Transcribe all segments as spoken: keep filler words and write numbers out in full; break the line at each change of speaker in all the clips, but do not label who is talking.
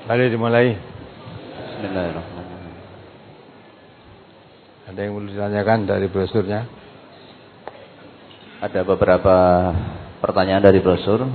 Mari dimulai.
Bismillahirrahmanirrahim.
Ada yang perlu ditanyakan dari brosurnya?
Ada beberapa pertanyaan dari brosur.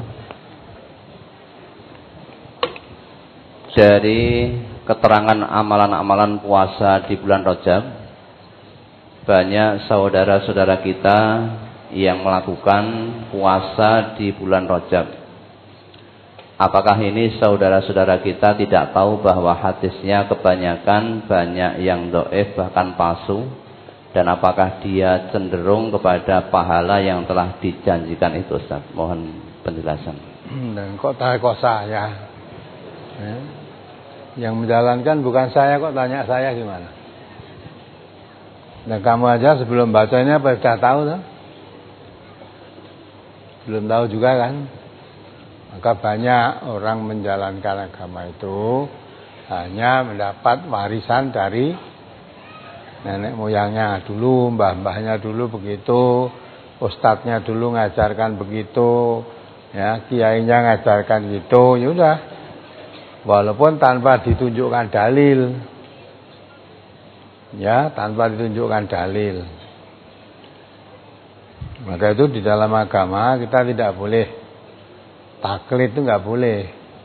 Dari keterangan amalan-amalan puasa di bulan Rajab, banyak saudara-saudara kita yang melakukan puasa di bulan Rajab. Apakah ini saudara-saudara kita tidak tahu bahwa hadisnya kebanyakan banyak yang dhaif bahkan palsu, dan apakah dia cenderung kepada pahala yang telah dijanjikan itu, Ustaz? Mohon penjelasan.
Dan kok tahu kok saya? Ya. Yang menjalankan bukan saya, kok tanya saya gimana? Dan kamu aja sebelum bacanya apa sudah tahu tuh? Belum tahu juga kan? Maka banyak orang menjalankan agama itu hanya mendapat warisan dari nenek moyangnya dulu, mbah-mbahnya dulu begitu, ustadznya dulu ngajarkan begitu, ya, kiainya ngajarkan gitu, ya udah. Walaupun tanpa ditunjukkan dalil. Ya, tanpa ditunjukkan dalil. Maka itu di dalam agama kita tidak boleh taklid, itu enggak boleh.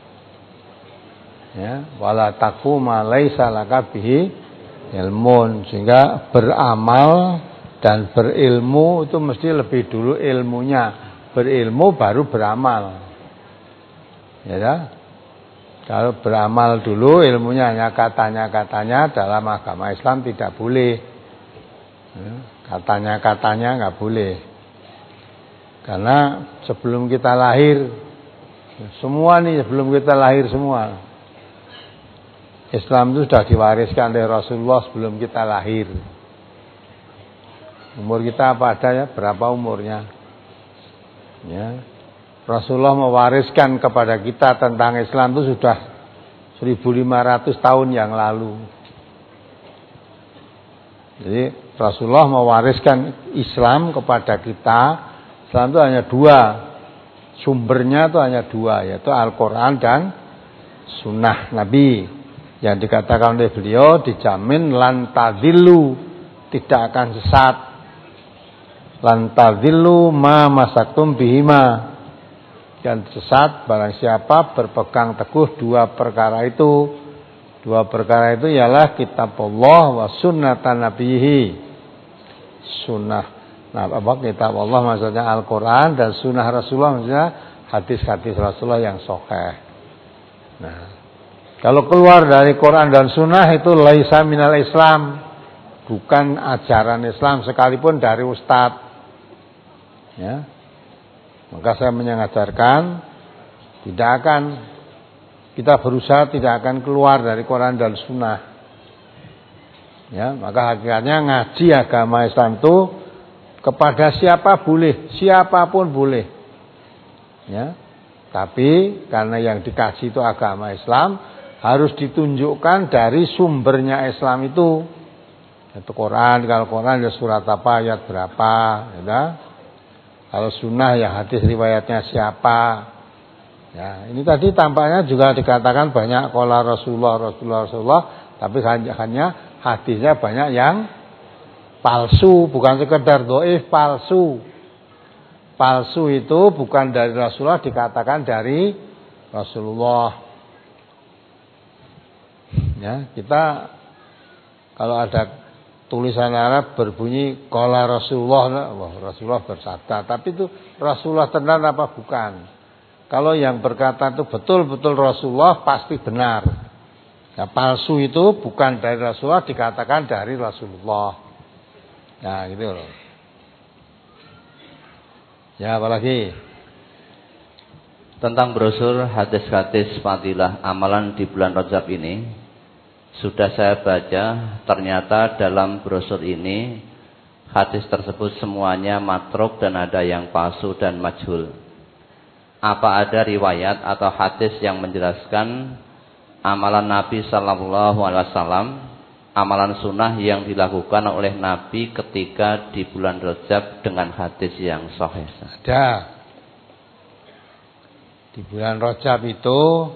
Ya, wala taquma laisa laka bihi ilmun, sehingga beramal dan berilmu itu mesti lebih dulu ilmunya. Berilmu baru beramal. Ya dah. Kalau beramal dulu ilmunya hanya katanya-katanya, dalam agama Islam tidak boleh. Ya, katanya-katanya enggak boleh. Karena sebelum kita lahir, semua nih sebelum kita lahir semua, Islam itu sudah diwariskan oleh Rasulullah sebelum kita lahir. Umur kita apa ada ya? Berapa umurnya? Ya. Rasulullah mewariskan kepada kita tentang Islam itu sudah seribu lima ratus tahun yang lalu. Jadi Rasulullah mewariskan Islam kepada kita. Islam itu hanya dua. Sumbernya itu hanya dua, yaitu Al-Quran dan Sunnah Nabi. Yang dikatakan oleh beliau, dijamin lan tadillu, tidak akan sesat. Lan tadillu ma masaktum bihima, dan sesat barang siapa berpegang teguh dua perkara itu. Dua perkara itu ialah kitab Allah wa sunnatan nabihi. Sunnah, nah apa kitab Allah maksudnya Al-Quran, dan sunnah Rasulullah maksudnya hadis-hadis Rasulullah yang sahih. Nah, kalau keluar dari Quran dan sunnah itu laisa minal Islam, bukan ajaran Islam sekalipun dari ustadz. Ya, maka saya mengajarkan tidak akan kita berusaha tidak akan keluar dari Quran dan sunnah. Ya, maka hakikatnya ngaji agama Islam itu kepada siapa boleh, siapapun boleh. Ya. Tapi karena yang dikasih itu agama Islam, harus ditunjukkan dari sumbernya Islam itu. Itu Quran, kalau Quran ya surat apa, ayat berapa, ya. Kalau sunnah ya hadis riwayatnya siapa. Ya, ini tadi tampaknya juga dikatakan banyak qala Rasulullah, Rasulullah, Rasulullah, tapi hanya, hanya hadisnya banyak yang palsu, bukan sekedar dhaif, palsu. Palsu itu bukan dari Rasulullah, dikatakan dari Rasulullah. Ya, kita kalau ada tulisan Arab berbunyi qala Rasulullah, wah, Rasulullah bersabda, tapi itu Rasulullah benar apa bukan? Kalau yang berkata itu betul-betul Rasulullah pasti benar. Ya, palsu itu bukan dari Rasulullah, dikatakan dari Rasulullah. Ya, gitu loh. Ya, apalagi
tentang brosur hadis-hadis fadilah amalan di bulan Rajab ini, sudah saya baca, ternyata dalam brosur ini hadis tersebut semuanya matruk dan ada yang palsu dan majhul. Apa ada riwayat atau hadis yang menjelaskan amalan Nabi Sallallahu Alaihi Wasallam, amalan sunnah yang dilakukan oleh Nabi ketika di bulan Rajab dengan hadis yang sahih?
Ada. Di bulan Rajab itu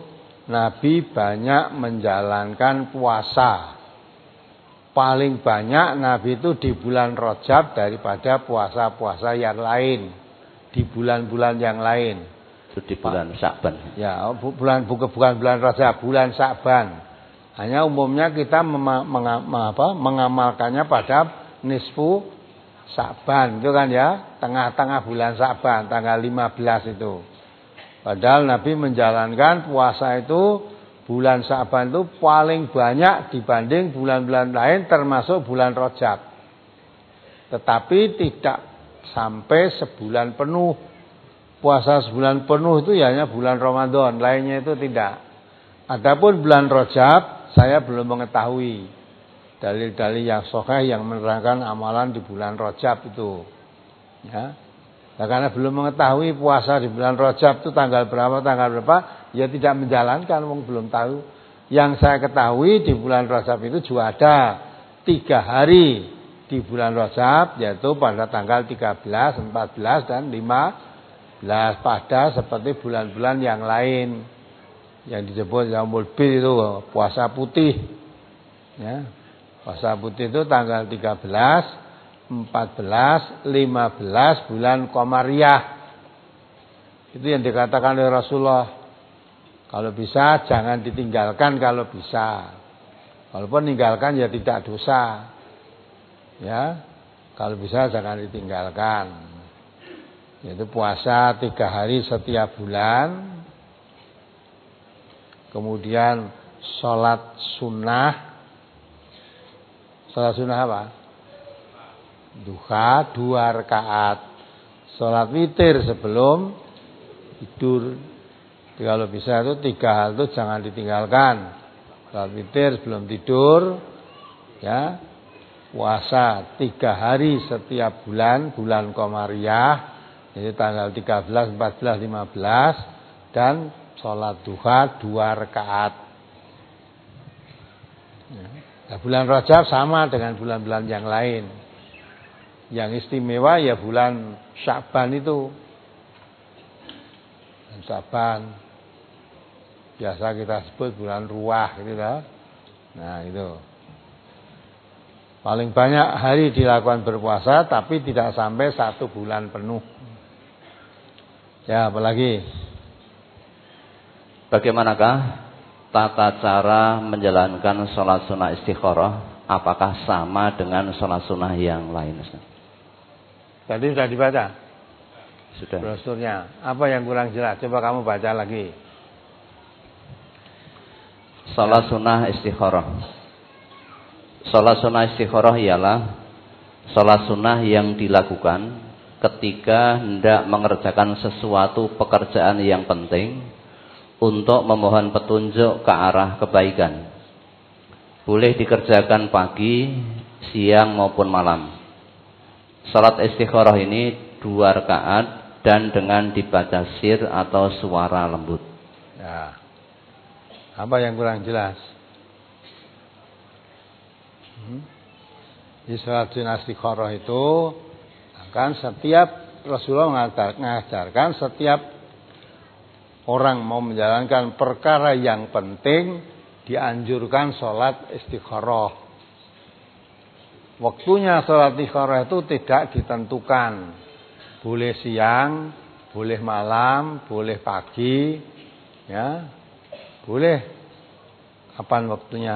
Nabi banyak menjalankan puasa. Paling banyak Nabi itu di bulan Rajab daripada puasa-puasa yang lain. Di bulan-bulan yang lain.
Itu di bulan Sya'ban.
Ya, bulan bukan bukan bulan Rajab, bulan Sya'ban. Hanya umumnya kita mema, mengam, apa, mengamalkannya pada nisfu Sya'ban, itu kan ya, tengah-tengah bulan Sya'ban, tanggal lima belas itu. Padahal Nabi menjalankan puasa itu bulan Sya'ban itu paling banyak dibanding bulan-bulan lain termasuk bulan Rajab. Tetapi tidak sampai sebulan penuh. Puasa sebulan penuh itu ya hanya bulan Ramadan, lainnya itu tidak. Adapun bulan Rajab saya belum mengetahui dalil-dalil yang sahih yang menerangkan amalan di bulan Rajab itu. Ya. Nah, karena belum mengetahui puasa di bulan Rajab itu tanggal berapa, tanggal berapa, ya tidak menjalankan, wong belum tahu. Yang saya ketahui di bulan Rajab itu juga ada tiga hari di bulan Rajab, yaitu pada tanggal tiga belas, empat belas, dan lima belas, pada seperti bulan-bulan yang lain yang disebut Yaumul Bid itu puasa putih. Ya. Puasa putih itu tanggal tiga belas, empat belas, lima belas bulan Qamariyah. Itu yang dikatakan oleh Rasulullah. Kalau bisa jangan ditinggalkan kalau bisa. Walaupun meninggalkan ya tidak dosa. Ya. Kalau bisa jangan ditinggalkan. Yaitu puasa tiga hari setiap bulan. Kemudian sholat sunnah. Sholat sunnah apa? Duha dua rakaat. Sholat witir sebelum tidur. Jadi kalau bisa itu tiga hal itu jangan ditinggalkan. Sholat witir sebelum tidur. Ya. Puasa tiga hari setiap bulan. Bulan Qamariyah. Jadi tanggal tiga belas, empat belas, lima belas. Dan sholat duha dua rakaat. Ya. Nah, bulan Rajab sama dengan bulan-bulan yang lain. Yang istimewa ya bulan Sya'ban itu. Bulan Sya'ban. Biasa kita sebut bulan Ruwah gitu lah. Nah, itu. Paling banyak hari dilakukan berpuasa tapi tidak sampai satu bulan penuh. Ya, apalagi?
Bagaimanakah tata cara menjalankan sholat sunnah istikharah? Apakah sama dengan sholat sunnah yang lain?
Tadi sudah dibaca?
Sudah.
Brosurnya. Apa yang kurang jelas? Coba kamu baca lagi.
Sholat sunnah istikharah. Sholat sunnah istikharah ialah sholat sunnah yang dilakukan ketika hendak mengerjakan sesuatu pekerjaan yang penting untuk memohon petunjuk ke arah kebaikan. Boleh dikerjakan pagi, siang maupun malam. Salat istikharah ini dua rakaat dan dengan dibaca sir atau suara lembut.
Ya. Apa yang kurang jelas? Hmm? Di salat istikharah itu akan setiap Rasulullah mengajarkan setiap orang mau menjalankan perkara yang penting dianjurkan sholat istikharah. Waktunya sholat istikharah itu tidak ditentukan. Boleh siang, boleh malam, boleh pagi, ya, boleh kapan waktunya.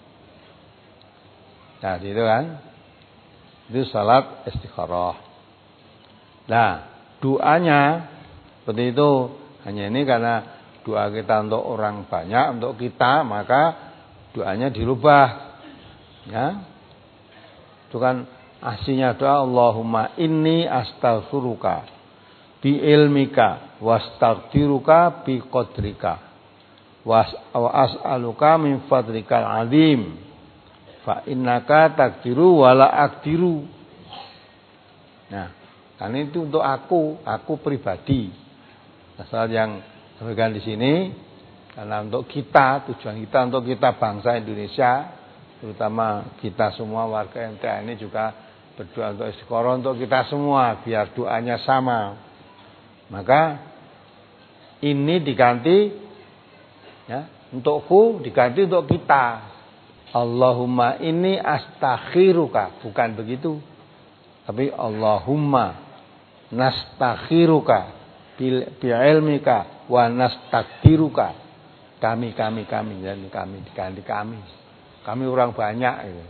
Nah, itu kan, itu sholat istikharah. Nah, doanya seperti itu. Hanya ini karena doa kita untuk orang banyak, untuk kita, maka doanya dirubah. Ya. Itu kan aslinya doa Allahumma inni astaghfiruka bi ilmika wastaghfiruka bi qadrika wa as'aluka min fadlikal azim fa innaka taqdiru wa la aqdiru. Nah, kan itu untuk aku, aku pribadi. Asal yang sampaikan di sini karena untuk kita, tujuan kita untuk kita bangsa Indonesia, terutama kita semua warga M T A ini juga berdoa untuk istikharah untuk kita semua biar doanya sama. Maka ini diganti ya Untukku diganti untuk kita. Allahumma inni astakhiruka, bukan begitu. Tapi Allahumma nastakhiruka bi'ilmika wa nastakdiruka. Kami, kami, kami, dan kami, diganti kami. Kami orang banyak. Gitu.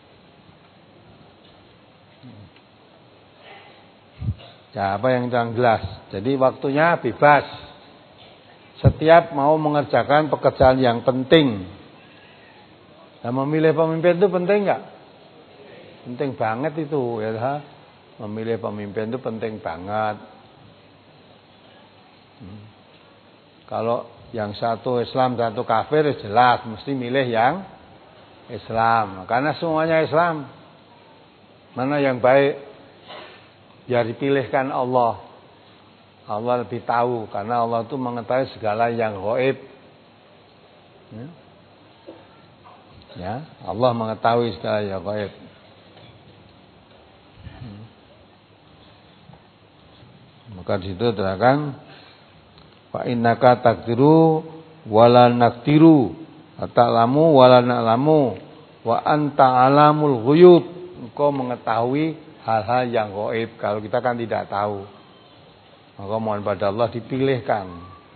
Ya, apa yang jelas. Jadi waktunya bebas. Setiap mau mengerjakan pekerjaan yang penting. Nah, memilih pemimpin itu penting enggak? Penting banget itu, ya. Memilih pemimpin itu penting banget. Hmm. Kalau yang satu Islam, satu kafir, jelas mesti milih yang Islam. Karena semuanya Islam. Mana yang baik? Biar dipilihkan Allah. Allah lebih tahu, karena Allah itu mengetahui segala yang gaib. Ya. Ya, Allah mengetahui segala yang gaib. Hmm. Maka di situ terangkan fa innaka taqdiru wala naqdiru, ata'lamu wala na'lamu wa anta alamul ghuyub. Engkau mengetahui hal-hal yang gaib, kalau kita kan tidak tahu. Maka mohon pada Allah dipilihkan.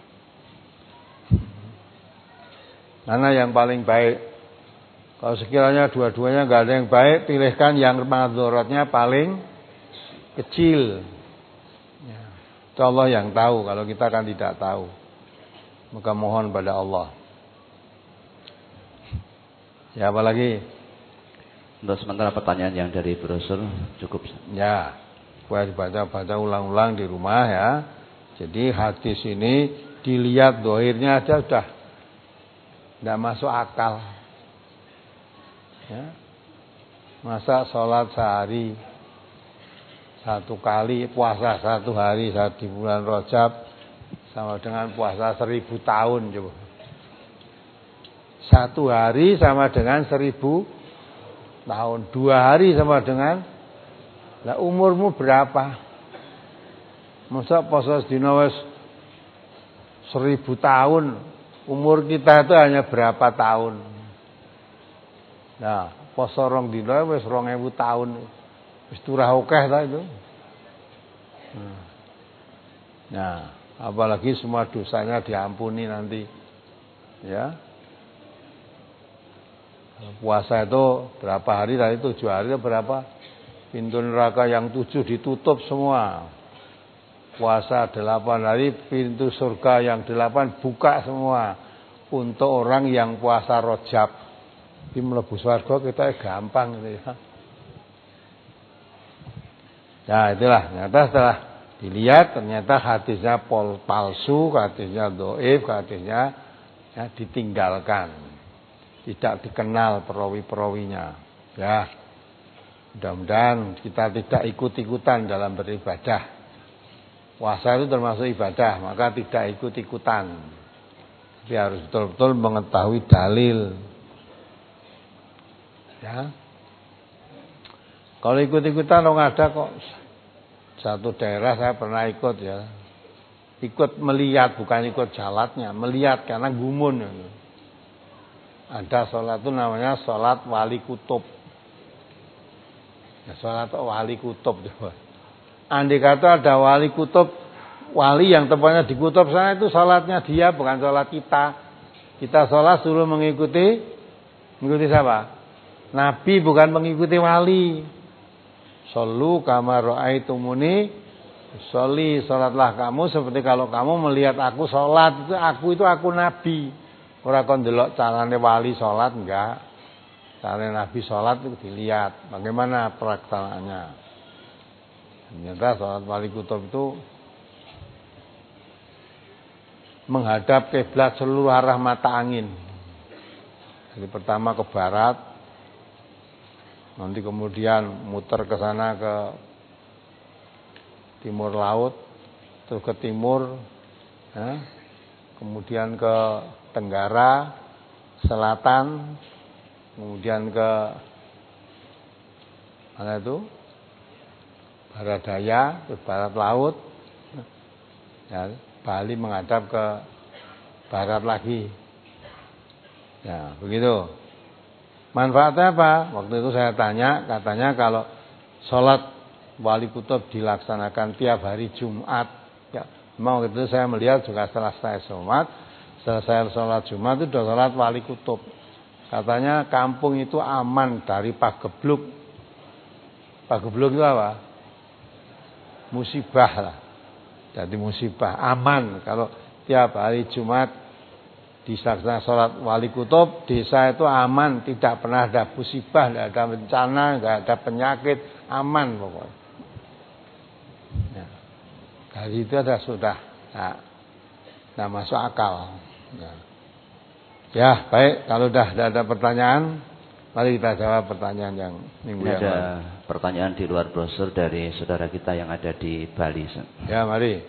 Mana yang paling baik? Kalau sekiranya dua-duanya enggak ada yang baik, pilihkan yang madaratnya paling kecil. Ya. Itu Allah yang tahu, kalau kita kan tidak tahu. Maka mohon pada Allah. Ya, apalagi?
Untuk sementara pertanyaan yang dari brosur cukup.
Ya, boleh dibaca-baca ulang-ulang di rumah ya. Jadi hadis ini dilihat dohirnya aja sudah tidak masuk akal. Ya. Masa sholat sehari satu kali, puasa satu hari saat di bulan Rajab sama dengan puasa seribu tahun coba. Satu hari sama dengan seribu tahun. Dua hari sama dengan, lah umurmu berapa? Masa puasa sedina wis seribu tahun, umur kita itu hanya berapa tahun? Nah, poso rong dina wis rong ewu tahun. Wis turah akeh ta itu. Nah, apalagi semua dosanya diampuni nanti. Ya. Puasa itu berapa hari tadi? Tujuh hari itu berapa? Pintu neraka yang tujuh ditutup semua. Puasa delapan hari, pintu surga yang delapan buka semua. Untuk orang yang puasa Rajab. Di mlebu swarga kita gampang gitu ya. Ya itulah, ternyata setelah dilihat ternyata hadisnya pol palsu, hadisnya dhaif, hadisnya ya, ditinggalkan. Tidak dikenal perawi-perawinya. Ya. Mudah-mudahan kita tidak ikut-ikutan dalam beribadah. Puasa itu termasuk ibadah, maka tidak ikut-ikutan. Tapi harus betul-betul mengetahui dalil. Ya. Kalau ikut-ikutan orang ada kok. Satu daerah saya pernah ikut ya. Ikut melihat, bukan ikut jalatnya, melihat karena gumun. Ada sholat itu namanya sholat wali kutub. Ya, sholat wali kutub. Andai kata ada wali kutub, wali yang tempatnya di kutub sana itu sholatnya dia, bukan sholat kita. Kita sholat suruh mengikuti, mengikuti siapa? Nabi, bukan mengikuti wali. Shollu kama ra'aitumuni sholli, salatlah kamu seperti kalau kamu melihat aku salat. Itu aku itu aku Nabi. Ora kon ndelok carane wali salat, enggak. Carane Nabi salat itu dilihat bagaimana pelaksanaannya. Ternyata salat wali kutub itu menghadap kiblat seluruh arah mata angin. Jadi pertama ke barat, nanti kemudian muter ke sana ke timur laut, terus ke timur, ya, kemudian ke tenggara, selatan, kemudian ke mana itu, barat daya, ke barat laut, ya, Bali menghadap ke barat lagi. Ya, begitu. Manfaatnya apa? Waktu itu saya tanya, katanya kalau sholat wali kutub dilaksanakan tiap hari Jumat. Ya, memang waktu itu saya melihat juga setelah saya sholat, selesai sholat Jumat itu sudah sholat wali kutub. Katanya kampung itu aman dari pagebluk. Pagebluk itu apa? Musibah lah. Jadi musibah, aman. Kalau tiap hari Jumat dilaksanakan sholat wali kutub, desa itu aman, tidak pernah ada musibah, tidak ada bencana, tidak ada penyakit, aman pokoknya. Ya. Dari itu ada sudah, nah, nah masuk akal. Ya. Ya, baik. Kalau sudah ada pertanyaan, mari kita jawab pertanyaan yang minggu yang lalu. Ada
pertanyaan di luar brosur dari saudara kita yang ada di Bali.
Ya, mari.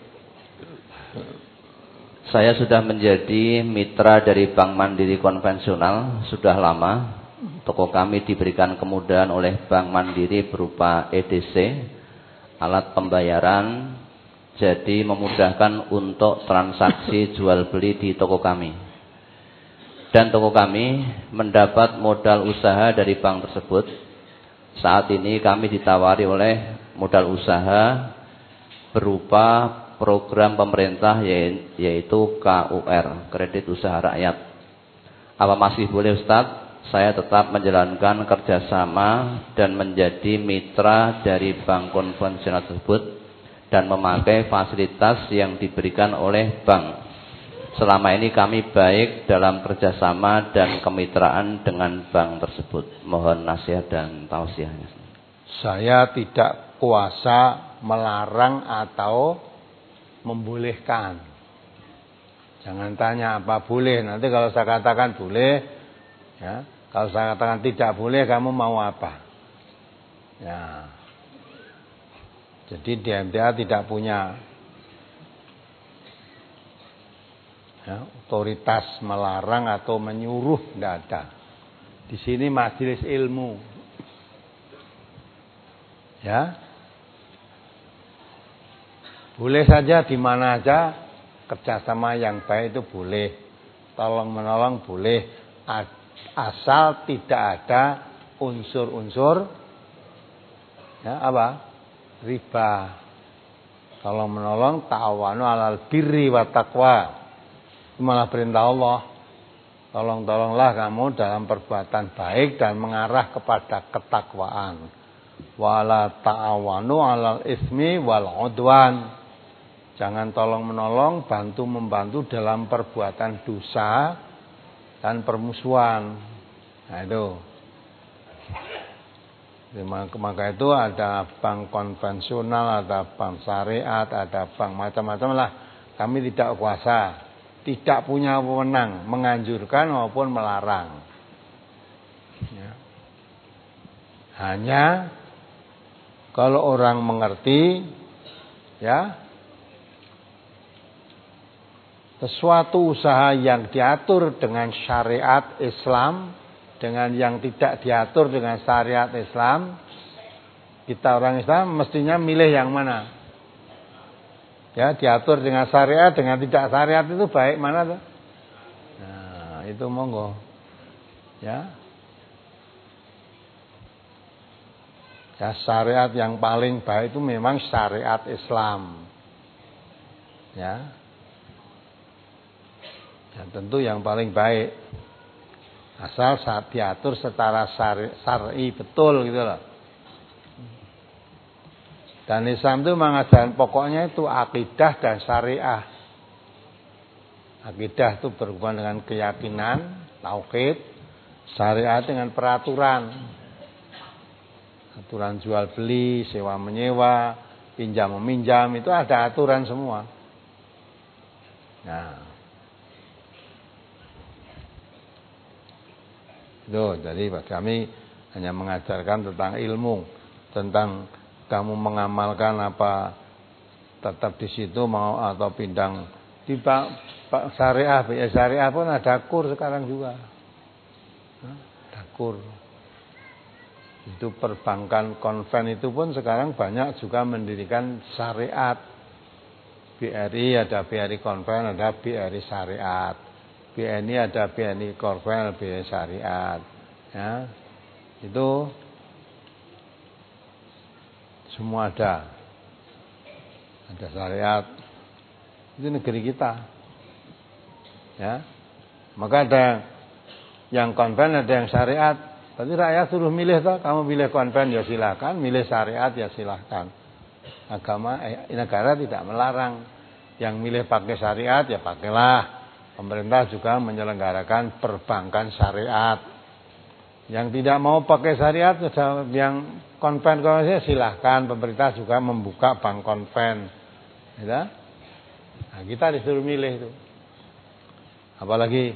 Saya sudah menjadi mitra dari Bank Mandiri konvensional sudah lama. Toko kami diberikan kemudahan oleh Bank Mandiri berupa E D C, alat pembayaran, jadi memudahkan untuk transaksi jual beli di toko kami. Dan toko kami mendapat modal usaha dari bank tersebut. Saat ini kami ditawari oleh modal usaha berupa program pemerintah yaitu K U R, Kredit Usaha Rakyat. Apa masih boleh Ustaz saya tetap menjalankan kerjasama dan menjadi mitra dari bank konvensional tersebut dan memakai fasilitas yang diberikan oleh bank? Selama ini kami baik dalam kerjasama dan kemitraan dengan bank tersebut. Mohon nasihat dan tausiahnya.
Saya tidak kuasa melarang atau membolehkan. Jangan tanya apa boleh. Nanti kalau saya katakan boleh, ya. Kalau saya katakan tidak boleh, kamu mau apa? Ya. Jadi D M T A tidak punya ya, otoritas melarang atau menyuruh, tidak ada. Di sini majelis ilmu, ya, boleh saja di mana aja kerjasama yang baik itu boleh, tolong menolong boleh, asal tidak ada unsur-unsur, ya apa, riba. Tolong menolong, ta'awanu alal birri wa taqwa. Malah perintah Allah, tolong-tolonglah kamu dalam perbuatan baik dan mengarah kepada ketakwaan. Wala ta'awanu 'alal ismi wal 'udwan. Jangan tolong-menolong, bantu-membantu dalam perbuatan dosa dan permusuhan. Nah itu. Maka itu ada bank konvensional, ada bank syariat, ada bank macam-macam lah. Kami tidak kuasa, tidak punya wewenang menganjurkan maupun melarang. Ya. Hanya kalau orang mengerti, ya, sesuatu usaha yang diatur dengan syariat Islam dengan yang tidak diatur dengan syariat Islam, kita orang Islam mestinya milih yang mana? Ya, diatur dengan syariat dengan tidak syariat itu baik mana tuh? Nah, itu monggo. Ya. Ya, syariat yang paling baik itu memang syariat Islam. Ya. Dan tentu yang paling baik asal saat diatur secara syar'i betul gitu loh. Dan Islam itu mengajarkan pokoknya itu akidah dan syariah. Akidah itu berhubungan dengan keyakinan, tauhid, syariat dengan peraturan. Aturan jual beli, sewa menyewa, pinjam meminjam, itu ada aturan semua. Nah, itu jadi kami hanya mengajarkan tentang ilmu, tentang kamu mengamalkan apa tetap di situ mau atau pindah di Pak syariah, ya syariah pun ada kur sekarang juga. Ada kur. Itu perbankan konven itu pun sekarang banyak juga mendirikan syariat. B R I ada B R I konven, ada B R I syariat. B N I ada B N I konven, B N I syariat. Ya. Itu semua ada. Ada syariat. Itu negeri kita. Ya. Maka ada yang konven, ada yang syariat. Berarti rakyat suruh milih toh, kamu milih konven ya silakan, milih syariat ya silakan. Agama eh, negara tidak melarang. Yang milih pakai syariat ya pakailah. Pemerintah juga menyelenggarakan perbankan syariat. Yang tidak mau pakai syariat, yang konven konven silahkan. Pemerintah juga membuka bank konven. Ya? Nah, kita disuruh milih itu. Apalagi,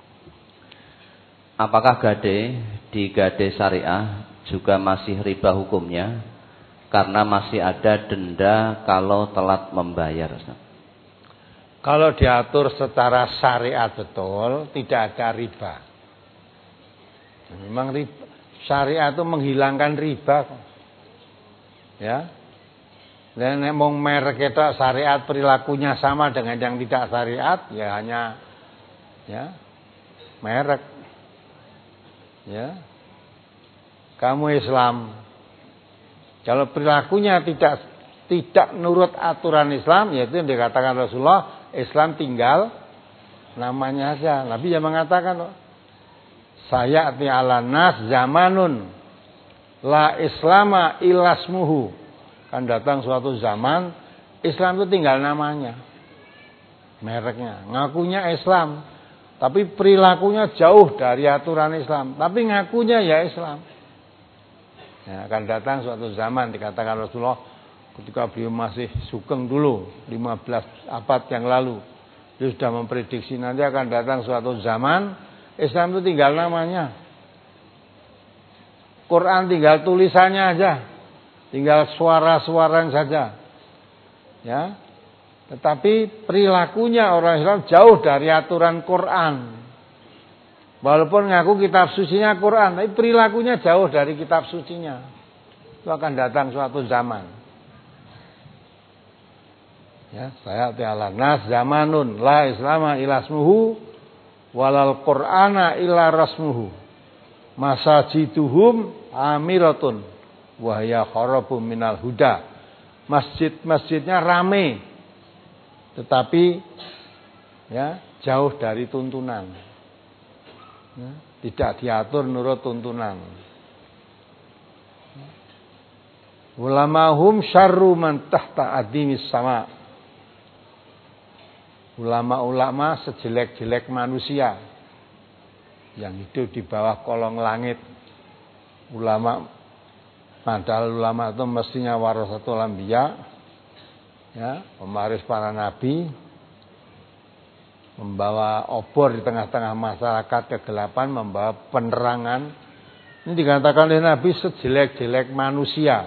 apakah gade di gade syariah juga masih riba hukumnya? Karena masih ada denda kalau telat membayar.
Kalau diatur secara syariat betul, tidak ada riba. Memang riba, syariat itu menghilangkan riba. Ya. Dan memang merek itu syariat perilakunya sama dengan yang tidak syariat, ya hanya ya merek. Ya. Kamu Islam. Kalau perilakunya tidak tidak nurut aturan Islam, yaitu yang dikatakan Rasulullah, Islam tinggal namanya saja. Nabi yang mengatakan, saya ati ala nas zamanun la islama ilasmuhu. Kan datang suatu zaman Islam itu tinggal namanya, mereknya, ngakunya Islam, tapi perilakunya jauh dari aturan Islam, tapi ngakunya ya Islam. Ya, akan datang suatu zaman dikatakan Rasulullah ketika beliau masih sugeng dulu lima belas abad yang lalu, dia sudah memprediksi nanti akan datang suatu zaman Islam itu tinggal namanya, Quran tinggal tulisannya aja, tinggal suara-suaranya saja, ya. Tetapi perilakunya orang Islam jauh dari aturan Quran. Walaupun ngaku kitab sucinya Quran, tapi perilakunya jauh dari kitab sucinya. Itu akan datang suatu zaman. Ya, saya ta'ala nas zamanun la islama ilasmuhu walal qur'ana illa rasmuhu. Masajiduhum amiratun wa hiya kharabum minal huda. Masjid-masjidnya rame, tetapi ya jauh dari tuntunan. Ya, tidak diatur menurut tuntunan. Ulamahum syarru man tahta adimis sama. Ulama-ulama sejelek-jelek manusia yang hidup di bawah kolong langit. Ulama, padahal ulama itu mestinya warasatul anbiya, ya, pewaris para nabi, membawa obor di tengah-tengah masyarakat kegelapan, membawa penerangan. Ini dikatakan oleh Nabi sejelek-jelek manusia.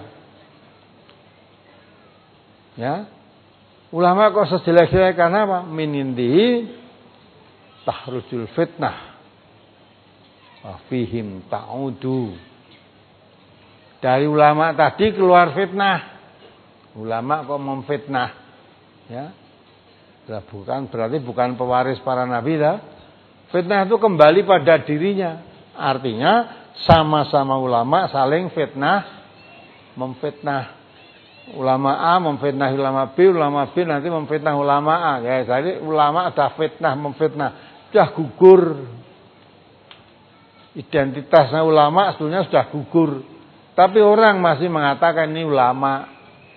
Ya, ulama kok sejelek-jelek karena apa? Min indihi tahrujul fitnah, wa fihim ta'udu. Dari ulama tadi keluar fitnah. Ulama kok memfitnah, ya. Bukan berarti bukan pewaris para nabi dah. Fitnah itu kembali pada dirinya. Artinya sama-sama ulama saling fitnah, memfitnah. Ulama A memfitnah ulama B, ulama B nanti memfitnah ulama A. Ya, jadi ulama ada fitnah memfitnah, sudah gugur. Identitasnya ulama sebetulnya sudah gugur. Tapi orang masih mengatakan ini ulama.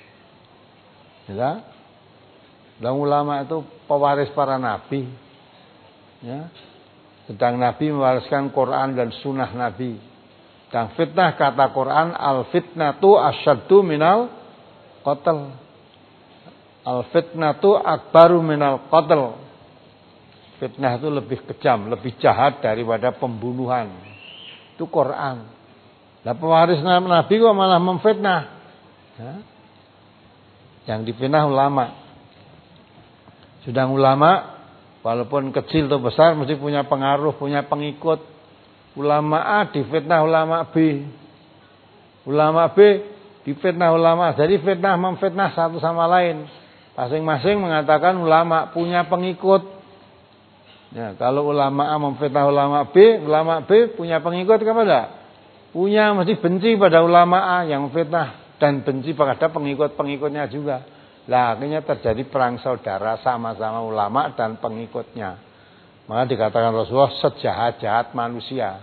Ya. Dan ulama itu pewaris para nabi, ya. Sedang Nabi mewariskan Quran dan Sunnah Nabi. Dan fitnah kata Quran, al fitnatu asyaddu minal qatl. Al fitnatu akbaru minal qatl. Fitnah itu lebih kejam, lebih jahat daripada pembunuhan. Itu Quran. Nah pewaris Nabi kok malah memfitnah, ya. Yang difitnah ulama. Sedang ulama, walaupun kecil atau besar, mesti punya pengaruh, punya pengikut. Ulama A difitnah ulama B. Ulama B difitnah ulama. Jadi fitnah memfitnah satu sama lain. Masing-masing mengatakan ulama punya pengikut. Ya, kalau ulama A memfitnah ulama B, ulama B punya pengikut apa enggak? Punya, mesti benci pada ulama A yang fitnah dan benci pada pengikut-pengikutnya juga. Lah akhirnya terjadi perang saudara sama-sama ulama dan pengikutnya. Maka dikatakan Rasulullah sejahat-jahat manusia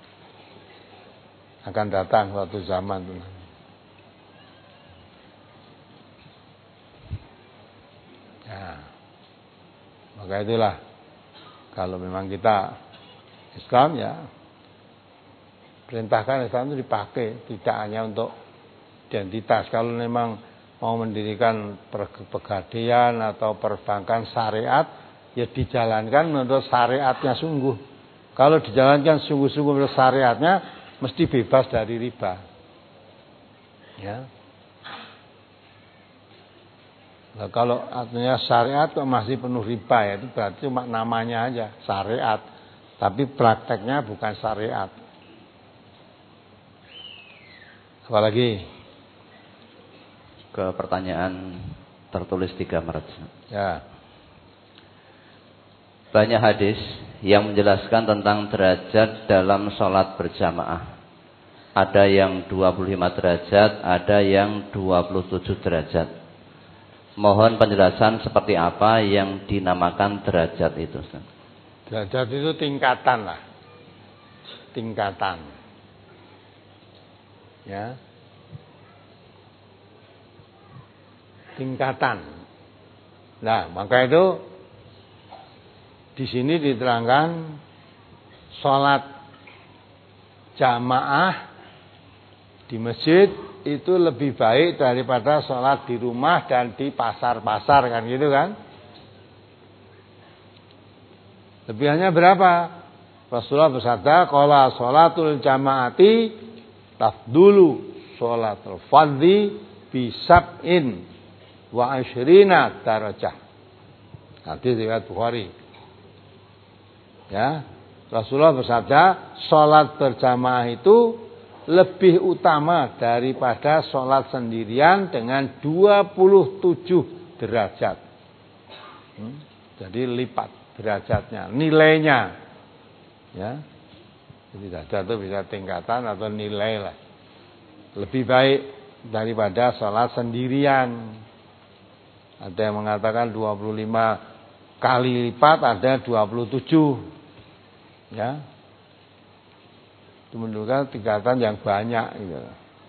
akan datang suatu zaman. Ya. Maka itulah kalau memang kita Islam ya perintahkan Islam itu dipakai, tidak hanya untuk identitas. Kalau memang mau mendirikan pegadaian atau perbankan syariat, ya dijalankan menurut syariatnya sungguh. Kalau dijalankan sungguh-sungguh menurut syariatnya, mesti bebas dari riba. Ya. Nah, kalau artinya syariat kok masih penuh riba, ya itu berarti cuma namanya aja syariat, tapi prakteknya bukan syariat. Apalagi?
Ke pertanyaan tertulis tiga Maret.
Ya.
Banyak hadis yang menjelaskan tentang derajat dalam sholat berjamaah. Ada yang dua puluh lima derajat, ada yang dua puluh tujuh derajat. Mohon penjelasan seperti apa yang dinamakan derajat itu.
Derajat itu tingkatan lah. Tingkatan. Ya. Tingkatan. Nah, maka itu di sini diterangkan sholat jamaah di masjid itu lebih baik daripada sholat di rumah dan di pasar-pasar, kan gitu kan? Lebihannya berapa? Rasulullah bersabda, qala sholatul jamaati tafdulu sholatul fardhi bi sab'in wa asyrina darajah. Hadis riwayat Bukhari. Ya, Rasulullah bersabda, salat berjamaah itu lebih utama daripada salat sendirian dengan dua puluh tujuh derajat. Hmm, jadi lipat derajatnya, nilainya. Ya. Jadi derajat itu bisa tingkatan atau nilai lah. Lebih baik daripada salat sendirian. Ada yang mengatakan dua puluh lima kali lipat, ada dua puluh tujuh. Ya. Itu menunjukkan tingkatan yang banyak gitu.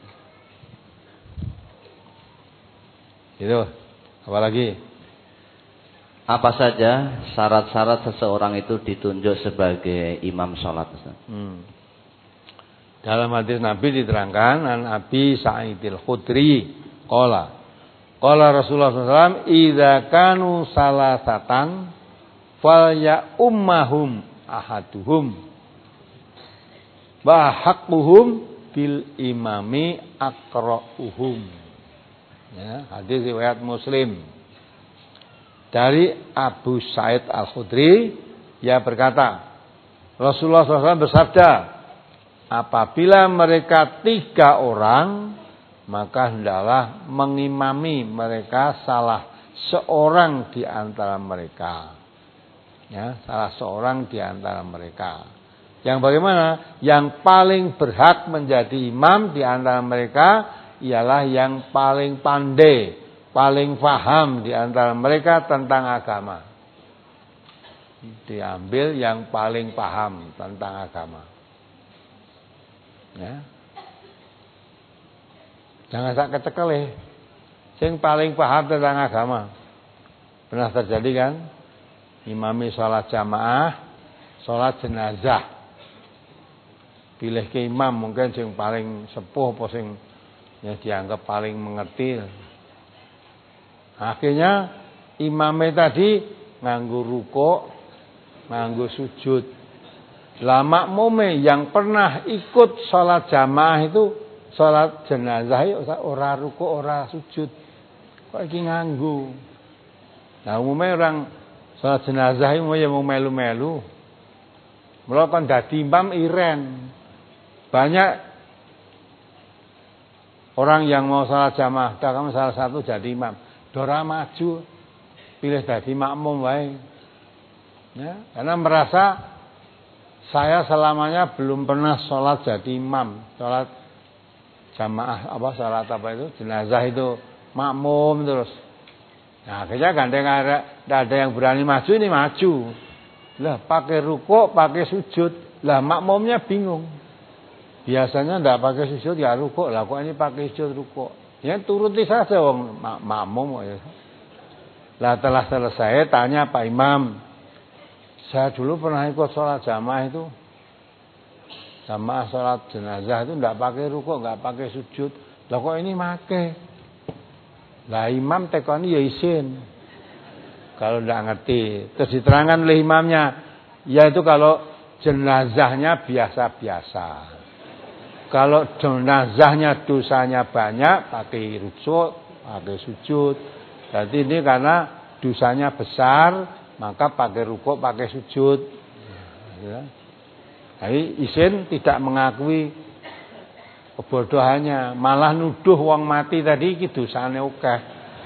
Itu. Apalagi?
Apa saja syarat-syarat seseorang itu ditunjuk sebagai imam sholat?
Hmm. Dalam hadis Nabi diterangkan, an Abi Sa'idil Khudri qala Qala Rasulullah sallallahu alaihi wasallam, "Idza kanu salasatan falya ummahum ahaduhum wa haqquhum bil imami aqra'uhum." Ya, hadis riwayat Muslim. Dari Abu Sa'id Al-Khudri, ia berkata, Rasulullah sallallahu alaihi wasallam bersabda, apabila mereka tiga orang, maka hendaklah mengimami mereka salah seorang di antara mereka. Ya, salah seorang di antara mereka. Yang bagaimana? Yang paling berhak menjadi imam di antara mereka ialah yang paling pandai, paling paham di antara mereka tentang agama. Diambil yang paling paham tentang agama. Ya. Jangan sak kecekel, sing paling paham tentang agama. Pernah terjadi kan? Imami sholat jamaah, sholat jenazah. Pilih ke imam mungkin sing paling sepuh, apa sing ya dianggap paling mengerti. Akhirnya imamnya tadi nganggo rukuk, nganggo sujud. Lah makmume yang pernah ikut sholat jamaah itu salat jenazah yo ora ruku ora sujud. Kok iki nganggo. Nah umumnya orang salat jenazah itu ya mau melu-melu. Mula kan dadi imam iren. Banyak orang yang mau salat jamaah, kamu salah satu jadi imam. Dora maju, pilih dadi makmum wae. Ya, karena merasa saya selamanya belum pernah sholat jadi imam, sholat jamaah apa sholat apa itu jenazah itu makmum terus. Nah akhirnya gandeng ada, ada yang berani maju ini maju. Lah pakai rukuk, pakai sujud, lah makmumnya bingung. Biasanya ndak pakai sujud ya rukuk, lah kok ini pakai sujud rukuk. Ya turuti saja wong mak makmum ya. Lah telah selesai tanya Pak Imam, saya dulu pernah ikut sholat jamaah itu, jamaah sholat jenazah itu ndak pakai rukuk, nggak pakai sujud. Lah kok ini pakai? Lah imam tekoni ya isin. Kalau ndak ngerti, terus diterangkan oleh imamnya, yaitu kalau jenazahnya biasa-biasa. Kalau jenazahnya dosanya banyak, pakai rukuk, pakai sujud. Jadi ini karena dosanya besar, maka pakai rukuk, pakai sujud. Ya. Jadi isin tidak mengakui kebodohannya, malah nuduh wong mati tadi iki dosane akeh.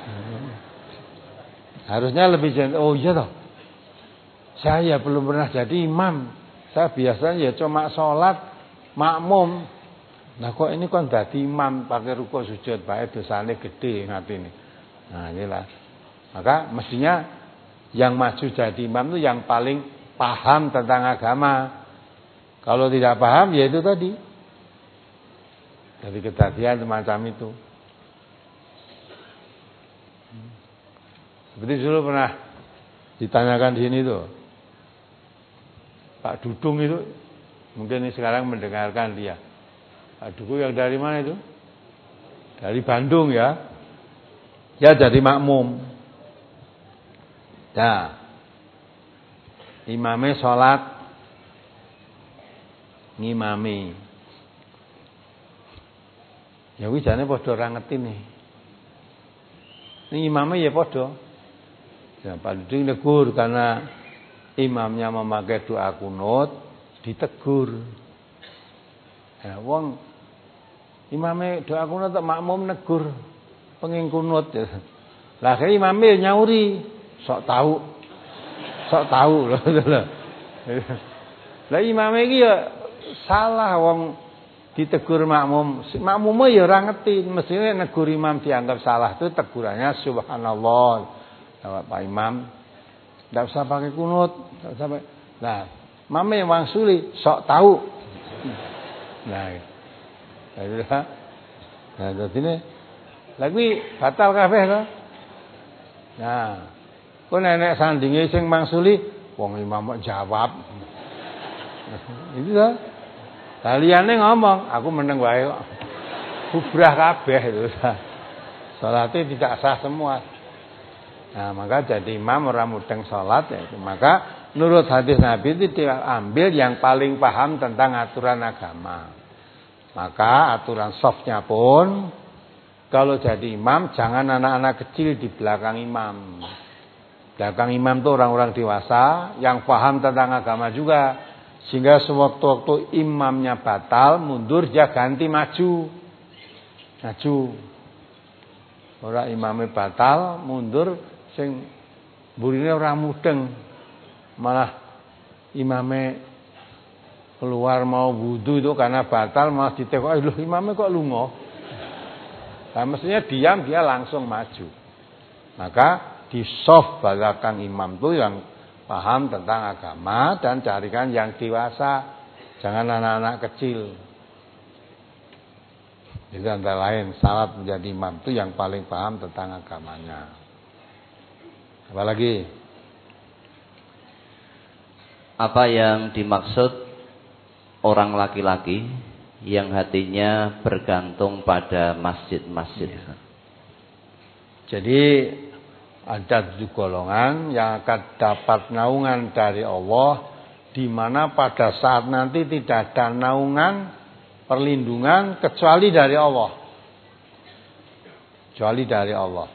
Harusnya lebih jelas. Oh iya toh. Saya belum pernah jadi imam. Saya biasanya ya cuma sholat makmum. Nah kok ini kan jadi imam pakai rukuk sujud, baik dosane gede ngatine. Nah inilah. Maka mestinya yang maju jadi imam itu yang paling paham tentang agama. Kalau tidak paham ya itu tadi. Dari ketatian semacam itu. Seperti dulu pernah ditanyakan di sini tuh. Pak Dudung itu mungkin ini sekarang mendengarkan dia. Pak Dudung yang dari mana itu? Dari Bandung ya. Ya jadi makmum. Nah, imamnya sholat ngimami. Ya wis jane padha ora ngerti nih. Ini imamnya ya padha. Ya Pak Dudung negur karena imamnya memakai doa kunut, ditegur. Ya wong imamnya doa kunut tak makmum negur penging kunut ya. Lah akhirnya imamnya nyauri, sok tahu. Sok tahu loh. Lah imamnya iki ya salah wong ditegur makmum. Makmumnya ya ora ngerti, mestinya negur imam dianggap salah itu tegurannya subhanallah. Pak Imam enggak usah pakai kunut, enggak usah pakai. Nah, mame wang suli sok tahu. Nah. Nah, nah dadi lagi batal kabeh to. Nah, kok nenek sandinge sing mangsuli wong imam kok jawab. Itu to. Saliyane ngomong, aku meneng wae kok. Bubrah kabeh itu. Salate tidak sah semua. Nah, maka jadi imam orang mudeng salat ya. Maka menurut hadis Nabi itu diambil yang paling paham tentang aturan agama. Maka aturan softnya pun kalau jadi imam jangan anak-anak kecil di belakang imam. Belakang imam itu orang-orang dewasa yang paham tentang agama juga. Sehingga sewaktu-waktu imamnya batal, mundur, dia ganti maju. Maju. Orang imamnya batal, mundur, sing burine ora mudeng. Malah imamnya keluar mau wudu itu karena batal, malah ditekok, "Lho, imamnya kok lunga?" Nah, mestinya diam, dia langsung maju. Maka di soft belakang imam itu yang paham tentang agama dan carikan yang dewasa, jangan anak-anak kecil. Jadi antara lain syarat menjadi imam itu yang paling paham tentang agamanya. Apalagi?
Apa yang dimaksud orang laki-laki yang hatinya bergantung pada masjid-masjid?
Jadi ada tujuh golongan yang akan dapat naungan dari Allah, di mana pada saat nanti tidak ada naungan perlindungan kecuali dari Allah. Kecuali dari Allah.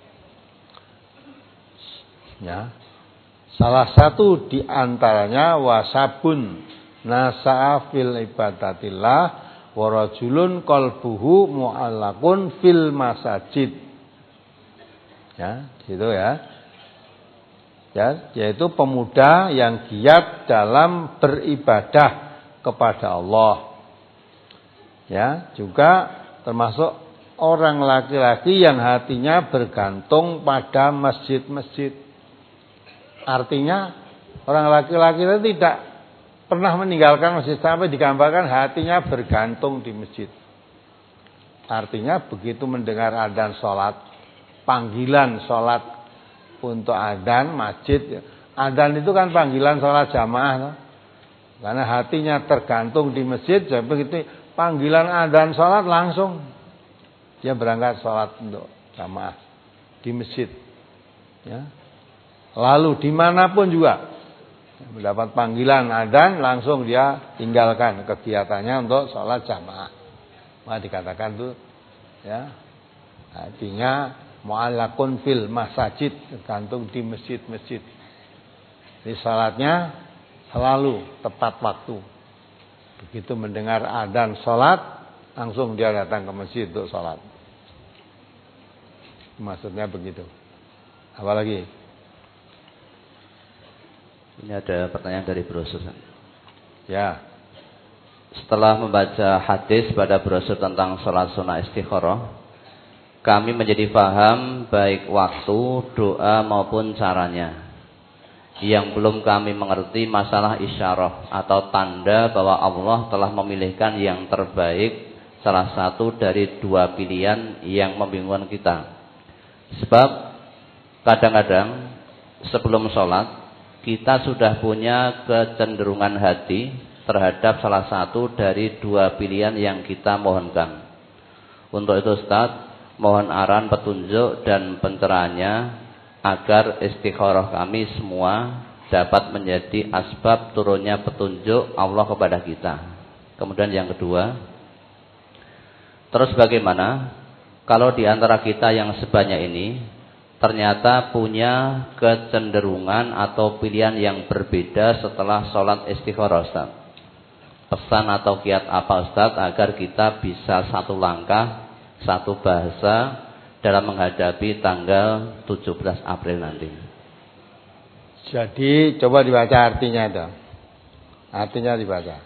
Ya. Salah satu di antaranya wasabun nasa'a fil ibadatillah wa rajulun qalbuhu mu'allaqun fil masajid. Ya, gitu ya. Ya, yaitu pemuda yang giat dalam beribadah kepada Allah. Ya, juga termasuk orang laki-laki yang hatinya bergantung pada masjid-masjid. Artinya orang laki-laki itu tidak pernah meninggalkan masjid sampai digambarkan hatinya bergantung di masjid. Artinya begitu mendengar adzan sholat, panggilan sholat untuk adzan masjid. Adzan itu kan panggilan sholat jamaah, no? Karena hatinya tergantung di masjid. Jadi begitu panggilan adzan sholat langsung dia berangkat sholat untuk jamaah di masjid. Ya. Lalu dimanapun juga mendapat panggilan adzan langsung dia tinggalkan kegiatannya untuk sholat jamaah. Maka dikatakan itu, ya, artinya mu'allaqun fil masajid, tergantung di masjid-masjid. Jadi salatnya selalu tepat waktu. Begitu mendengar adzan salat, langsung dia datang ke masjid untuk salat. Maksudnya begitu. Apa lagi?
Ini ada pertanyaan dari brosur.
Ya.
Setelah membaca hadis pada brosur tentang salat sunnah istikharah, kami menjadi paham baik waktu, doa maupun caranya. Yang belum kami mengerti masalah isyarah atau tanda bahwa Allah telah memilihkan yang terbaik, salah satu dari dua pilihan yang membingungkan kita. Sebab kadang-kadang sebelum sholat kita sudah punya kecenderungan hati terhadap salah satu dari dua pilihan yang kita mohonkan. Untuk itu Ustaz, mohon arahan petunjuk dan pencerahannya agar istikharah kami semua dapat menjadi asbab turunnya petunjuk Allah kepada kita. Kemudian yang kedua, terus bagaimana kalau di antara kita yang sebanyak ini ternyata punya kecenderungan atau pilihan yang berbeda setelah sholat istikharah, Ustaz? Pesan atau kiat apa Ustaz agar kita bisa satu langkah, satu bahasa dalam menghadapi tanggal tujuh belas April nanti?
Jadi coba dibaca artinya itu. Artinya dibaca.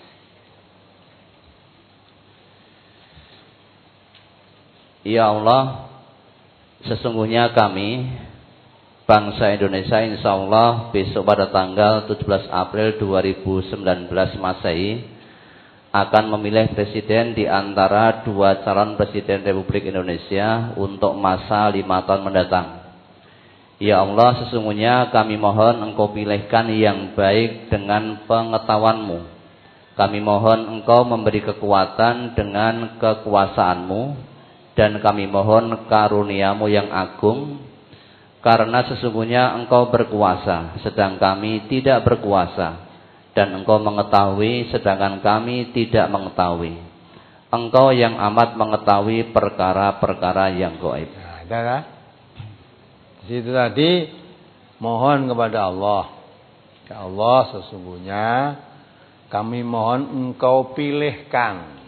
Ya Allah, sesungguhnya kami bangsa Indonesia insya Allah besok pada tanggal tujuh belas April dua ribu sembilan belas Masehi akan memilih presiden di antara dua calon presiden Republik Indonesia untuk masa lima tahun mendatang. Ya Allah, sesungguhnya kami mohon Engkau pilihkan yang baik dengan pengetahuan-Mu. Kami mohon Engkau memberi kekuatan dengan kekuasaan-Mu, dan kami mohon karunia-Mu yang agung, karena sesungguhnya Engkau berkuasa, sedang kami tidak berkuasa. Dan Engkau mengetahui sedangkan kami tidak mengetahui. Engkau yang amat mengetahui perkara-perkara yang gaib.
Nah, dah. Di situ tadi mohon kepada Allah. Ya Allah, sesungguhnya kami mohon Engkau pilihkan.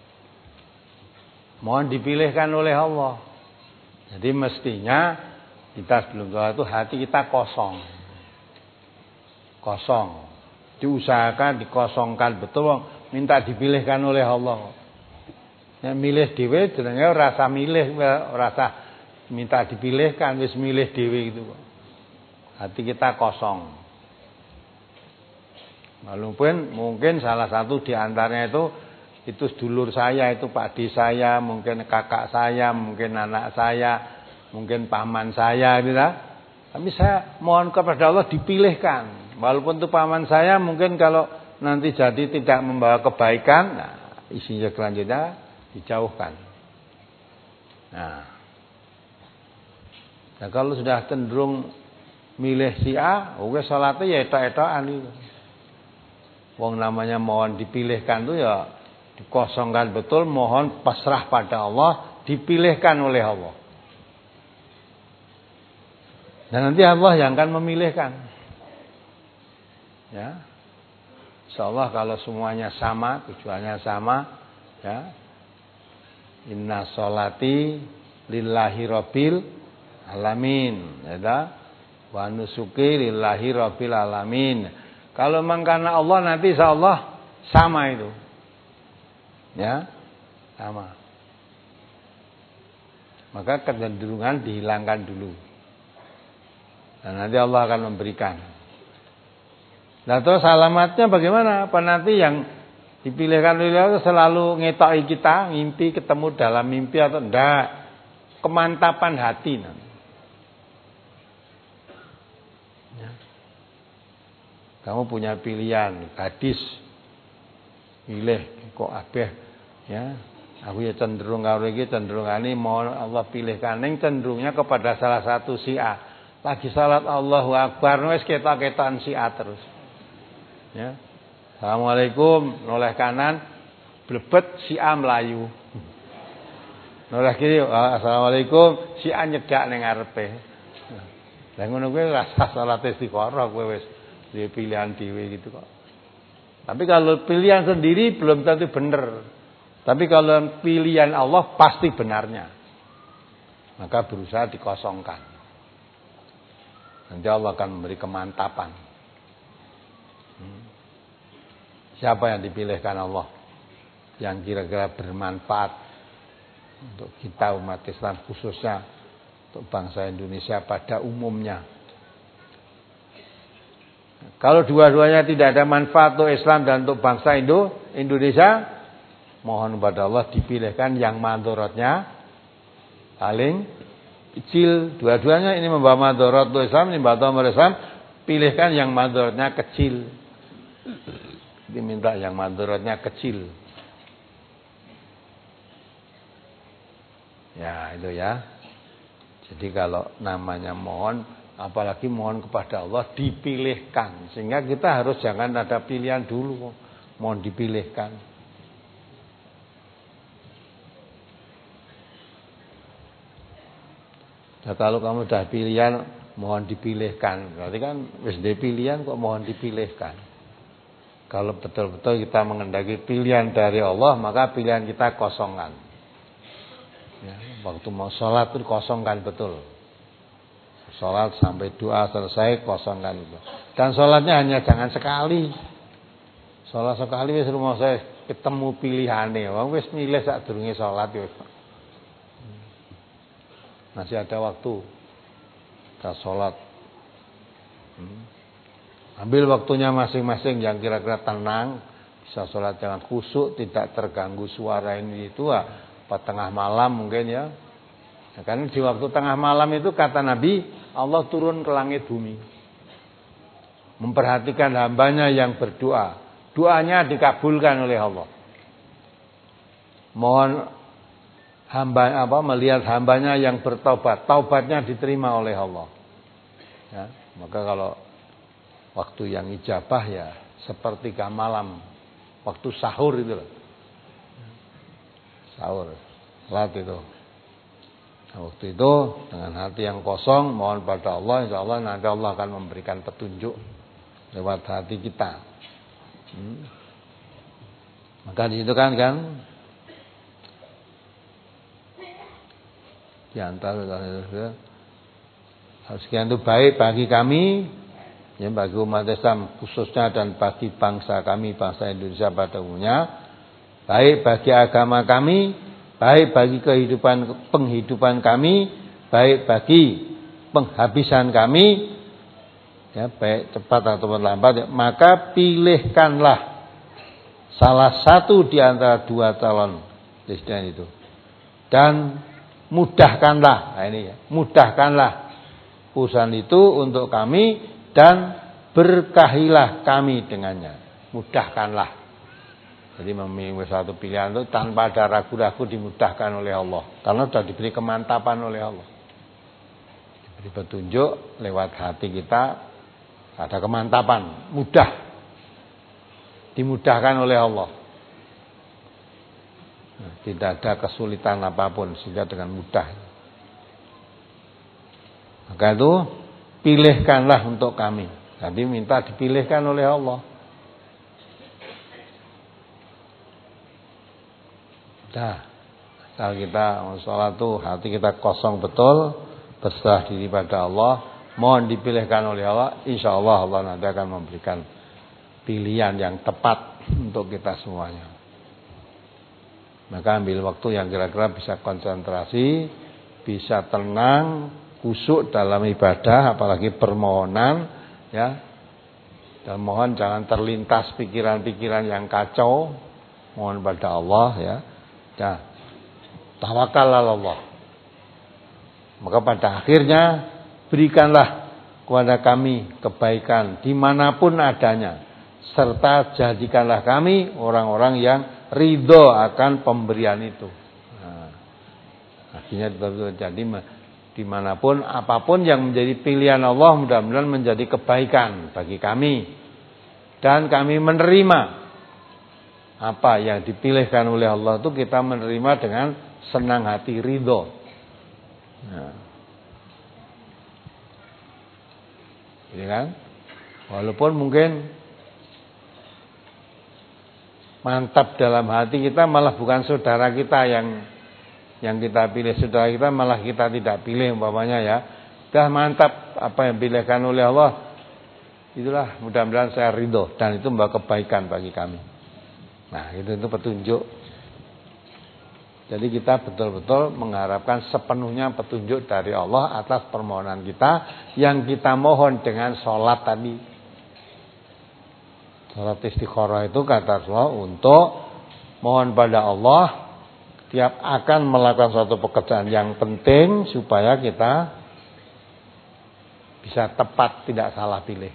Mohon dipilihkan oleh Allah. Jadi mestinya kita sebelum doa itu hati kita kosong. Kosong. Diusahakan dikosongkan betul, minta dipilihkan oleh Allah. Yang milih dhewe jenenge rasa milih, rasa minta dipilihkan, wis milih dhewe gitu. Hati kita kosong. Walaupun mungkin salah satu di antaranya itu itu sedulur saya, itu pakde saya, mungkin kakak saya, mungkin anak saya, mungkin paman saya gitu lah. Tapi saya mohon kepada Allah dipilihkan. Walaupun itu paman saya, mungkin kalau nanti jadi tidak membawa kebaikan, nah, isinya selanjutnya dijauhkan. Nah, nah kalau sudah cenderung milih si A, oke salatnya ya etok-etokan itu. Wong namanya mohon dipilihkan itu ya dikosongkan betul, mohon pasrah pada Allah, dipilihkan oleh Allah. Dan nanti Allah yang akan memilihkan. Ya, insyaallah kalau semuanya sama, tujuannya sama, ya. Inna sholati lillahi rabbil alamin, ya. wa nusuki lillahi rabbil alamin. Kalau memang karena Allah nanti insyaallah sama itu. Ya, sama. Maka kecenderungan dihilangkan dulu. Dan nanti Allah akan memberikan. Nah terus alamatnya bagaimana? Apa nanti yang dipilihkan oleh Allah selalu ngetoki kita, mimpi ketemu dalam mimpi atau enggak? Kemantapan hati nanti. Ya. Kamu punya pilihan, gadis, pilih kok abeh, ya. Aku ya cenderung karo iki cenderung ani mohon Allah pilihkan ning cenderungnya kepada salah satu si A. Lagi salat Allahu Akbar wis ketok-ketokan si A terus. Ya. Assalamualaikum, noleh kanan, blebet si A melayu. Noleh kiri, assalamualaikum, si A nyedak ning ngarepe. Lah ngono kuwi rasa salat istiqoroh kowe wis duwe pilihan dhewe gitu kok. Tapi kalau pilihan sendiri belum tentu benar. Tapi kalau pilihan Allah pasti benarnya. Maka berusaha dikosongkan. Nanti Allah akan memberi kemantapan. Hmm. Siapa yang dipilihkan Allah? Yang kira-kira bermanfaat untuk kita umat Islam khususnya untuk bangsa Indonesia pada umumnya. Kalau dua-duanya tidak ada manfaat untuk Islam dan untuk bangsa Indo, Indonesia, mohon kepada Allah dipilihkan yang mandorotnya paling kecil. Dua-duanya ini membawa mandorot untuk Islam, ini membawa Islam, pilihkan yang mandorotnya kecil. Diminta yang mandorotnya kecil. Ya itu ya. Jadi kalau namanya mohon, apalagi mohon kepada Allah dipilihkan. Sehingga kita harus jangan ada pilihan dulu, mohon dipilihkan. Nah kalau kamu sudah pilihan, mohon dipilihkan. Berarti kan wis duwe pilihan kok mohon dipilihkan. Kalau betul-betul kita mengendaki pilihan dari Allah, maka pilihan kita kosongkan. Ya, waktu mau sholat itu kosongkan betul. Sholat sampai doa selesai kosongkan itu. Dan sholatnya hanya jangan sekali. Sholat sekali wis rumah saya ketemu pilihane. Wong wis milih sadurunge sholat wis. Masih ada waktu. Kita sholat. Hmm. Ambil waktunya masing-masing yang kira-kira tenang, bisa sholat jangan khusyuk, tidak terganggu suara ini itu. Pada tengah malam mungkin ya. Ya karena di waktu tengah malam itu kata Nabi, Allah turun ke langit bumi. Memperhatikan hambanya yang berdoa. Doanya dikabulkan oleh Allah. Mohon hamba apa melihat hambanya yang bertaubat, taubatnya diterima oleh Allah. Ya, maka kalau waktu yang ijabah ya sepertiga malam, waktu sahur itu loh. Sahur, salat itu. Nah, waktu itu dengan hati yang kosong mohon pada Allah, insya Allah nanti Allah akan memberikan petunjuk lewat hati kita. Hmm. Maka di situ kan kan di antara sekian itu baik bagi kami, ya bagi umat Islam khususnya dan bagi bangsa kami, bangsa Indonesia pada umumnya. Baik bagi agama kami, baik bagi kehidupan penghidupan kami, baik bagi penghabisan kami, ya baik cepat atau lambat, ya, maka pilihkanlah salah satu di antara dua calon presiden itu dan mudahkanlah, nah ini ya, mudahkanlah urusan itu untuk kami dan berkahilah kami dengannya, mudahkanlah. Jadi memilih satu pilihan itu tanpa ada ragu-ragu dimudahkan oleh Allah. Karena sudah diberi kemantapan oleh Allah. Diberi petunjuk lewat hati kita ada kemantapan, mudah. Dimudahkan oleh Allah. Nah, tidak ada kesulitan apapun sehingga dengan mudah. Maka itu pilihkanlah untuk kami. Jadi minta dipilihkan oleh Allah. Nah, asal kita sholat tuh hati kita kosong betul, berserah diri pada Allah, mohon dipilihkan oleh Allah, insya Allah Allah nanti akan memberikan pilihan yang tepat untuk kita semuanya. Maka ambil waktu yang kira-kira bisa konsentrasi, bisa tenang, khusyuk dalam ibadah, apalagi permohonan, ya. Dan mohon jangan terlintas pikiran-pikiran yang kacau. Mohon pada Allah, ya. Nah, tawakal Allah. Maka pada akhirnya berikanlah kepada kami kebaikan dimanapun adanya, serta jadikanlah kami orang-orang yang ridho akan pemberian itu. Nah, akhirnya betul-betul jadi dimanapun apapun yang menjadi pilihan Allah mudah-mudahan menjadi kebaikan bagi kami, dan kami menerima apa yang dipilihkan oleh Allah itu kita menerima dengan senang hati, ridho. Nah, ini kan, walaupun mungkin mantap dalam hati kita malah bukan saudara kita yang yang kita pilih, saudara kita malah kita tidak pilih umpamanya, ya. Dah mantap apa yang dipilihkan oleh Allah, itulah mudah-mudahan saya ridho dan itu membawa kebaikan bagi kami. Nah, itu itu petunjuk. Jadi kita betul-betul mengharapkan sepenuhnya petunjuk dari Allah atas permohonan kita yang kita mohon dengan sholat tadi. Sholat istikharah itu kata Rasulullah untuk mohon pada Allah tiap akan melakukan suatu pekerjaan yang penting supaya kita bisa tepat, tidak salah pilih.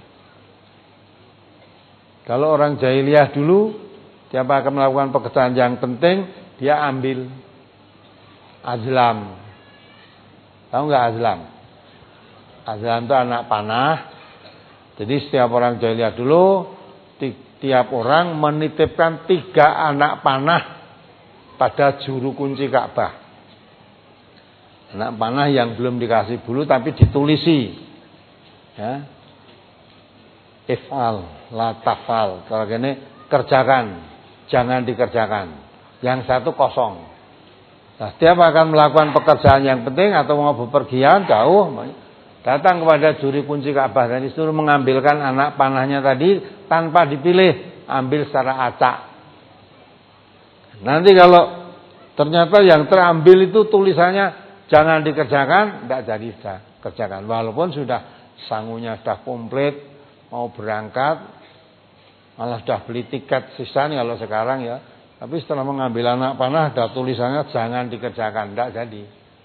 Kalau orang jahiliyah dulu tiap akan melakukan pekerjaan yang penting dia ambil azlam. Tahu nggak azlam? Azlam itu anak panah. Jadi setiap orang jahiliyah dulu, tiap orang menitipkan tiga anak panah pada juru kunci Ka'bah. Anak panah yang belum dikasih bulu tapi ditulisi. Ya. If'al, la taf'al. Kalau gini kerjakan, jangan dikerjakan. Yang satu kosong. Nah, setiap akan melakukan pekerjaan yang penting atau mau bepergian jauh, datang kepada juri kunci Ka'bah dan disuruh mengambilkan anak panahnya tadi tanpa dipilih, ambil secara acak. Nanti kalau ternyata yang terambil itu tulisannya jangan dikerjakan, tidak jadi sudah kerjakan. Walaupun sudah sangunya sudah komplit, mau berangkat, malah sudah beli tiket sisa nih kalau sekarang, ya. Tapi setelah mengambil anak panah ada tulisannya jangan dikerjakan, tidak jadi.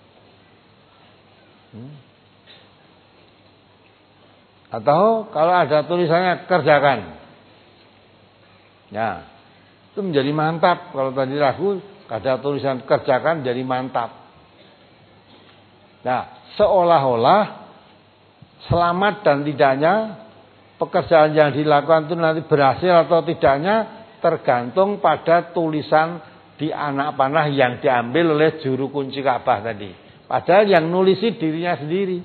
Hmm. Atau kalau ada tulisannya kerjakan, ya itu menjadi mantap. Kalau tadi ragu ada tulisan kerjakan jadi mantap. Nah, seolah-olah selamat dan tidaknya pekerjaan yang dilakukan itu nanti berhasil atau tidaknya tergantung pada tulisan di anak panah yang diambil oleh juru kunci Ka'bah tadi. Padahal yang nulisi dirinya sendiri.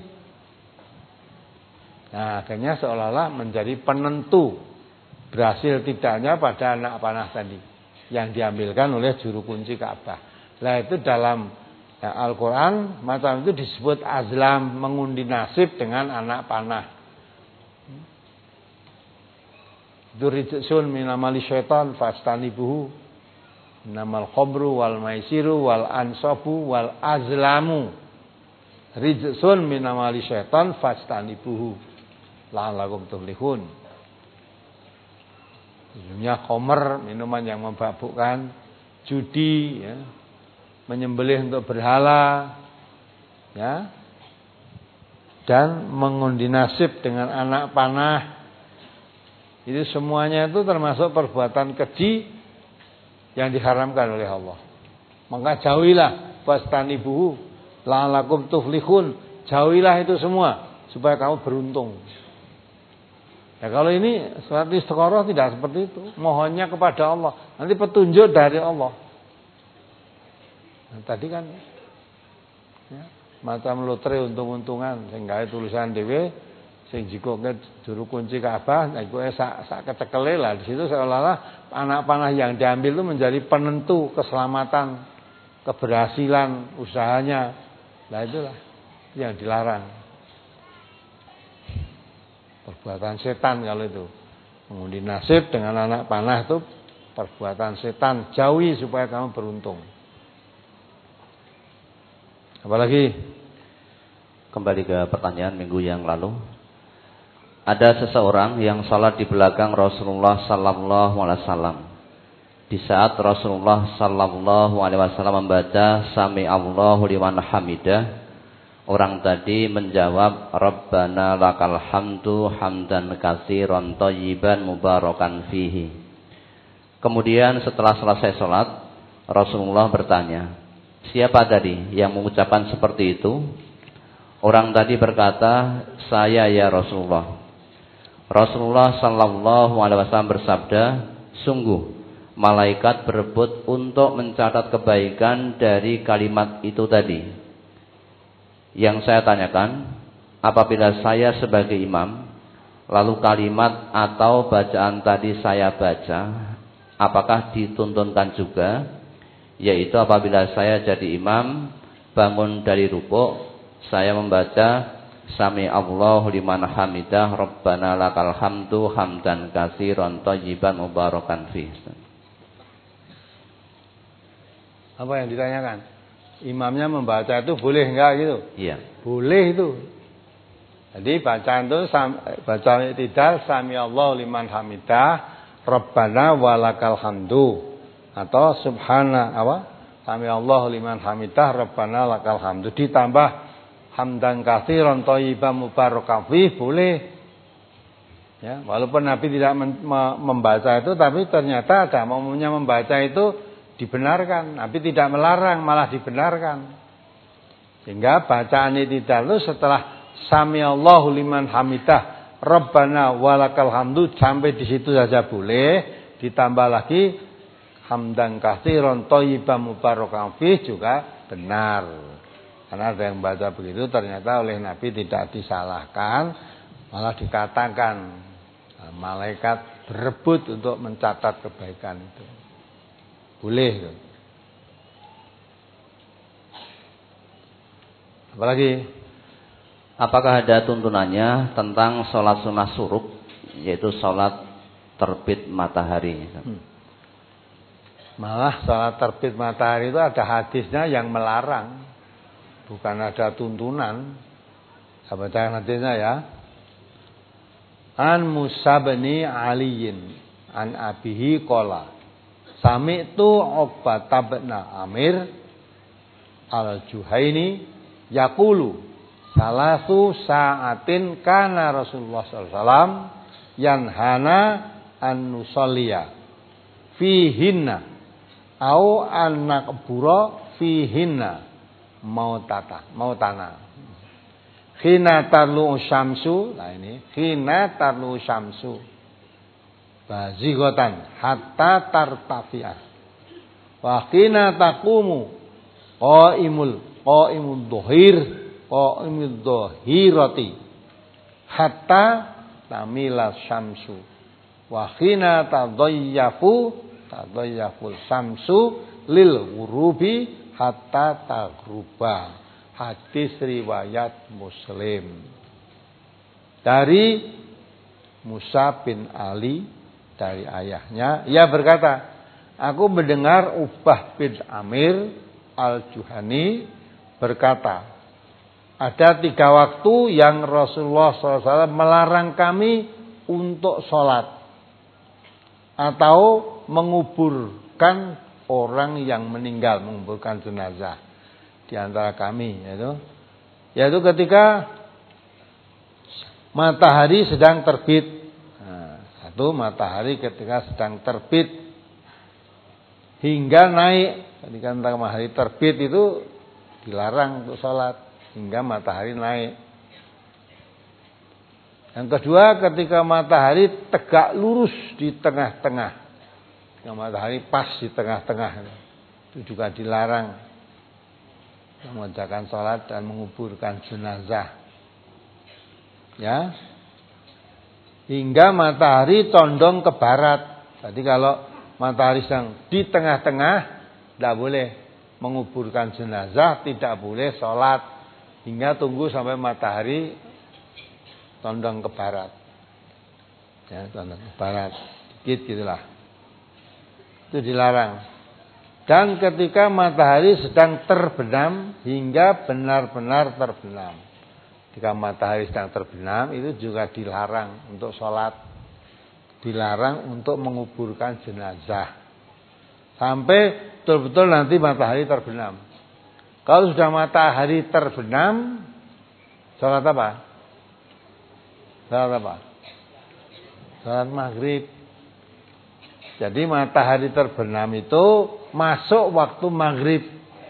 Nah, akhirnya seolah-olah menjadi penentu berhasil tidaknya pada anak panah tadi yang diambilkan oleh juru kunci Ka'bah. Nah, itu dalam ya, Al-Quran macam itu disebut azlam, mengundi nasib dengan anak panah. Itu rijsun min amali syaitan fastanibuhu. Namal khamru wal maisiru wal ansabu wal azlamu. Rijsun min amali syaitan fastanibuhu. La'allakum tuflihun. Sebenarnya khamr, minuman yang memabukkan, judi, ya, menyembelih untuk berhala, ya, dan mengundi nasib dengan anak panah. Itu semuanya itu termasuk perbuatan keji yang diharamkan oleh Allah. Maka jauhilah fastanibuhu la'allakum tuflihun. Jauhilah itu semua supaya kamu beruntung. Ya, kalau ini surat istikharah tidak seperti itu. Mohonnya kepada Allah. Nanti petunjuk dari Allah. Nah, tadi kan ya, macam lotre untung-untungan sehingga tulisan dhewe sing jikoke juru kunci Ka'bah, iku sak sak kecekele lah. Di situ seolah-olah anak panah yang diambil itu menjadi penentu keselamatan, keberhasilan usahanya. Nah, itulah yang dilarang. perbuatan setan kalau itu. Mengundi nasib dengan anak panah itu perbuatan setan, jauhi supaya kamu beruntung. Apalagi?
Kembali ke pertanyaan minggu yang lalu. Ada seseorang yang salat di belakang Rasulullah sallallahu alaihi wasallam. Di saat Rasulullah sallallahu alaihi wasallam membaca Sami Allahu liman hamidah, orang tadi menjawab Rabbana lakal hamdu hamdan katsiran thayyiban mubarakan fihi. Kemudian setelah selesai salat, Rasulullah bertanya, siapa tadi yang mengucapkan seperti itu? Orang tadi berkata, saya ya Rasulullah. Rasulullah sallallahu alaihi wasallam bersabda, sungguh malaikat berebut untuk mencatat kebaikan dari kalimat itu tadi. Yang saya tanyakan, apabila saya sebagai imam, lalu kalimat atau bacaan tadi saya baca, apakah dituntunkan juga? Yaitu apabila saya jadi imam, bangun dari rukuk, saya membaca Sami Allahu liman hamidah Rabbana lakal hamdu hamdan katsiran thayyiban mubarakan fihi.
Apa yang ditanyakan? Imamnya membaca itu boleh enggak gitu?
Iya.
Boleh itu. Jadi bacaan itu bacaan tidak Sami Allahu liman hamidah Rabbana walakal hamdu atau subhana apa? Sami Allahu liman hamidah Rabbana lakal hamdu ditambah hamdan katsiran thayyiban mubarakan fihi boleh. Ya, walaupun Nabi tidak membaca itu tapi ternyata ada umumnya membaca itu dibenarkan, Nabi tidak melarang, malah dibenarkan. Sehingga bacaan i'tidal itu setelah Sami Allahu liman hamidah Rabbana walakal hamdu sampai di situ saja boleh, ditambah lagi hamdan katsiran thayyiban mubarakan fihi juga benar. Karena ada yang baca begitu ternyata oleh Nabi tidak disalahkan, malah dikatakan malaikat berebut untuk mencatat kebaikan itu. Boleh. Apalagi?
Apakah ada tuntunannya tentang sholat sunnah suruk, yaitu sholat terbit matahari?
Hmm. Malah sholat terbit matahari itu ada hadisnya yang melarang, bukan ada tuntunan. Saya baca hadisnya ya. An Musa bin Aliyin an abihi qala Sami'tu Uqbah bin Amir al-Juhaini yaqulu salasu sa'atin kana Rasulullah sallallahu alaihi wasallam yanhana an nusalliya fihinna au an naqbura fihinna mautata mautana khina tarlu syamsu. Nah ini khina tarlu syamsu bazighatan hatta tartafi'ah wa qina taqumu qaimul qaimud dhuhir qaimud dhuhirati hatta tamila syamsu wa qina tadayyafu tadayyaful syamsu lil ghurubi hatta taghruba. Hadis riwayat Muslim dari Musa bin Ali dari ayahnya, ia berkata, aku mendengar Uqbah bin Amir al-Juhani berkata, ada tiga waktu yang Rasulullah shallallahu alaihi wasallam melarang kami untuk sholat atau menguburkan orang yang meninggal, menguburkan jenazah di antara kami, yaitu, yaitu ketika matahari sedang terbit. Itu matahari ketika sedang terbit hingga naik. Ketika matahari terbit itu dilarang untuk sholat hingga matahari naik. Yang kedua, ketika matahari tegak lurus di tengah-tengah, ketika matahari pas di tengah-tengah, itu juga dilarang mengerjakan sholat dan menguburkan jenazah. Ya. Hingga matahari condong ke barat. Jadi kalau matahari sedang di tengah-tengah, tidak boleh menguburkan jenazah, tidak boleh sholat. Hingga tunggu sampai matahari condong ke barat. Ya, barat dikit gitulah. Itu dilarang. Dan ketika matahari sedang terbenam hingga benar-benar terbenam. Ketika matahari sedang terbenam itu juga dilarang untuk sholat. Dilarang untuk menguburkan jenazah. Sampai betul-betul nanti matahari terbenam. Kalau sudah matahari terbenam, sholat apa? Sholat apa? Sholat maghrib. Jadi matahari terbenam itu masuk waktu maghrib.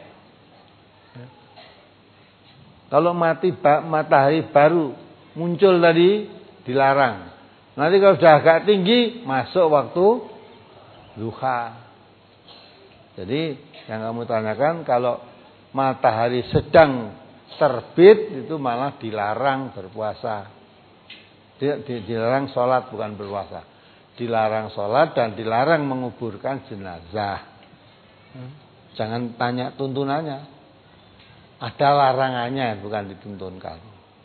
Kalau mati matahari baru muncul tadi dilarang. Nanti kalau sudah agak tinggi masuk waktu duha. Jadi yang kamu tanyakan kalau matahari sedang terbit itu malah dilarang berpuasa. Dilarang sholat bukan berpuasa. Dilarang sholat dan dilarang menguburkan jenazah. Jangan tanya tuntunannya. Ada larangannya, bukan dituntunkan.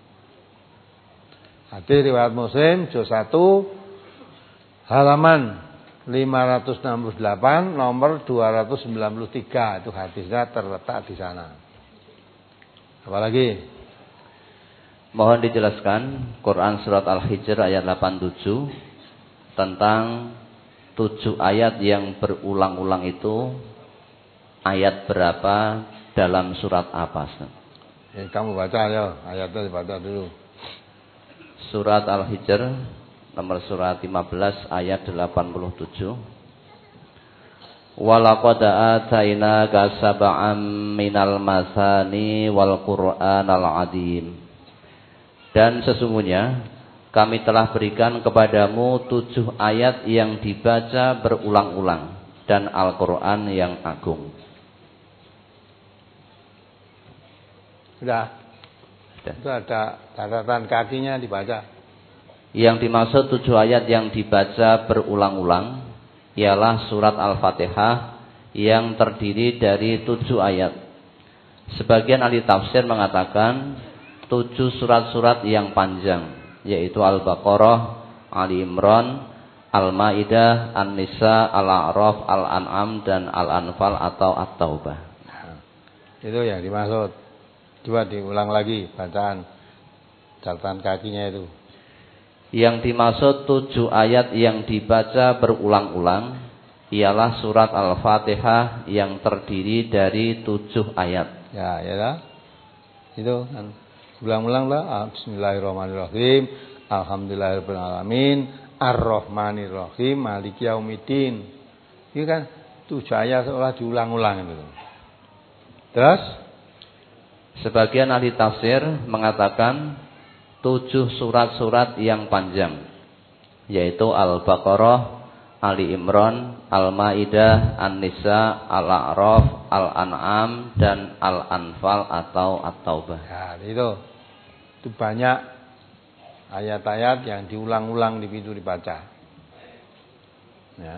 Hadis riwayat Muslim, juz satu, halaman lima ratus enam puluh delapan, nomor dua ratus sembilan puluh tiga. Itu hadisnya terletak di sana. Apalagi?
Mohon dijelaskan Quran surat Al-Hijr ayat delapan puluh tujuh. Tentang tujuh ayat yang berulang-ulang itu ayat berapa dalam surat apa?
Ya, kamu baca ya, ayatnya dibaca dulu.
Surat Al-Hijr nomor surat lima belas ayat delapan puluh tujuh. Walaqad atainaka sab'am minal masani wal Qur'anal azim. Dan sesungguhnya kami telah berikan kepadamu tujuh ayat yang dibaca berulang-ulang dan Al-Quran yang agung.
Sudah. Sudah. Itu ada catatan kakinya dibaca.
Yang dimaksud tujuh ayat yang dibaca berulang-ulang ialah surat Al-Fatihah yang terdiri dari tujuh ayat. Sebagian ahli tafsir mengatakan tujuh surat-surat yang panjang, yaitu Al-Baqarah, Ali Imran, Al-Maidah, An-Nisa, Al-A'raf, Al-An'am dan Al-Anfal atau At-Taubah.
Nah, itu yang dimaksud. Coba diulang lagi bacaan catatan kakinya itu.
Yang dimaksud tujuh ayat yang dibaca berulang-ulang ialah surat Al-Fatihah yang terdiri dari tujuh ayat.
Ya, ya lah. Itu kan. Ulang-ulang lah. Bismillahirrahmanirrahim. Alhamdulillahirabbil alamin. Ar-Rahmanirrahim. Maliki yaumiddin. Ini kan tujuh ayat seolah diulang-ulang itu. Terus
sebagian ahli tafsir mengatakan tujuh surat-surat yang panjang, yaitu Al-Baqarah, Ali Imran, Al-Maidah, An-Nisa, Al-A'raf, Al-An'am dan Al-Anfal atau At-Taubah.
Ya, itu. Itu banyak ayat-ayat yang diulang-ulang di pintu dibaca. Ya.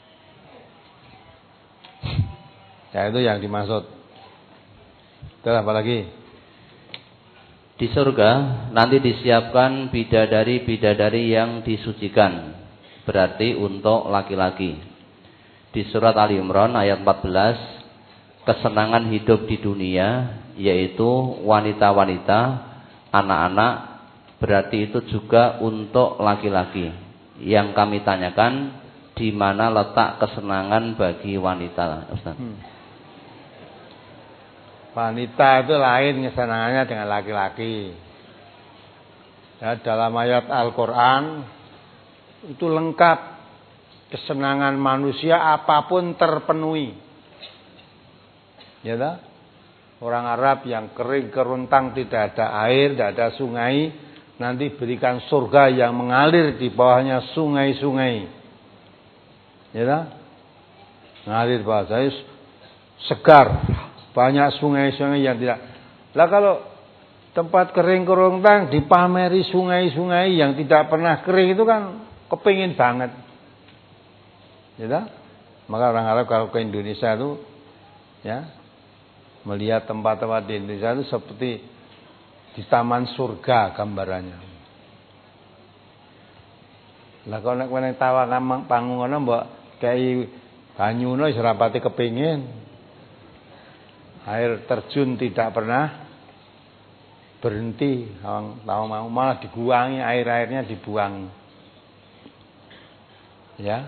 Ya, itu yang dimaksud. Terus apa lagi?
Di surga nanti disiapkan bidadari-bidadari yang disucikan, berarti untuk laki-laki. Di surat Ali Imran ayat empat belas, kesenangan hidup di dunia yaitu wanita-wanita, anak-anak, berarti itu juga untuk laki-laki. Yang kami tanyakan, di mana letak kesenangan bagi wanita, Ustaz? Hmm.
Wanita itu lain kesenangannya dengan laki-laki. Ya, dalam ayat Al-Quran itu lengkap. Kesenangan manusia apapun terpenuhi. Ya tak? Orang Arab yang kering keruntang, tidak ada air, tidak ada sungai, nanti berikan surga yang mengalir di bawahnya sungai-sungai. Ya tak? Mengalir di bawah saya segar. Banyak sungai-sungai yang tidak. Lah kalau tempat kering keruntang dipameri sungai-sungai yang tidak pernah kering itu kan kepingin banget. Ya, maka orang Arab kalau ke Indonesia itu ya melihat tempat-tempat di Indonesia itu seperti di taman surga gambarannya. Lah kok nek meneng tawa panggung ngono mbok kei banyune wis ora pati kepengin. Air terjun tidak pernah berhenti, tahu mau malah diguangi, air-airnya dibuang. Ya.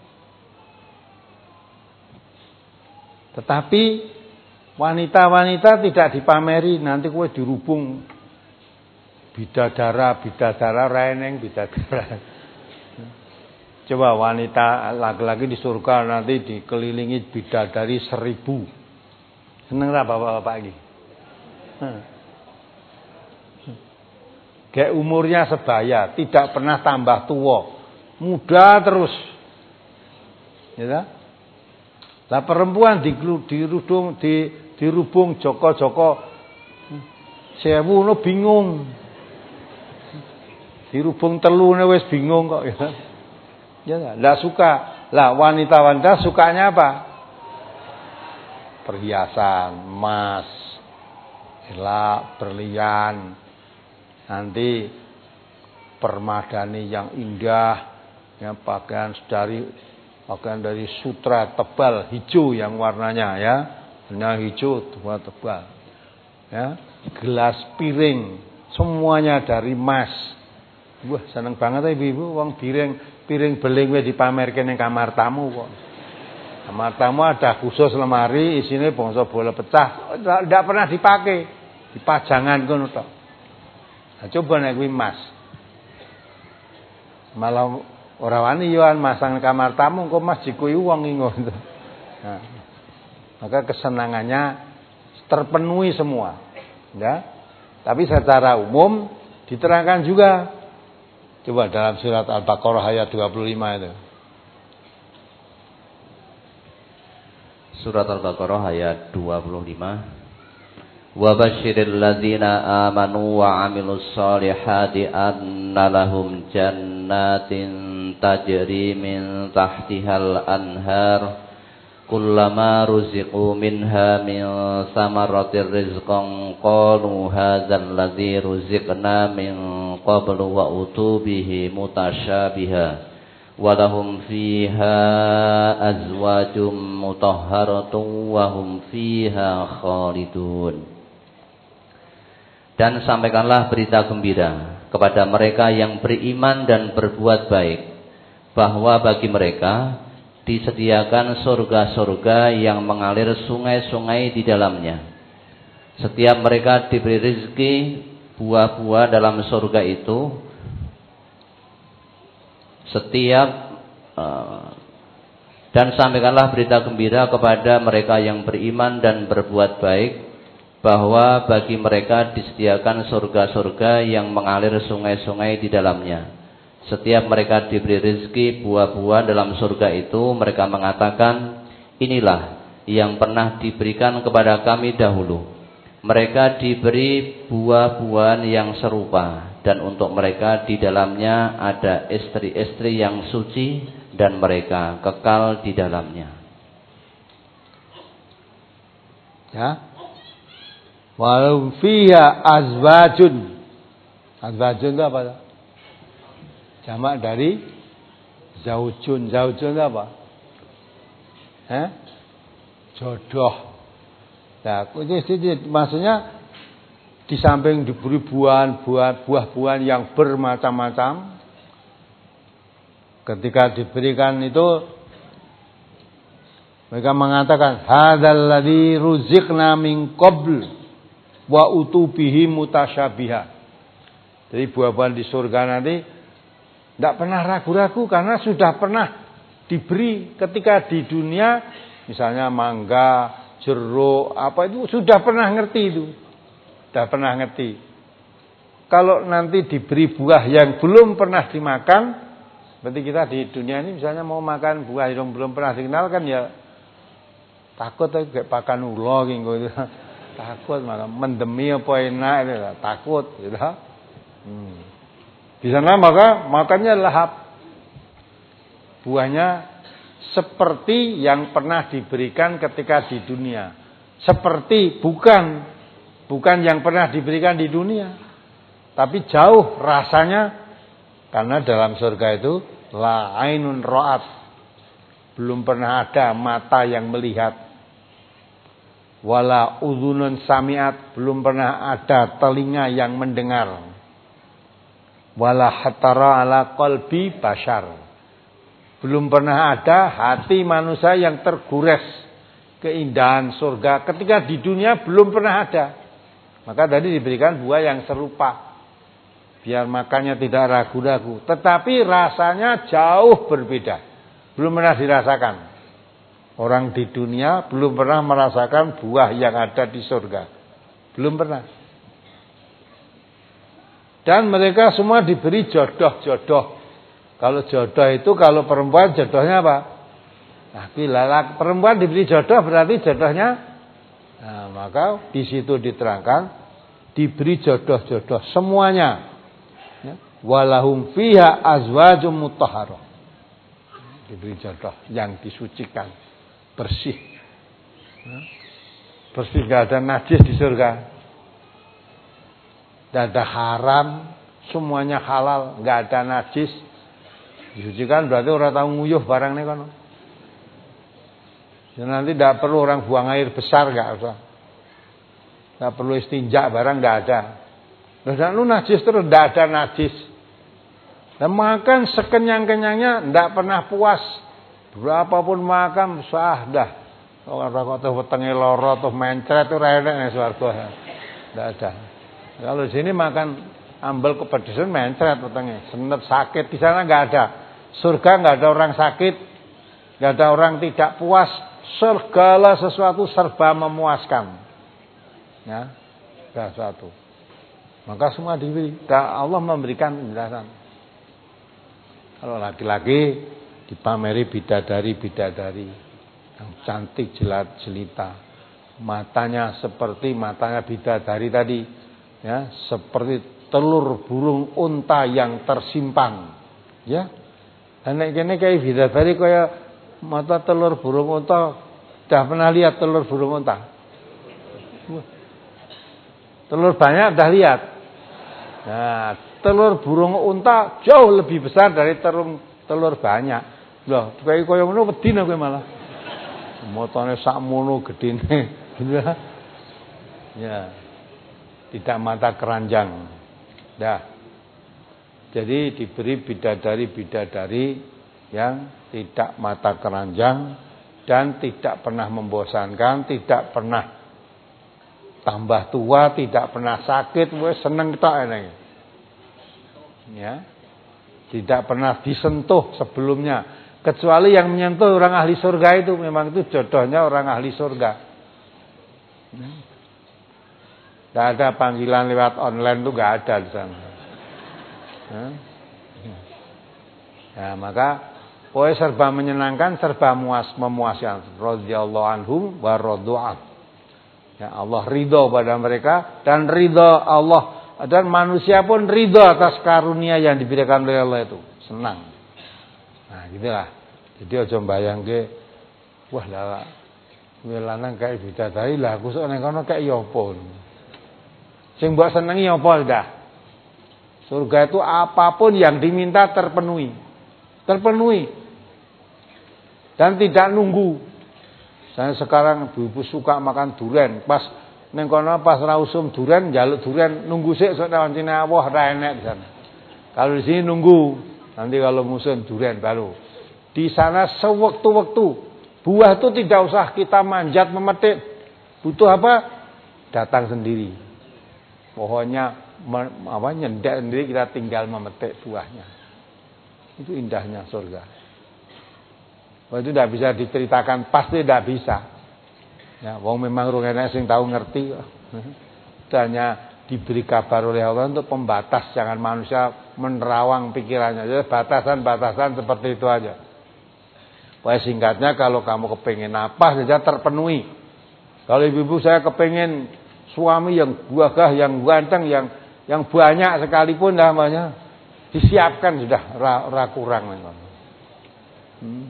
Tetapi wanita-wanita tidak dipameri, nanti kowe dirubung bidadara, bidadara reneng bidadara. Coba wanita laki-laki di surga nanti dikelilingi bidadari seribu. Seneng ra bapak-bapak iki? Kayak umurnya sebaya, tidak pernah tambah tua, muda terus. Ya. Lah perempuan dirudung di dirubung Joko-Joko sewu no bingung. Dirubung telune wis bingung kok ya. Ya enggak suka. Lah wanita-wanita sukanya apa? Perhiasan, emas, helak, berlian. Nanti permadani yang indah, yang pakaian dari pakaian dari sutra tebal hijau yang warnanya ya, warna hijau tua tebal. Ya, gelas piring semuanya dari emas. Wah, seneng banget ibu-ibu wong piring piring beling wis dipamerke ning kamar tamu kok. Kamar tamu ada khusus lemari isine bangsa bola pecah, tidak pernah dipakai. Dipajangan ngono tok. Nah, coba nek kuwi emas. Malah ora wani yo masang kamar tamu kok mas dikuyi wong ngono. Nah, maka kesenangannya terpenuhi semua. Ya. Tapi secara umum diterangkan juga. Coba dalam surat Al-Baqarah ayat dua puluh lima itu.
Surat Al-Baqarah ayat dua puluh lima. Wa basyiril ladzina amanu wa 'amilus solihati anna lahum jannatin tajri min tahtihal anhar kullama ruziqu minha min samaratir rizqan qalu hadzal ladzi ruziqna min qablu wa utubihi mutasyabiha walahum fiha azwajum mutahharatun wa hum fiha khalidun. Dan sampaikanlah berita gembira kepada mereka yang beriman dan berbuat baik, bahwa bagi mereka disediakan surga-surga yang mengalir sungai-sungai di dalamnya. Setiap mereka diberi rezeki buah-buah dalam surga itu. Setiap uh, dan sampaikanlah berita gembira kepada mereka yang beriman dan berbuat baik, bahwa bagi mereka disediakan surga-surga yang mengalir sungai-sungai di dalamnya. Setiap mereka diberi rezeki buah-buah dalam surga itu, mereka mengatakan, inilah yang pernah diberikan kepada kami dahulu. Mereka diberi buah-buahan yang serupa, dan untuk mereka di dalamnya ada istri-istri yang suci, dan mereka kekal di dalamnya.
Ya. Walau fiha azwajun. Azwajun itu apa? Jamak dari zaujun. Zaujun itu apa? Eh? Jodoh. Nah, ini maksudnya di samping diberi buah-buah buah-buahan yang bermacam-macam, ketika diberikan itu mereka mengatakan hadzal ladzi ruziqna min qabl wa utubihi mutasyabiha. Jadi buah-buahan di surga nanti tidak pernah ragu-ragu karena sudah pernah diberi ketika di dunia, misalnya mangga, jeruk, apa itu sudah pernah ngerti itu. Sudah pernah ngerti. Kalau nanti diberi buah yang belum pernah dimakan, berarti kita di dunia ini misalnya mau makan buah yang belum pernah dikenal kan ya takut kayak pakan ulo gitu. Takut malah mendemi apa enak itu takut gitu. Hmm. Di sana maka makannya lahap. Buahnya seperti yang pernah diberikan ketika di dunia. Seperti bukan bukan yang pernah diberikan di dunia. Tapi jauh rasanya karena dalam surga itu La ainun ra'at. Belum pernah ada mata yang melihat. Wala udhunun sami'at. Belum pernah ada telinga yang mendengar. Wala hatara ala qalbi bashar. Belum pernah ada hati manusia yang tergores keindahan surga. Ketika di dunia belum pernah ada. Maka tadi diberikan buah yang serupa. Biar makannya tidak ragu-ragu. Tetapi rasanya jauh berbeda. Belum pernah dirasakan. Orang di dunia belum pernah merasakan buah yang ada di surga. Belum pernah. Dan mereka semua diberi jodoh-jodoh. Kalau jodoh itu, kalau perempuan jodohnya apa? Nah, bila perempuan diberi jodoh berarti jodohnya. Nah, maka di situ diterangkan diberi jodoh-jodoh semuanya. Ya. Walahum fiha azwajum mutahharah. Diberi jodoh yang disucikan, bersih. Ya. Bersih, enggak ada najis di surga. Enggak ada haram, semuanya halal, enggak ada najis. Disucikan berarti orang tahu nguyuh barang ini kan. Ya, nanti tidak perlu orang buang air besar, enggak usah. Enggak perlu istinja barang, enggak ada. Dan lu najis terus, enggak ada najis. Dan makan sekenyang-kenyangnya enggak pernah puas. Berapapun makan sah dah. Orang kok tuh wetenge lara tuh mencret tuh ra enek nek swarga. Enggak ada. Kalau di sini makan ambel kepedesan mencret wetenge, senep sakit. Di sana enggak ada. Surga enggak ada orang sakit, enggak ada orang tidak puas. Segala sesuatu serba memuaskan. Ya, segala sesuatu. Maka semua diberi. Allah memberikan penjelasan. Kalau laki-laki dipameri bidadari-bidadari yang cantik jelat jelita, matanya seperti matanya bidadari tadi, ya, seperti telur burung unta yang tersimpan, ya. Dan nek kene kayak bidadari kaya mata telur burung unta, dah pernah lihat telur burung unta? Telur banyak dah lihat. Nah, telur burung unta jauh lebih besar dari telur telur banyak. Loh, kayak koyo ngono wedi nek kowe malah. Motone sakmono gedene. Ya. Tidak mata keranjang. Dah. Jadi diberi bidadari-bidadari yang tidak mata keranjang dan tidak pernah membosankan, tidak pernah tambah tua, tidak pernah sakit, wis seneng tok enake. Ya. Tidak pernah disentuh sebelumnya, kecuali yang menyentuh orang ahli surga itu memang itu jodohnya orang ahli surga. Tidak ada panggilan lewat online itu enggak ada di sana. Nah, maka pokoknya serba menyenangkan, serba muas memuaskan. Radhiyallahu anhum wa radu'an. Ya, Allah ridho pada mereka dan ridho Allah, dan manusia pun ridho atas karunia yang diberikan oleh Allah itu. Senang. Nah, gitulah. Jadi aja mbayangke, wah lah kowe lanang kayak bidadari lah, aku sok nang kono kayak ya apa. Sing mbok senengi apa dah. Surga itu apapun yang diminta terpenuhi. Terpenuhi. Dan tidak nunggu. Saya sekarang ibu-ibu suka makan durian, pas ning kono pas ra usum durian njaluk durian nunggu sik sok wancine Allah ra enek di sana. Kalau di sini nunggu, nanti kalau musim durian baru. Di sana sewaktu-waktu. Buah itu tidak usah kita manjat memetik. Butuh apa? Datang sendiri. Pohonnya apa nyendek sendiri, kita tinggal memetik buahnya. Itu indahnya surga. Wah, itu tidak bisa diceritakan, pasti tidak bisa. Ya, wong memang rung enek sing tahu ngerti. Itu hanya diberi kabar oleh Allah untuk pembatas, jangan manusia menerawang pikirannya. Jadi batasan-batasan seperti itu aja. Wah, singkatnya kalau kamu kepengen apa saja terpenuhi. Kalau ibu-ibu saya kepengen suami yang gagah, yang ganteng, yang yang banyak sekalipun namanya disiapkan sudah, ra, ra kurang memang. Hmm.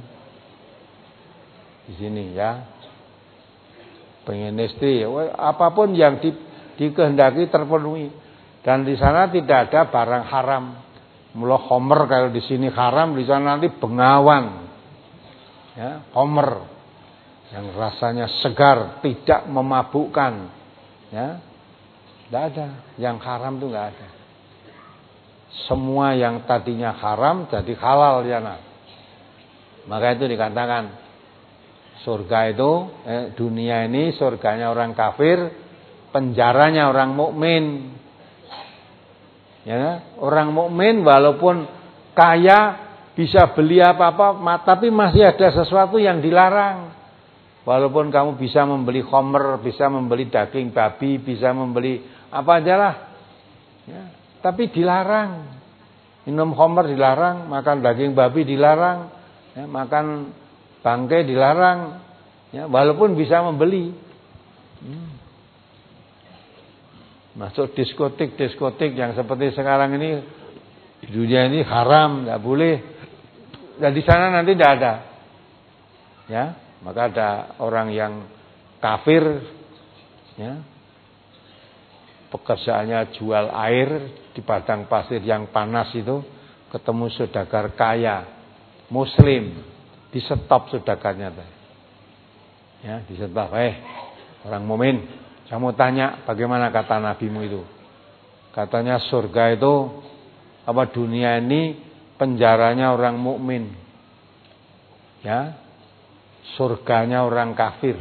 Di sini ya. Pengen istri, apapun yang di, dikehendaki terpenuhi. Dan di sana tidak ada barang haram. Mula khamr kalau di sini haram, di sana nanti bengawan. Ya, khamr yang rasanya segar, tidak memabukkan. Ya. Tidak ada, yang haram itu enggak ada. Semua yang tadinya haram jadi halal ya nah. Maka itu dikatakan surga itu eh, dunia ini surganya orang kafir, penjaranya orang mukmin. Ya, orang mukmin walaupun kaya bisa beli apa-apa, tapi masih ada sesuatu yang dilarang. Walaupun kamu bisa membeli khamr, bisa membeli daging babi, bisa membeli apa aja lah. Ya, tapi dilarang. Minum khamr dilarang, makan daging babi dilarang, ya, makan bangkai dilarang. Ya, walaupun bisa membeli. Hmm. Masuk diskotik-diskotik yang seperti sekarang ini di dunia ini haram, tidak boleh. Dan di sana nanti tidak ada. Ya, maka ada orang yang kafir, ya, pekerjaannya jual air di padang pasir yang panas itu, ketemu saudagar kaya muslim, di stop saudagarnya. Ya, di stop. Eh, orang mukmin, saya mau tanya, bagaimana kata nabimu itu? Katanya surga itu apa, dunia ini penjaranya orang mukmin. Ya. Surganya orang kafir.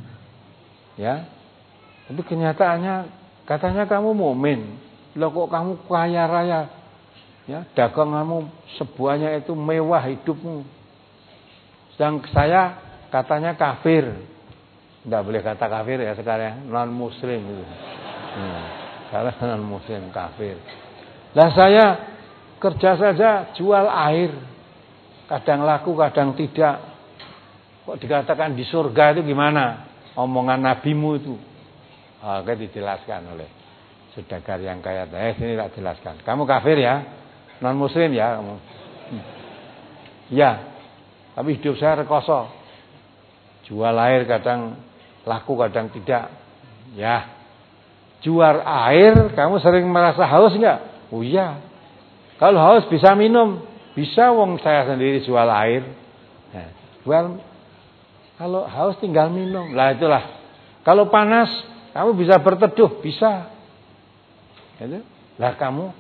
Ya. Tapi kenyataannya katanya kamu mukmin. Loh kok kamu kaya raya? Ya, daganganmu semuanya itu mewah hidupmu. Sedang saya katanya kafir. Tidak boleh kata kafir ya sekarang, non muslim itu. Hmm, karena non muslim kafir. Lah saya kerja saja jual air. Kadang laku, kadang tidak. Kok dikatakan di surga itu gimana? Omongan nabimu itu. Oke, dijelaskan oleh saudagar yang kaya. Eh, sini tak jelaskan. Kamu kafir ya? Non muslim ya kamu. Hmm. Ya. Tapi hidup saya rekoso. Jual air kadang laku, kadang tidak. Ya. Jual air, kamu sering merasa haus enggak? Oh iya. Kalau haus bisa minum. Bisa, wong saya sendiri jual air. Nah, jual. Kalau haus tinggal minum. Lah itulah. Kalau panas, kamu bisa berteduh, bisa. Gitu. Lah kamu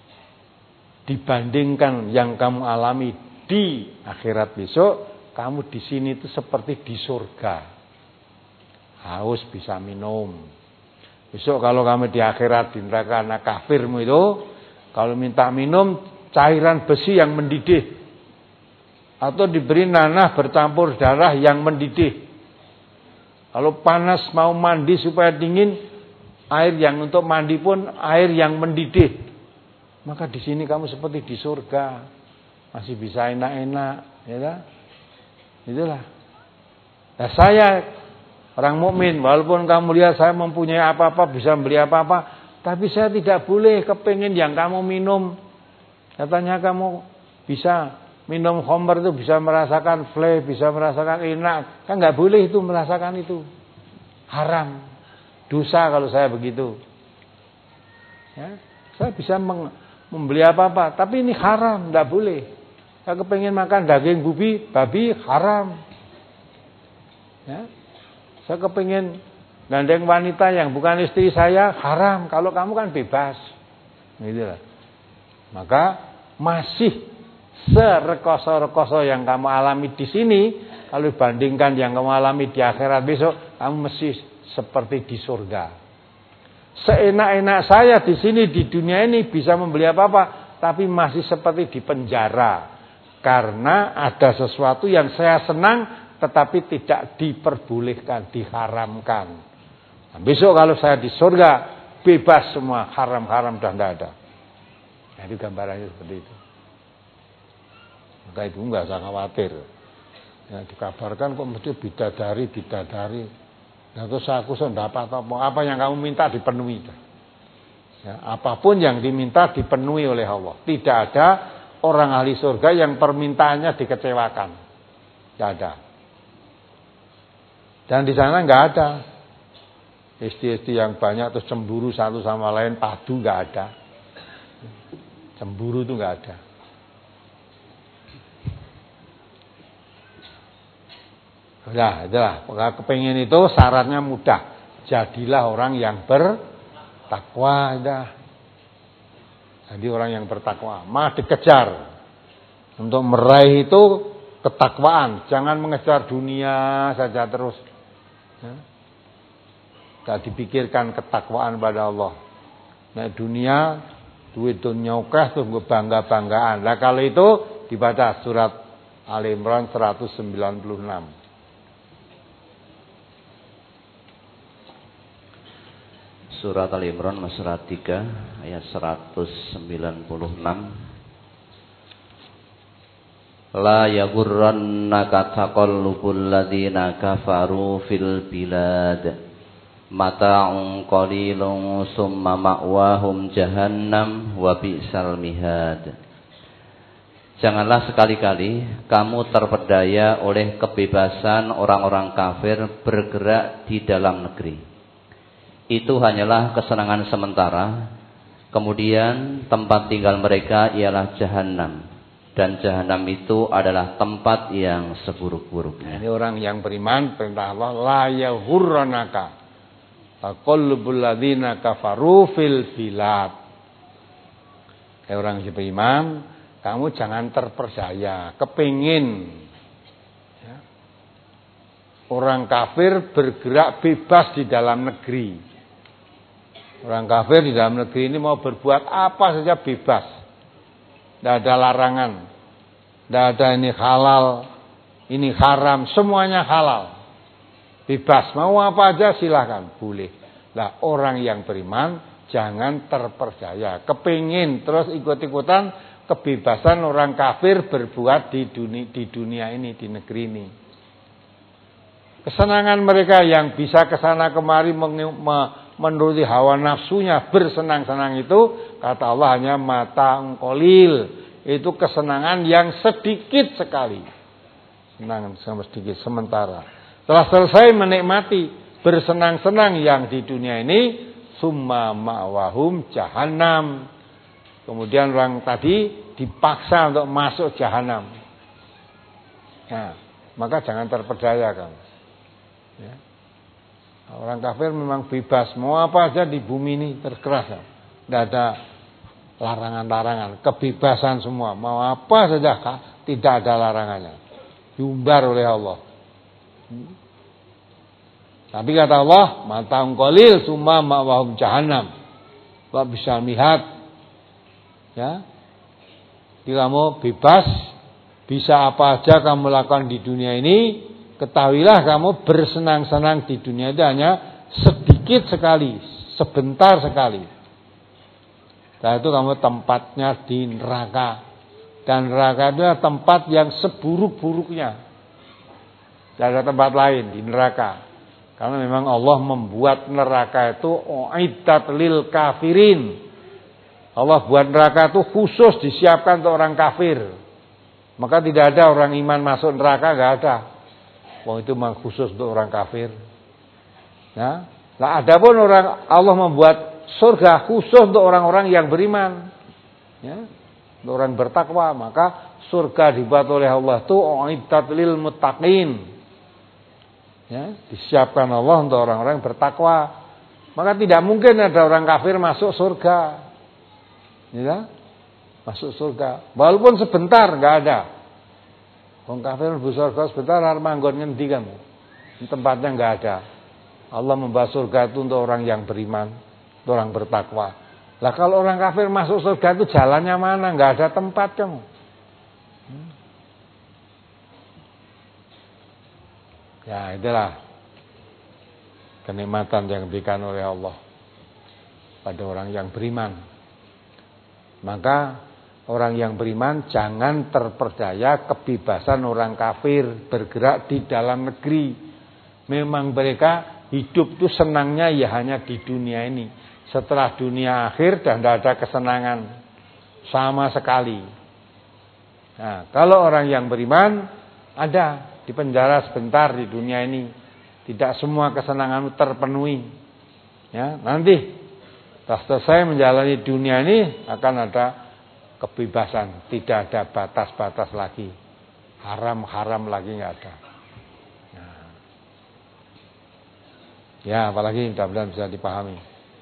dibandingkan yang kamu alami di akhirat besok, kamu di sini itu seperti di surga. Haus bisa minum. Besok kalau kamu di akhirat di neraka anak kafirmu itu, kalau minta minum cairan besi yang mendidih, atau diberi nanah bercampur darah yang mendidih. Kalau panas mau mandi supaya dingin, air yang untuk mandi pun air yang mendidih. Maka di sini kamu seperti di surga, masih bisa enak-enak, ya kan? Itulah. Nah, saya orang mukmin, walaupun kamu lihat saya mempunyai apa-apa, bisa beli apa-apa, tapi saya tidak boleh kepengin yang kamu minum. Katanya kamu bisa minum khamr itu bisa merasakan fle, bisa merasakan enak. Kan nggak boleh itu merasakan itu. Haram. Dosa kalau saya begitu. Ya, saya bisa membeli apa-apa, tapi ini haram, nggak boleh. Saya kepengin makan daging babi, babi haram. Ya. Saya kepengin gandeng wanita yang bukan istri saya, haram. Kalau kamu kan bebas. Gitu lah. Maka masih serekoso-rekoso yang kamu alami di sini, kalau dibandingkan yang kamu alami di akhirat besok, kamu mesti seperti di surga. Seenak-enak saya di sini di dunia ini bisa membeli apa-apa, tapi masih seperti di penjara. Karena ada sesuatu yang saya senang, tetapi tidak diperbolehkan, diharamkan. Nah, besok kalau saya di surga, bebas semua, haram-haram dan tidak ada. Nah, itu gambarannya seperti itu. Maka itu enggak usah khawatir. Ya, dikabarkan kok mesti bidadari, bidadari. Nah, terus aku sudah dapat apa? Apa yang kamu minta dipenuhi. Ya, apapun yang diminta dipenuhi oleh Allah. Tidak ada orang ahli surga yang permintaannya dikecewakan. Tidak ada. Dan di sana enggak ada istri-istri yang banyak terus cemburu satu sama lain, padu, enggak ada. Cemburu itu nggak ada. Nah, itulah. Kepengen itu syaratnya mudah. Jadilah orang yang bertakwa. Dah. Jadi orang yang bertakwa. Mah dikejar. Untuk meraih itu ketakwaan. Jangan mengejar dunia saja terus. Ya. Gak dipikirkan ketakwaan pada Allah. Nah dunia, duit dunia ukah tuh bangga-banggaan. Nah kalau itu dibaca surat Al Imran seratus sembilan puluh enam.
Surat Al Imran surat tiga ayat seratus sembilan puluh enam. La yaghurrannaka taqallubul ladzina kafaru fil bilad. Mata'un qalilun summa ma'wahum jahannam wa bi'sal mihad. Janganlah sekali-kali kamu terpedaya oleh kebebasan orang-orang kafir bergerak di dalam negeri. Itu hanyalah kesenangan sementara. Kemudian tempat tinggal mereka ialah jahannam. Dan jahannam itu adalah tempat yang seburuk-buruknya.
Ini orang yang beriman, perintah Allah, la yaghurrannaka taqallubul ladzina kafaru fil bilad. Kayak orang yang beriman, kamu jangan terperdaya, kepingin ya, orang kafir bergerak bebas di dalam negeri. Orang kafir di dalam negeri ini mau berbuat apa saja bebas. Tidak ada larangan. Tidak ada ini halal, ini haram, semuanya halal. Bebas, mau apa aja silahkan, boleh. Lah orang yang beriman jangan terperdaya, kepingin terus ikut-ikutan kebebasan orang kafir berbuat di dunia, di dunia ini, di negeri ini. Kesenangan mereka yang bisa kesana kemari menuruti hawa nafsunya, bersenang-senang itu, kata Allah hanya mata qalil, itu kesenangan yang sedikit sekali, senang sama sedikit sementara. Setelah selesai menikmati bersenang-senang yang di dunia ini, summa ma'wahum jahannam. Kemudian orang tadi dipaksa untuk masuk jahannam. Ya, maka jangan terperdaya kan. Ya. Orang kafir memang bebas, mau apa aja di bumi ini terkeras. Tidak ada larangan-larangan, kebebasan semua. Mau apa saja tidak ada larangannya. Diumbar oleh Allah. Tapi kata Allah, mata'un qalil summa ma'wahum jahannam wa bisal mihad. Ya. Jadi kamu bebas, bisa apa aja kamu lakukan di dunia ini, ketahuilah kamu bersenang-senang di dunia itu hanya sedikit sekali, sebentar sekali. Setelah itu kamu tempatnya di neraka. Dan neraka itu adalah tempat yang seburuk-buruknya. Tidak ada tempat lain di neraka. Karena memang Allah membuat neraka itu uiddat lil kafirin. Allah buat neraka itu khusus disiapkan untuk orang kafir. Maka tidak ada orang iman masuk neraka, enggak ada. Wah, itu memang khusus untuk orang kafir. Ya. Nah, adapun orang Allah membuat surga khusus untuk orang-orang yang beriman. Ya. Untuk orang bertakwa, maka surga dibuat oleh Allah itu uiddat lil muttaqin. Ya, disiapkan Allah untuk orang-orang bertakwa. Maka tidak mungkin ada orang kafir masuk surga. Ya, masuk surga. Walaupun sebentar enggak ada. Orang kafir masuk surga sebentar harus manggon ngendi kan. Tempatnya enggak ada. Allah membahas surga itu untuk orang yang beriman, untuk orang bertakwa. Lah kalau orang kafir masuk surga itu jalannya mana? Enggak ada tempat kamu. Hmm. Ya itulah kenikmatan yang diberikan oleh Allah pada orang yang beriman. Maka orang yang beriman jangan terperdaya kebebasan orang kafir bergerak di dalam negeri. Memang mereka hidup itu senangnya ya hanya di dunia ini. Setelah dunia akhir dan tidak ada kesenangan sama sekali. Nah, kalau orang yang beriman ada di penjara sebentar di dunia ini, tidak semua kesenangan terpenuhi. Ya, nanti setelah selesai menjalani dunia ini akan ada kebebasan, tidak ada batas-batas lagi, haram-haram lagi nggak ada. Nah. Ya, apalagi mudah-mudahan bisa dipahami.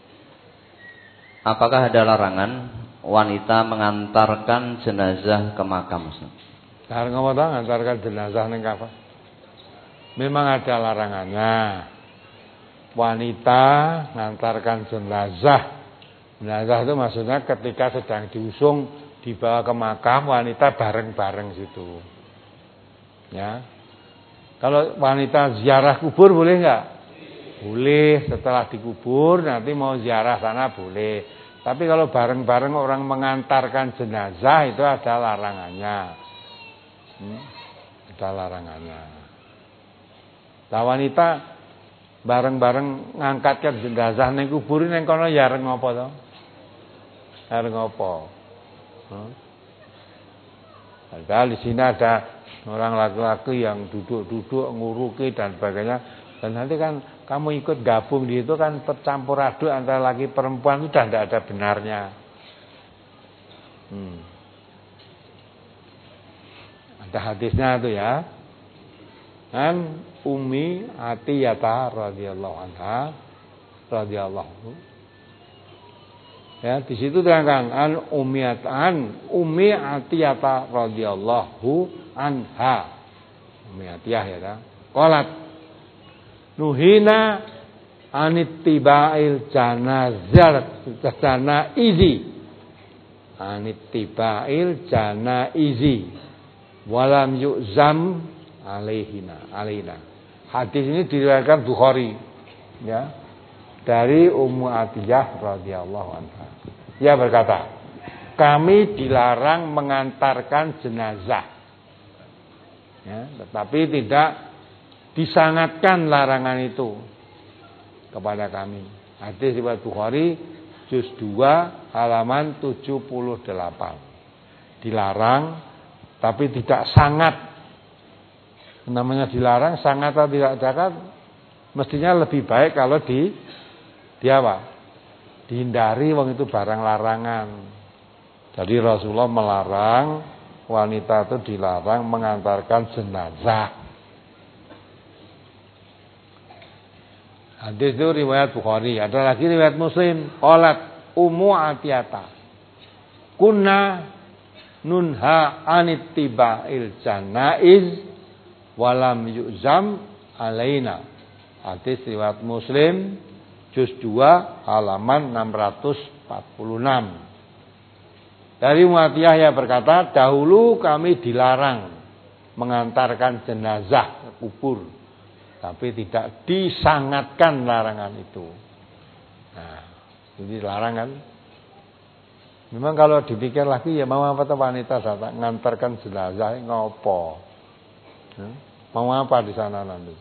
Apakah ada larangan wanita mengantarkan jenazah ke makam?
Larangan apa toh mengantarkan jenazah ning apa? Memang ada larangannya. Wanita mengantarkan jenazah. Jenazah itu maksudnya ketika sedang diusung dibawa ke makam, wanita bareng-bareng situ. Ya. Kalau wanita ziarah kubur boleh enggak? Boleh, setelah dikubur nanti mau ziarah sana boleh. Tapi kalau bareng-bareng orang mengantarkan jenazah itu ada larangannya. Hmm, ada larangannya. Nah, wanita bareng-bareng ngangkatkan jenazah ning kubur ning kono ya areng apa to? Areng apa? Hmm? Padahal di sini ada orang laki-laki yang duduk-duduk nguruki dan sebagainya. Dan nanti kan kamu ikut gabung di itu kan tercampur aduk antara laki perempuan itu sudah tidak ada benarnya. Hmm. Ada hadisnya itu ya. Kan Ummi Atiyah radhiyallahu anha radhiyallahu. Ya, di situ terangkan an Ummi an Ummi Atiyah radhiyallahu anha. Ummi Atiyah ya ta. Qalat nuhina anittibail janazah janaizi. Anittibail janaizi. Walam yu'zam alaihina alaina. Hadis ini diriwayatkan Bukhari ya dari Ummu Atiyah radhiyallahu anha. Ia berkata, kami dilarang mengantarkan jenazah. Ya, tetapi tidak disangatkan larangan itu kepada kami. Hadis riwayat Bukhari juz dua halaman tujuh puluh delapan. Dilarang tapi tidak sangat. Namanya dilarang sangat atau tidak sangat mestinya lebih baik kalau di di apa? Dihindari wong itu barang larangan. Jadi Rasulullah melarang wanita itu dilarang mengantarkan jenazah. Hadis itu riwayat Bukhari. Ada lagi riwayat Muslim. Qalat Ummu Atiyah. Kunna nunha anittiba'il janaiz walam yu'zam alaina. Hadis riwayat Muslim juz dua halaman enam ratus empat puluh enam. Dari Muatiyah yang berkata, dahulu kami dilarang mengantarkan jenazah ke kubur, tapi tidak disangatkan larangan itu. Nah, jadi larangan. Memang kalau dipikir lagi ya mau apa tuh wanita datang mengantarkan jenazah ngopo? Hmm? Mau apa di sana nanti?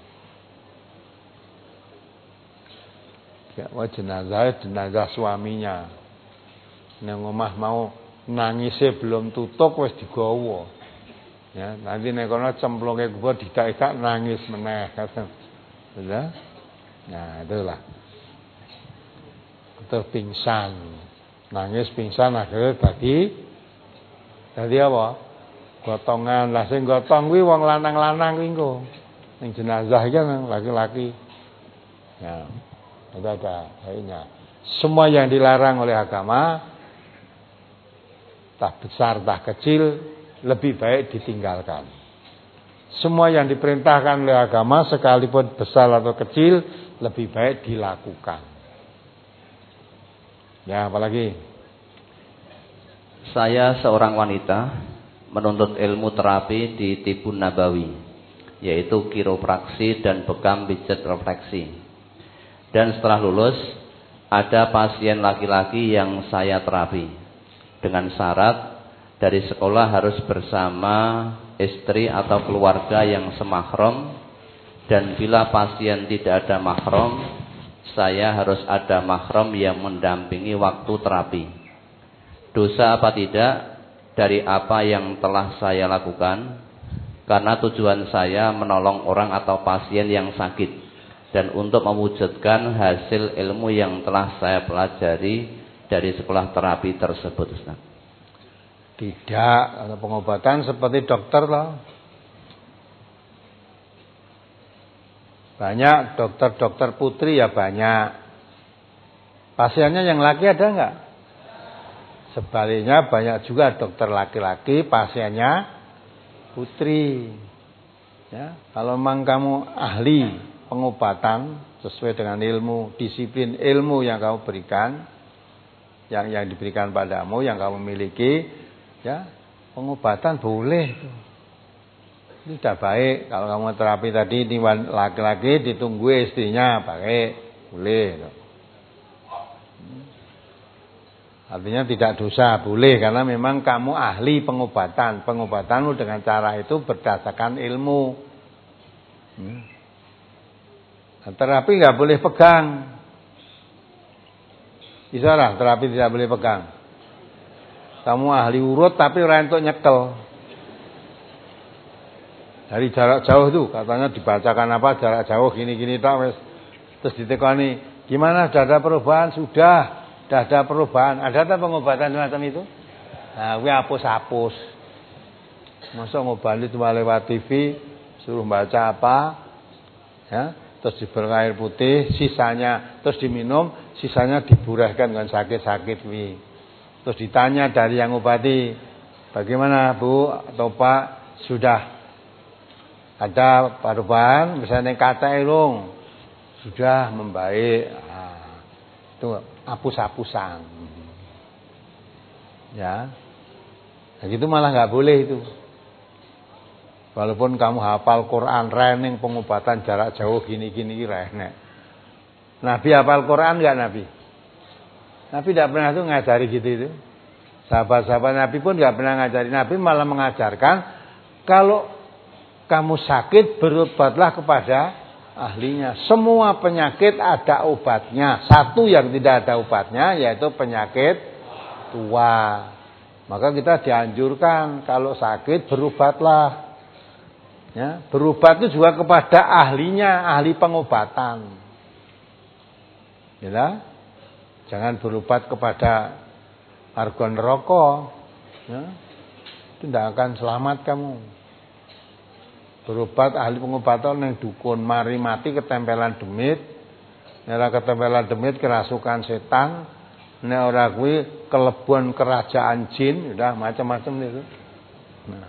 Ya, wah jenazah jenazah suaminya. Nang omah mau nangisnya belum tutup wis digawa. Ya, nanti nek kono cemplunge kubur didak-dak nangis meneh kata. Ya. Nah, itulah. Terus pingsan. Nangis pingsan akhirnya tadi tadi apa? Gotongan. Lah sing gotong kuwi wong lanang-lanang kuwi engko. Ning jenazah iki kan laki-laki. Ya. Itu ada baiknya. Semua yang dilarang oleh agama, tak besar tak kecil, lebih baik ditinggalkan. Semua yang diperintahkan oleh agama, sekalipun besar atau kecil, lebih baik dilakukan. Ya, apalagi?
Saya seorang wanita menuntut ilmu terapi di Tibun Nabawi, yaitu kiropraksi dan bekam pijat refleksi. Dan setelah lulus, ada pasien laki-laki yang saya terapi. Dengan syarat dari sekolah harus bersama istri atau keluarga yang semahram. Dan bila pasien tidak ada mahram, saya harus ada mahram yang mendampingi waktu terapi. Dosa apa tidak dari apa yang telah saya lakukan? Karena tujuan saya menolong orang atau pasien yang sakit dan untuk mewujudkan hasil ilmu yang telah saya pelajari dari sekolah terapi tersebut, Ustaz.
Tidak, kalau pengobatan seperti dokter loh. Banyak dokter-dokter putri ya banyak. Pasiennya yang laki ada enggak? Sebaliknya banyak juga dokter laki-laki pasiennya putri. Ya, kalau memang kamu ahli pengobatan sesuai dengan ilmu, disiplin ilmu yang kamu berikan, yang yang diberikan padamu, yang kamu miliki, ya, pengobatan boleh. Itu sudah baik. Kalau kamu terapi tadi ini laki-laki ditunggu istrinya, baik, boleh. Artinya tidak dosa, boleh karena memang kamu ahli pengobatan. Pengobatanmu dengan cara itu berdasarkan ilmu. Hmm. Nah, terapi nggak boleh pegang. Bisa lah, terapi tidak boleh pegang. Kamu ahli urut tapi orang itu nyekel. Dari jarak jauh tuh katanya dibacakan apa jarak jauh gini-gini tak, terus ditekani gimana sudah ada perubahan? Sudah, sudah ada perubahan. Ada tak pengobatan semacam itu? Nah, gue hapus-hapus. Masa ngobati cuma lewat T V, suruh baca apa, ya, terus diberi air putih, sisanya terus diminum, sisanya diburahkan dengan sakit-sakit wi. Terus ditanya dari yang ngobati, bagaimana Bu atau Pak, sudah ada perubahan, misalnya kata elong sudah membaik, nah, itu hapus-hapusan, ya, nah, gitu malah nggak boleh itu. Walaupun kamu hafal Quran, rening pengobatan jarak jauh gini-gini renek. Nabi hafal Quran nggak Nabi? Nabi tidak pernah tuh ngajari gitu itu. Sahabat-sahabat Nabi pun nggak pernah ngajari. Nabi malah mengajarkan kalau kamu sakit berobatlah kepada ahlinya. Semua penyakit ada obatnya. Satu yang tidak ada obatnya yaitu penyakit tua. Maka kita dianjurkan kalau sakit berobatlah. Ya, berobat itu juga kepada ahlinya, ahli pengobatan. Ya, jangan berobat kepada argon rokok. Ya, itu tidak akan selamat kamu. Berobat ahli pengobatan yang dukun, mari mati ketempelan demit, nek ketempelan demit kerasukan setan, nek ora kuwi kelebuan kerajaan jin, udah macam-macam itu. Nah.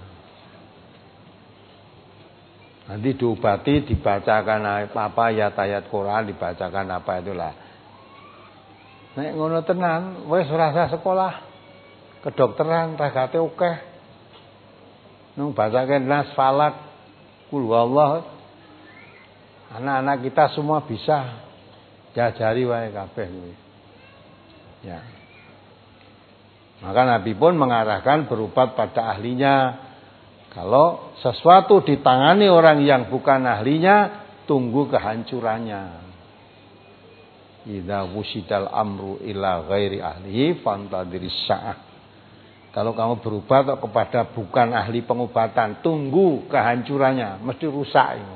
Nanti diobati, dibacakan apa ayat-ayat Quran, dibacakan apa itulah. Nek ngono tenan, wis rasa sekolah kedokteran ragate akeh. Nung bacake nas falak Kul wallah, anak-anak kita semua bisa jajari wae kabeh. Ya. Maka Nabi pun mengarahkan berobat pada ahlinya. Kalau sesuatu ditangani orang yang bukan ahlinya, tunggu kehancurannya. Idza wusidal amru ila ghairi ahlihi fantadhiris sa'ah. Kalau kamu berobat kepada bukan ahli pengobatan, tunggu kehancurannya, mesti rusak itu.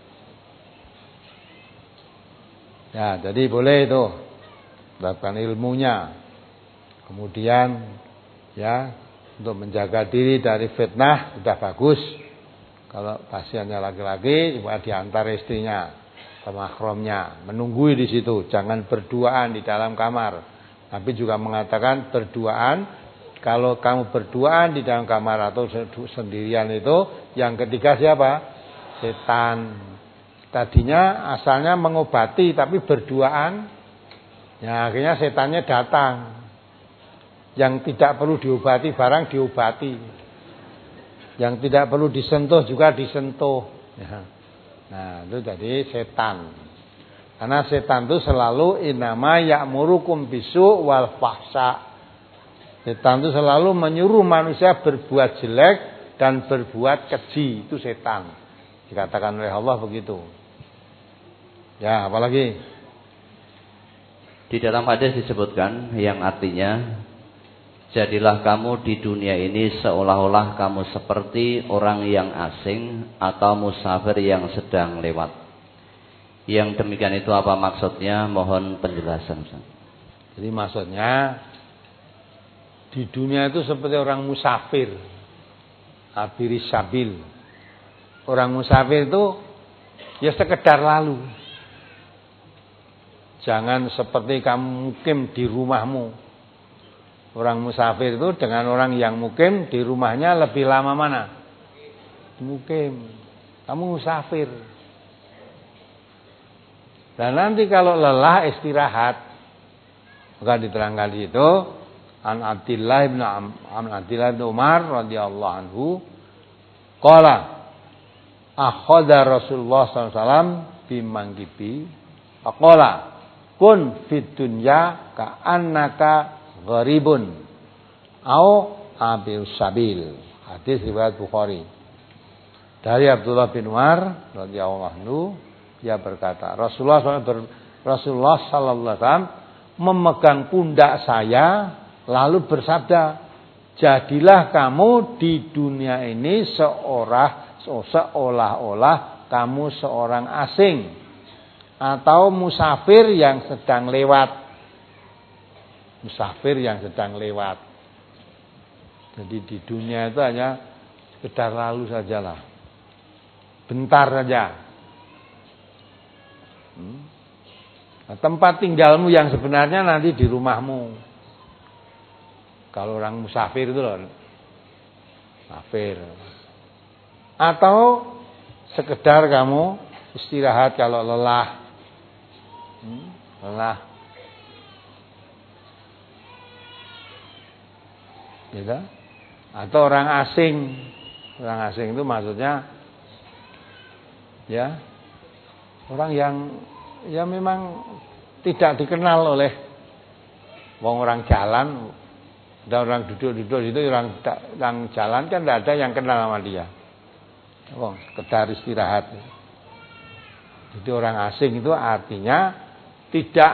Ya, jadi boleh itu, dapatkan ilmunya. Kemudian, ya, untuk menjaga diri dari fitnah sudah bagus. Kalau pasiennya laki-laki, coba diantar istrinya ke mahramnya, menunggui di situ, jangan berduaan di dalam kamar. Tapi juga mengatakan berduaan. Kalau kamu berduaan di dalam kamar atau sendirian itu, yang ketiga siapa? Setan. Tadinya asalnya mengobati, tapi berduaan. Ya, akhirnya setannya datang. Yang tidak perlu diobati, barang diobati. Yang tidak perlu disentuh juga disentuh. Ya. Nah, itu jadi setan. Karena setan itu selalu inama ya'murukum bisu wal fahsya. Setan itu selalu menyuruh manusia berbuat jelek dan berbuat keji. Itu setan. Dikatakan oleh Allah begitu. Ya, apalagi?
Di dalam hadis disebutkan yang artinya, jadilah kamu di dunia ini seolah-olah kamu seperti orang yang asing atau musafir yang sedang lewat. Yang demikian itu apa maksudnya? Mohon penjelasan.
Jadi maksudnya di dunia itu seperti orang musafir, abiris sabil. Orang musafir itu ya sekedar lalu. Jangan seperti kamu mukim di rumahmu. Orang musafir itu dengan orang yang mukim di rumahnya lebih lama mana? Mukim. Kamu musafir. Dan nanti kalau lelah istirahat, maka diterangkan di situ an Abdillah bin Am Abdillah bin Umar radhiyallahu anhu qala akhadha Rasulullah sallallahu alaihi wasallam bimangkibi faqala kun fid dunya ka annaka gharibun au abil sabil. Hadis riwayat Bukhari. Dari Abdullah bin Umar radhiyallahu anhu, dia berkata, Rasulullah sallallahu alaihi wasallam Rasulullah sallallahu alaihi wasallam memegang pundak saya lalu bersabda, jadilah kamu di dunia ini seorang seolah-olah kamu seorang asing atau musafir yang sedang lewat. Musafir yang sedang lewat. Jadi di dunia itu hanya sekedar lalu sajalah. Bentar saja. Hmm. Nah, tempat tinggalmu yang sebenarnya nanti di rumahmu. Kalau orang musafir itu loh. Musafir. Atau sekedar kamu istirahat kalau lelah. Hmm, lelah. Gitu. Atau orang asing. Orang asing itu maksudnya ya orang yang ya memang tidak dikenal oleh wong orang jalan, ada orang duduk-duduk itu orang orang jalan kan tidak ada yang kenal sama dia. Wong sekedar istirahat. Jadi orang asing itu artinya tidak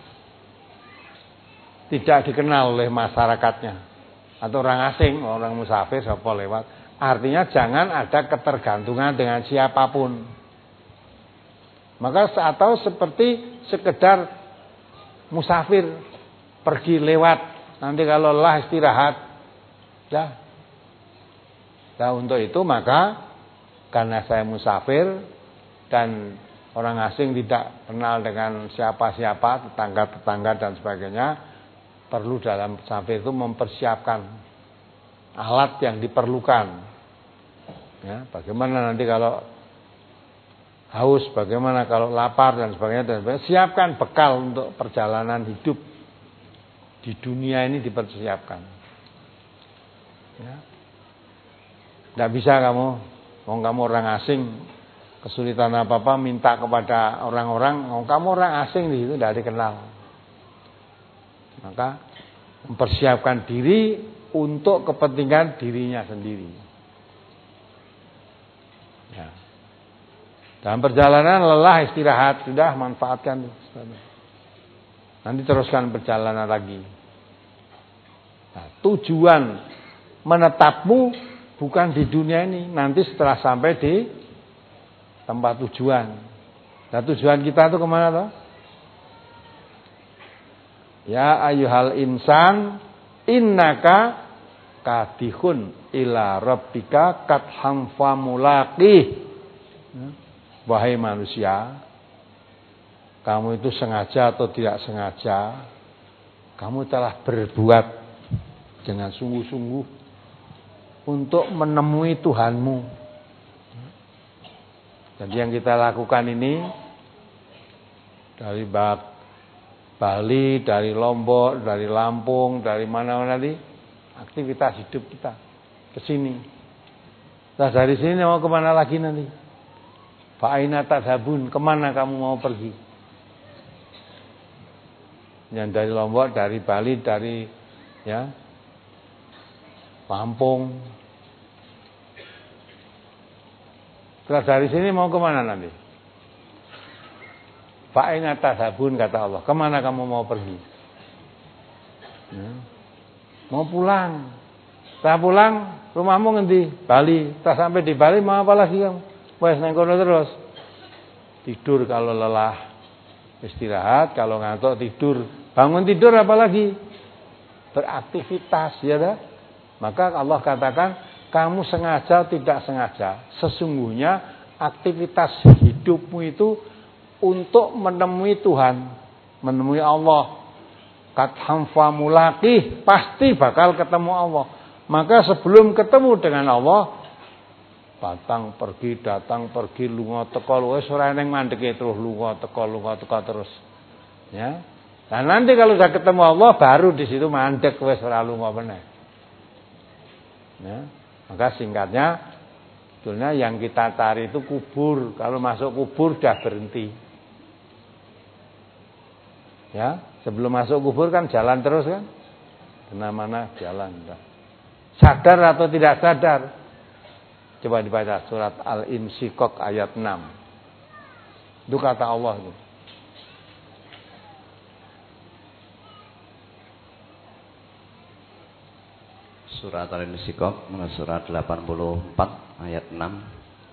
tidak dikenal oleh masyarakatnya. Atau orang asing, orang musafir siapa lewat. Artinya jangan ada ketergantungan dengan siapapun. Maka atau seperti sekedar musafir pergi lewat, nanti kalau lelah istirahat. Ya. Nah untuk itu maka karena saya musafir dan orang asing tidak kenal dengan siapa-siapa, tetangga-tetangga dan sebagainya, perlu dalam musafir itu mempersiapkan alat yang diperlukan. Ya, bagaimana nanti kalau haus, bagaimana kalau lapar dan sebagainya, dan sebagainya. Siapkan bekal untuk perjalanan hidup di dunia ini dipersiapkan. Ya. Tidak bisa kamu, mau kamu orang asing, kesulitan apa-apa minta kepada orang-orang, mau kamu orang asing di situ tidak dikenal. Maka mempersiapkan diri untuk kepentingan dirinya sendiri. Ya. Dalam perjalanan lelah istirahat, sudah manfaatkan. Nanti teruskan perjalanan lagi. Nah, tujuan menetapmu bukan di dunia ini, nanti setelah sampai di tempat tujuan. Nah tujuan kita itu kemana toh? Ya ayyuhal insan innaka kadihun ila rabbika katham famulaqih. Wahai manusia, kamu itu sengaja atau tidak sengaja, kamu telah berbuat dengan sungguh-sungguh untuk menemui Tuhanmu. Jadi yang kita lakukan ini dari Bali, dari Lombok, dari Lampung, dari mana-mana tadi, aktivitas hidup kita ke sini. Nah dari sini mau kemana lagi nanti? Fa'aina tadhabun, kemana kamu mau pergi? Yang dari Lombok, dari Bali, dari ya Lampung. Setelah dari sini mau kemana nanti? Fa'aina tadhabun, kata Allah. Kemana kamu mau pergi? Ya. Mau pulang. Setelah pulang, rumahmu ngendi? Bali. Setelah sampai di Bali mau apa lagi kamu? Wes nang kono terus. Tidur kalau lelah, istirahat, kalau ngantuk tidur. Bangun tidur apa lagi? beraktivitas, ya dah. Maka Allah katakan, kamu sengaja tidak sengaja, sesungguhnya aktivitas hidupmu itu untuk menemui Tuhan, menemui Allah. Katham famulaqih, pasti bakal ketemu Allah. Maka sebelum ketemu dengan Allah, datang pergi datang pergi lunga teka wis ora ning mandeke terus lunga teka lunga teka terus. Ya. Nah nanti kalau sudah ketemu Allah baru di situ mandek wis ora lunga meneh. Ya. Maka singkatnya sebetulnya yang kita cari itu kubur. Kalau masuk kubur sudah berhenti. Ya, sebelum masuk kubur kan jalan terus kan? Kemana-mana jalan. Sadar atau tidak sadar? Coba dibaca surat Al-Insyiqaq ayat enam. Itu kata Allah itu.
Surat Al-Insyiqaq surat delapan puluh empat ayat enam.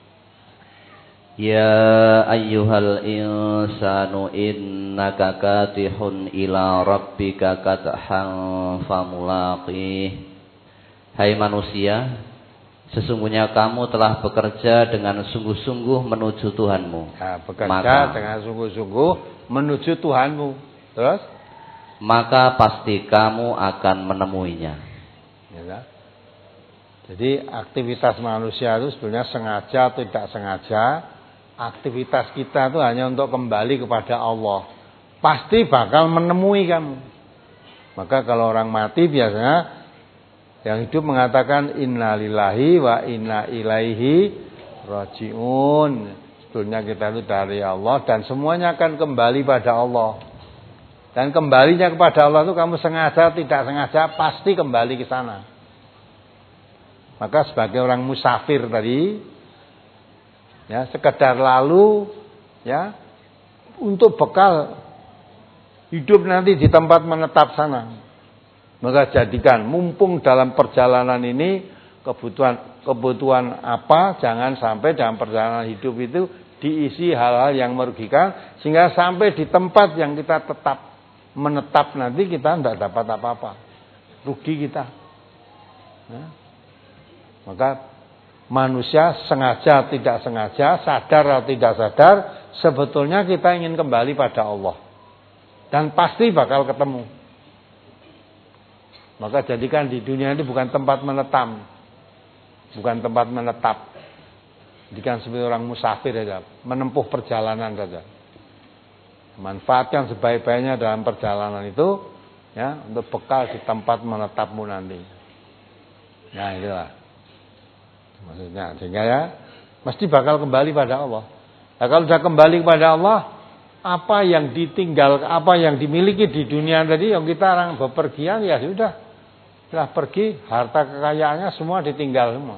Ya ayyuhal insanu innaka katihun ila rabbika kathan famulaqih. Hai manusia, sesungguhnya kamu telah bekerja dengan sungguh-sungguh menuju Tuhanmu.
Nah, bekerja
maka,
dengan sungguh-sungguh menuju Tuhanmu. Terus?
Maka pasti kamu akan menemuinya.
Ya, jadi aktivitas manusia itu sebenarnya sengaja atau tidak sengaja, aktivitas kita itu hanya untuk kembali kepada Allah. Pasti bakal menemui kamu. Maka kalau orang mati biasanya yang hidup mengatakan innalillahi wa inna ilaihi rajiun. Sebetulnya kita itu dari Allah dan semuanya akan kembali pada Allah. Dan kembalinya kepada Allah itu kamu sengaja tidak sengaja pasti kembali ke sana. Maka sebagai orang musafir tadi, ya sekedar lalu, ya untuk bekal hidup nanti di tempat menetap sana. Maka jadikan mumpung dalam perjalanan ini kebutuhan kebutuhan apa jangan sampai dalam perjalanan hidup itu diisi hal-hal yang merugikan sehingga sampai di tempat yang kita tetap menetap nanti kita tidak dapat apa-apa, rugi kita. Ya. Maka manusia sengaja tidak sengaja, sadar atau tidak sadar, sebetulnya kita ingin kembali pada Allah dan pasti bakal ketemu. Maka jadikan di dunia ini bukan tempat menetap, bukan tempat menetap. Jadikan sebagai orang musafir saja, menempuh perjalanan saja. Manfaatkan sebaik-baiknya dalam perjalanan itu, ya, untuk bekal di tempat menetapmu nanti. Nah itulah maksudnya, sehingga ya mesti bakal kembali pada Allah. Nah, kalau sudah kembali kepada Allah, apa yang ditinggal, apa yang dimiliki di dunia tadi, yang kita orang bepergian ya sudah. Setelah pergi, harta kekayaannya semua ditinggal semua.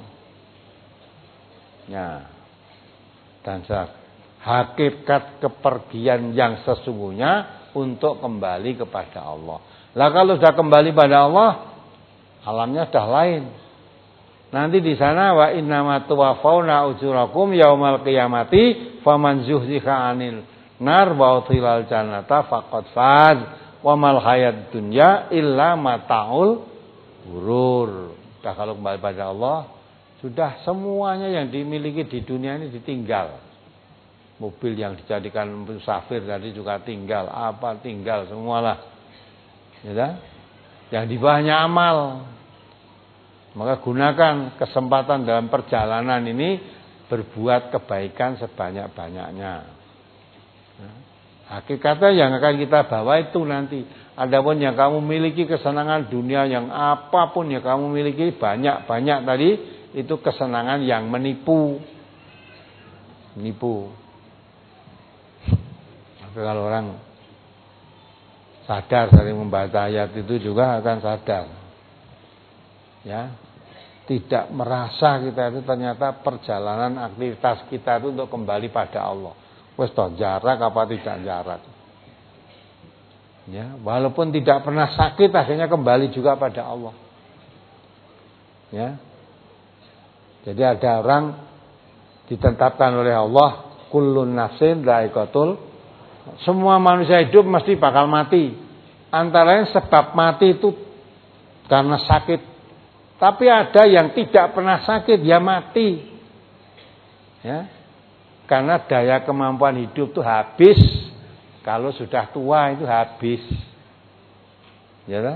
Ya. Dan hakikat kepergian yang sesungguhnya untuk kembali kepada Allah. Lah kalau sudah kembali pada Allah, alamnya sudah lain. Nanti di sana wa innama tuwaffawna ujurakum yaumal qiyamati faman zuhziha 'anil nar wa udkhilal jannata faqad faz wa mal hayad dunya illa mataul ghurur. Sudah kalau kembali pada Allah, sudah semuanya yang dimiliki di dunia ini ditinggal. Mobil yang dijadikan musafir tadi juga tinggal, apa tinggal semualah. Ya, yang di bawahnya amal. Maka gunakan kesempatan dalam perjalanan ini berbuat kebaikan sebanyak-banyaknya. Hakikatnya yang akan kita bawa itu nanti. Adapun yang kamu miliki kesenangan dunia yang apapun yang kamu miliki banyak-banyak tadi itu kesenangan yang menipu. Menipu. Tapi kalau orang sadar dari membaca ayat itu juga akan sadar. Ya. Tidak merasa kita itu ternyata perjalanan aktivitas kita itu untuk kembali pada Allah. Wes toh jarak apa tidak jarak. Ya, walaupun tidak pernah sakit akhirnya kembali juga pada Allah. Ya. Jadi ada orang ditetapkan oleh Allah kullun nafsin dha'iqatul. Semua manusia hidup mesti bakal mati. Antara lain sebab mati itu karena sakit. Tapi ada yang tidak pernah sakit, dia mati. Ya. Karena daya kemampuan hidup itu habis. Kalau sudah tua itu habis. Ya kan?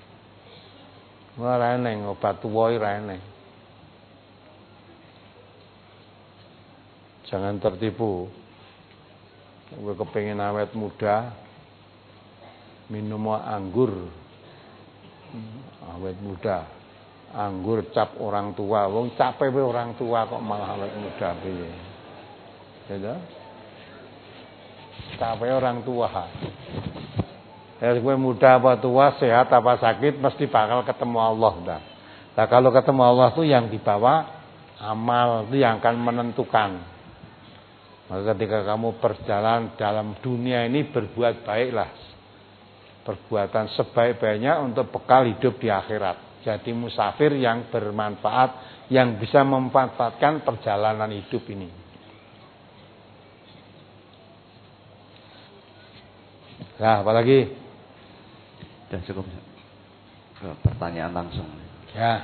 Wah, reneng obat tua itu reneng. Jangan tertipu. Gue kepengen awet muda, minum anggur, awet muda, anggur cap orang tua, wong capek be orang tua kok malah awet muda piye? Ya, capek orang tua. Ya, gue muda apa tua, sehat apa sakit, mesti bakal ketemu Allah dah. Nah, kalau ketemu Allah tuh yang dibawa amal itu yang akan menentukan. Maka ketika kamu berjalan dalam dunia ini berbuat baiklah. Perbuatan sebaik-baiknya untuk bekal hidup di akhirat. Jadi musafir yang bermanfaat, yang bisa memanfaatkan perjalanan hidup ini. Nah, apalagi?
Sudah cukup. Pertanyaan langsung.
Ya.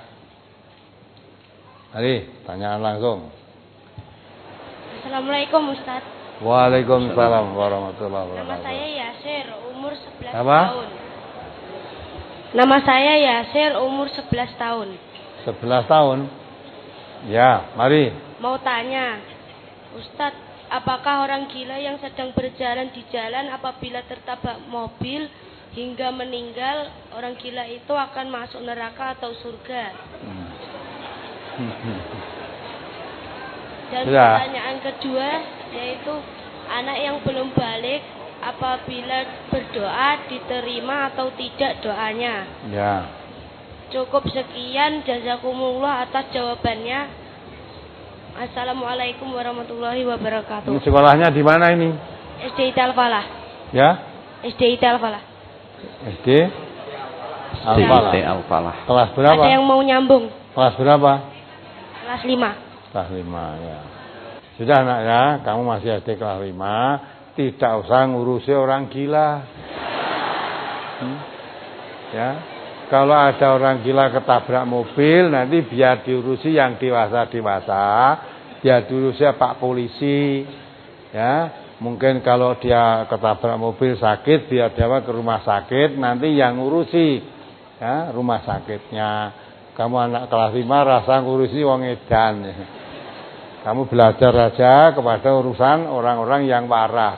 Mari, pertanyaan langsung.
Assalamualaikum Ustaz.
Waalaikumsalam warahmatullahi wabarakatuh.
Nama saya Yasir, umur sebelas
Apa?
tahun. Nama saya Yasir, umur sebelas tahun.
sebelas tahun? Ya, mari.
Mau tanya, Ustaz, apakah orang gila yang sedang berjalan di jalan apabila tertabrak mobil hingga meninggal, orang gila itu akan masuk neraka atau surga? Hmm. Dan
Sudah.
pertanyaan kedua yaitu anak yang belum balik apabila berdoa diterima atau tidak doanya.
Ya.
Cukup sekian, jazakumullah atas jawabannya. Assalamualaikum warahmatullahi wabarakatuh.
Ini sekolahnya di mana ini?
S D I Al-Falah.
Ya?
S D I Al-Falah.
S D Al-Falah.
Al-Falah.
Kelas berapa?
Ada yang mau nyambung?
Kelas berapa?
Kelas lima.
Kelas lima, ya. Sudah anaknya, kamu masih S D kelas lima, tidak usah ngurusi orang gila. Hmm? Ya. Kalau ada orang gila ketabrak mobil, nanti biar diurusi yang dewasa-dewasa, biar diurusi Pak polisi. Ya. Mungkin kalau dia ketabrak mobil sakit, biar dia ke rumah sakit, nanti yang ngurusi ya, rumah sakitnya. Kamu anak kelas lima rasa ngurusi wong edan. Kamu belajar aja kepada urusan orang-orang yang waras.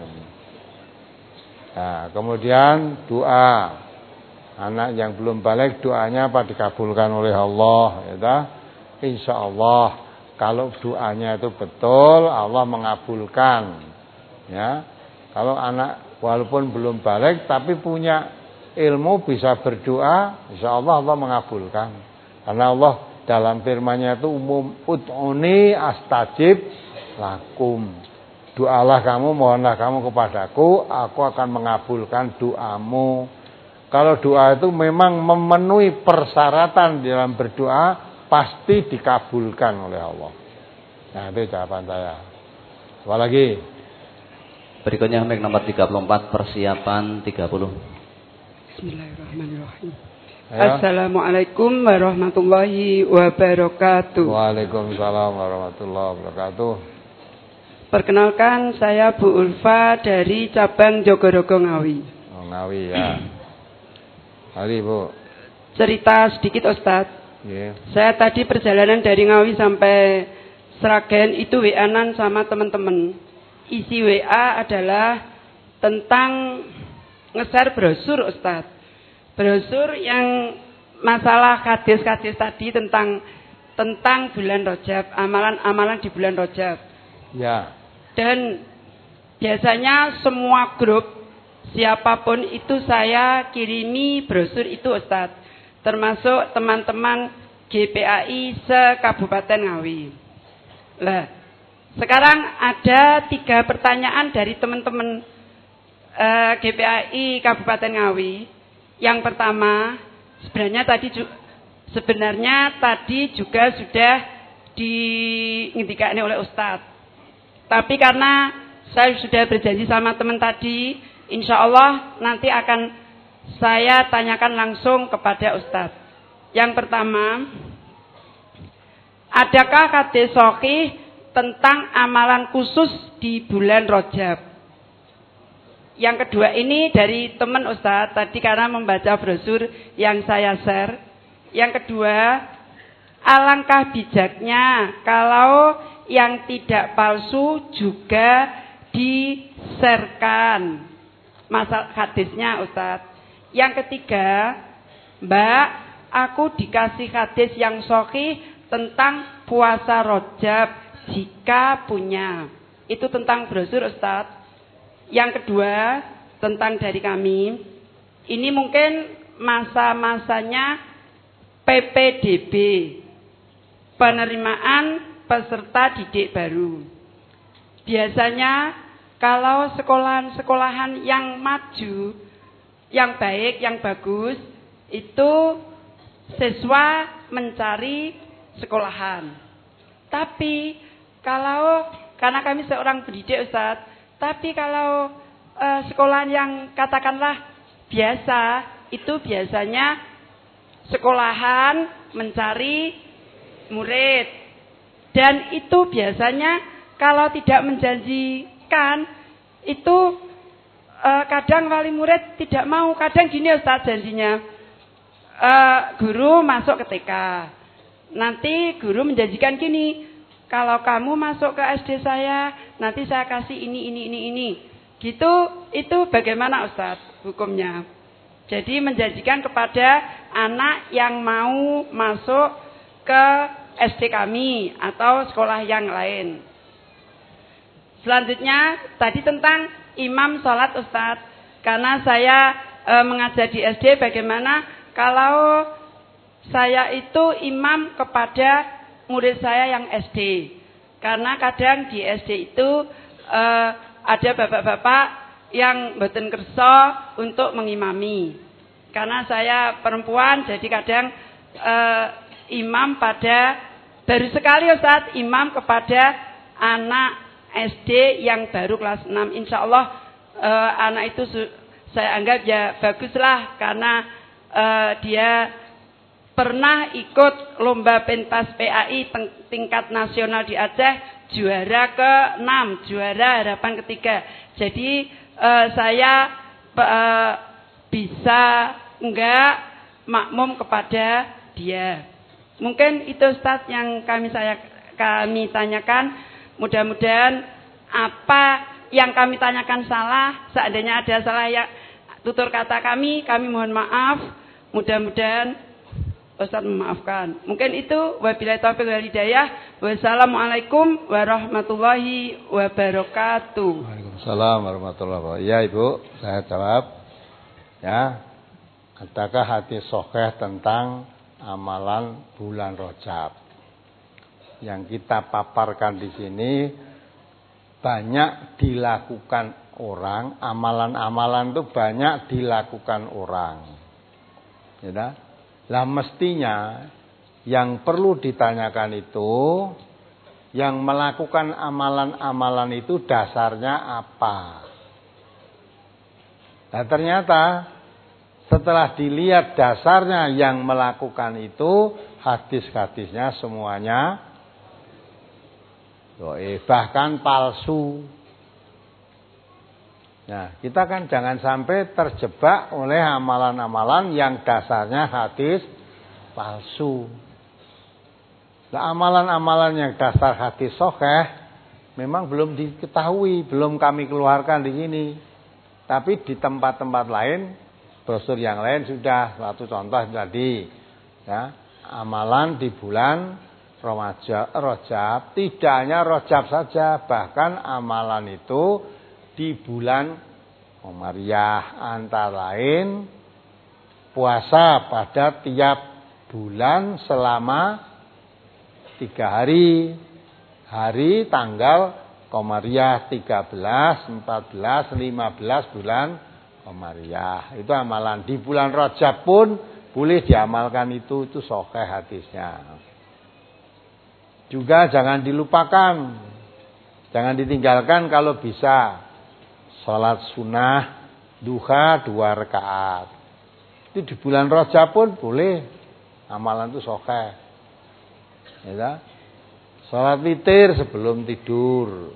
Nah, kemudian doa. Anak yang belum balik doanya apa dikabulkan oleh Allah, ya. Insya Allah kalau doanya itu betul, Allah mengabulkan. Ya. Kalau anak walaupun belum balik tapi punya ilmu bisa berdoa, insya Allah Allah mengabulkan. Karena Allah dalam firman-Nya itu umum, ud'uni astajib lakum. Doalah kamu, mohonlah kamu kepadaku, aku akan mengabulkan doamu. Kalau doa itu memang memenuhi persyaratan dalam berdoa, pasti dikabulkan oleh Allah. Nah, itu jawaban saya. Apa lagi?
Berikutnya mic nomor tiga puluh empat, persiapan tiga puluh.
Bismillahirrahmanirrahim. Ya. Assalamualaikum warahmatullahi wabarakatuh.
Waalaikumsalam warahmatullahi wabarakatuh.
Perkenalkan, saya Bu Ulfa dari cabang Jogorogo Ngawi.
Oh, Ngawi ya. Mari Bu.
Cerita sedikit Ustadz.
Yeah.
Saya tadi perjalanan dari Ngawi sampai Sragen itu W A-an sama teman-teman. Isi W A adalah tentang nge-share brosur Ustadz. Brosur yang masalah hadis-hadis tadi tentang tentang bulan Rajab, amalan-amalan di bulan Rajab.
Ya.
Dan biasanya semua grup siapapun itu saya kirimi brosur itu Ustadz. Termasuk teman-teman G P A I se-Kabupaten Ngawi. Lah, sekarang ada tiga pertanyaan dari teman-teman uh, G P A I Kabupaten Ngawi. Yang pertama, sebenarnya tadi sebenarnya tadi juga sudah diindikan oleh Ustadz. Tapi karena saya sudah berjanji sama teman tadi, insya Allah nanti akan saya tanyakan langsung kepada Ustadz. Yang pertama, adakah hadis sahih tentang amalan khusus di bulan Rajab? Yang kedua ini dari teman Ustadz tadi karena membaca brosur yang saya share. Yang kedua, alangkah bijaknya kalau yang tidak palsu juga di-sharekan masalah hadisnya Ustadz. Yang ketiga, Mbak, aku dikasih hadis yang sahih tentang puasa Rajab jika punya. Itu tentang brosur Ustadz. Yang kedua, tentang dari kami. Ini mungkin masa-masanya P P D B, penerimaan peserta didik baru. Biasanya kalau sekolahan-sekolahan yang maju, yang baik, yang bagus, itu siswa mencari sekolahan. Tapi kalau, karena kami seorang pendidik Ustadz, tapi kalau eh, sekolahan yang katakanlah biasa, itu biasanya sekolahan mencari murid. Dan itu biasanya kalau tidak menjanjikan, itu eh, kadang wali murid tidak mau. Kadang gini Ustaz janjinya, eh, guru masuk ke T K. Nanti guru menjanjikan gini, kalau kamu masuk ke S D saya, nanti saya kasih ini, ini, ini, ini. Gitu, itu bagaimana Ustaz hukumnya? Jadi menjanjikan kepada anak yang mau masuk ke S D kami atau sekolah yang lain. Selanjutnya tadi tentang imam sholat Ustadz. Karena saya e, mengajar di S D, bagaimana kalau saya itu imam kepada murid saya yang S D. Karena kadang di S D itu e, ada bapak-bapak yang mboten kersa untuk mengimami. Karena saya perempuan, jadi kadang e, imam pada, baru sekali Ustaz, imam kepada anak S D yang baru kelas enam. Insya Allah eh, anak itu saya anggap ya baguslah, karena eh, dia pernah ikut lomba pentas P A I tingkat nasional di Aceh, juara ke enam, juara harapan ketiga. Jadi eh, saya eh, bisa enggak makmum kepada dia. Mungkin itu Ustaz yang kami saya kami tanyakan. Mudah-mudahan apa yang kami tanyakan salah, seandainya ada salah ya tutur kata kami, kami mohon maaf. Mudah-mudahan Ustaz memaafkan. Mungkin itu, wabillahi taufiq wal hidayah. Wassalamualaikum warahmatullahi wabarakatuh.
Waalaikumsalam warahmatullahi wabarakatuh. Ya Ibu, saya jawab. Ya, adakah hadis sahih tentang amalan bulan Rajab? Yang kita paparkan di sini banyak dilakukan orang, amalan-amalan itu banyak dilakukan orang. Ya, lah mestinya yang perlu ditanyakan itu, yang melakukan amalan-amalan itu dasarnya apa? Nah ternyata setelah dilihat dasarnya yang melakukan itu, hadis-hadisnya semuanya do'if, bahkan palsu. Nah, kita kan jangan sampai terjebak oleh amalan-amalan yang dasarnya hadis palsu. Nah, amalan-amalan yang dasar hadis sahih memang belum diketahui, belum kami keluarkan di sini. Tapi di tempat-tempat lain, brosur yang lain sudah. Satu contoh tadi, ya, amalan di bulan Rajab, tidak hanya Rajab saja, bahkan amalan itu di bulan Qamariyah, antara lain puasa pada tiap bulan selama tiga hari, hari tanggal Qamariyah tiga belas, empat belas, lima belas bulan Qamariyah. Itu amalan di bulan Rajab pun boleh diamalkan, itu itu sahih hadisnya. Juga jangan dilupakan, jangan ditinggalkan kalau bisa. Salat sunnah duha dua rakaat. Itu di bulan Rajab pun boleh amalan itu sahih. Ya. Salat witir sebelum tidur.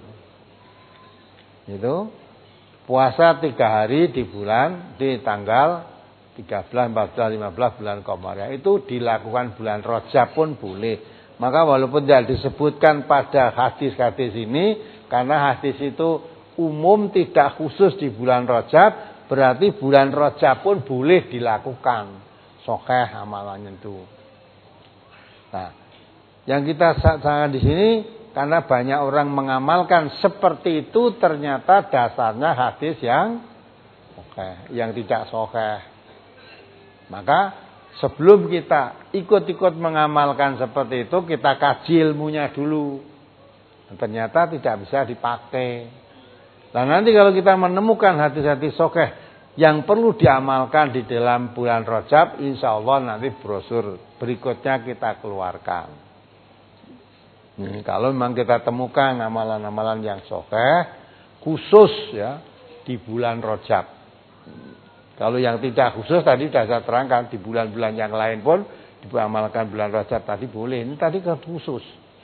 Itu puasa tiga hari di bulan di tanggal tiga belas, empat belas, lima belas bulan Qamariyah itu dilakukan bulan Rajab pun boleh. Maka walaupun tidak disebutkan pada hadis-hadis ini, karena hadis itu umum tidak khusus di bulan Rajab, berarti bulan Rajab pun boleh dilakukan sahih amalannya itu. Nah, yang kita sangat di sini karena banyak orang mengamalkan seperti itu, ternyata dasarnya hadis yang sahih, yang tidak sahih. Maka sebelum kita ikut-ikut mengamalkan seperti itu, kita kaji ilmunya dulu. Dan ternyata tidak bisa dipakai. Nah nanti kalau kita menemukan hadis-hadis sahih yang perlu diamalkan di dalam bulan Rajab, insya Allah nanti brosur berikutnya kita keluarkan. Ini kalau memang kita temukan amalan-amalan yang sahih khusus ya di bulan Rajab. Kalau yang tidak khusus tadi sudah saya terangkan, di bulan-bulan yang lain pun diamalkan bulan Rajab tadi boleh. Ini tadi kan khusus.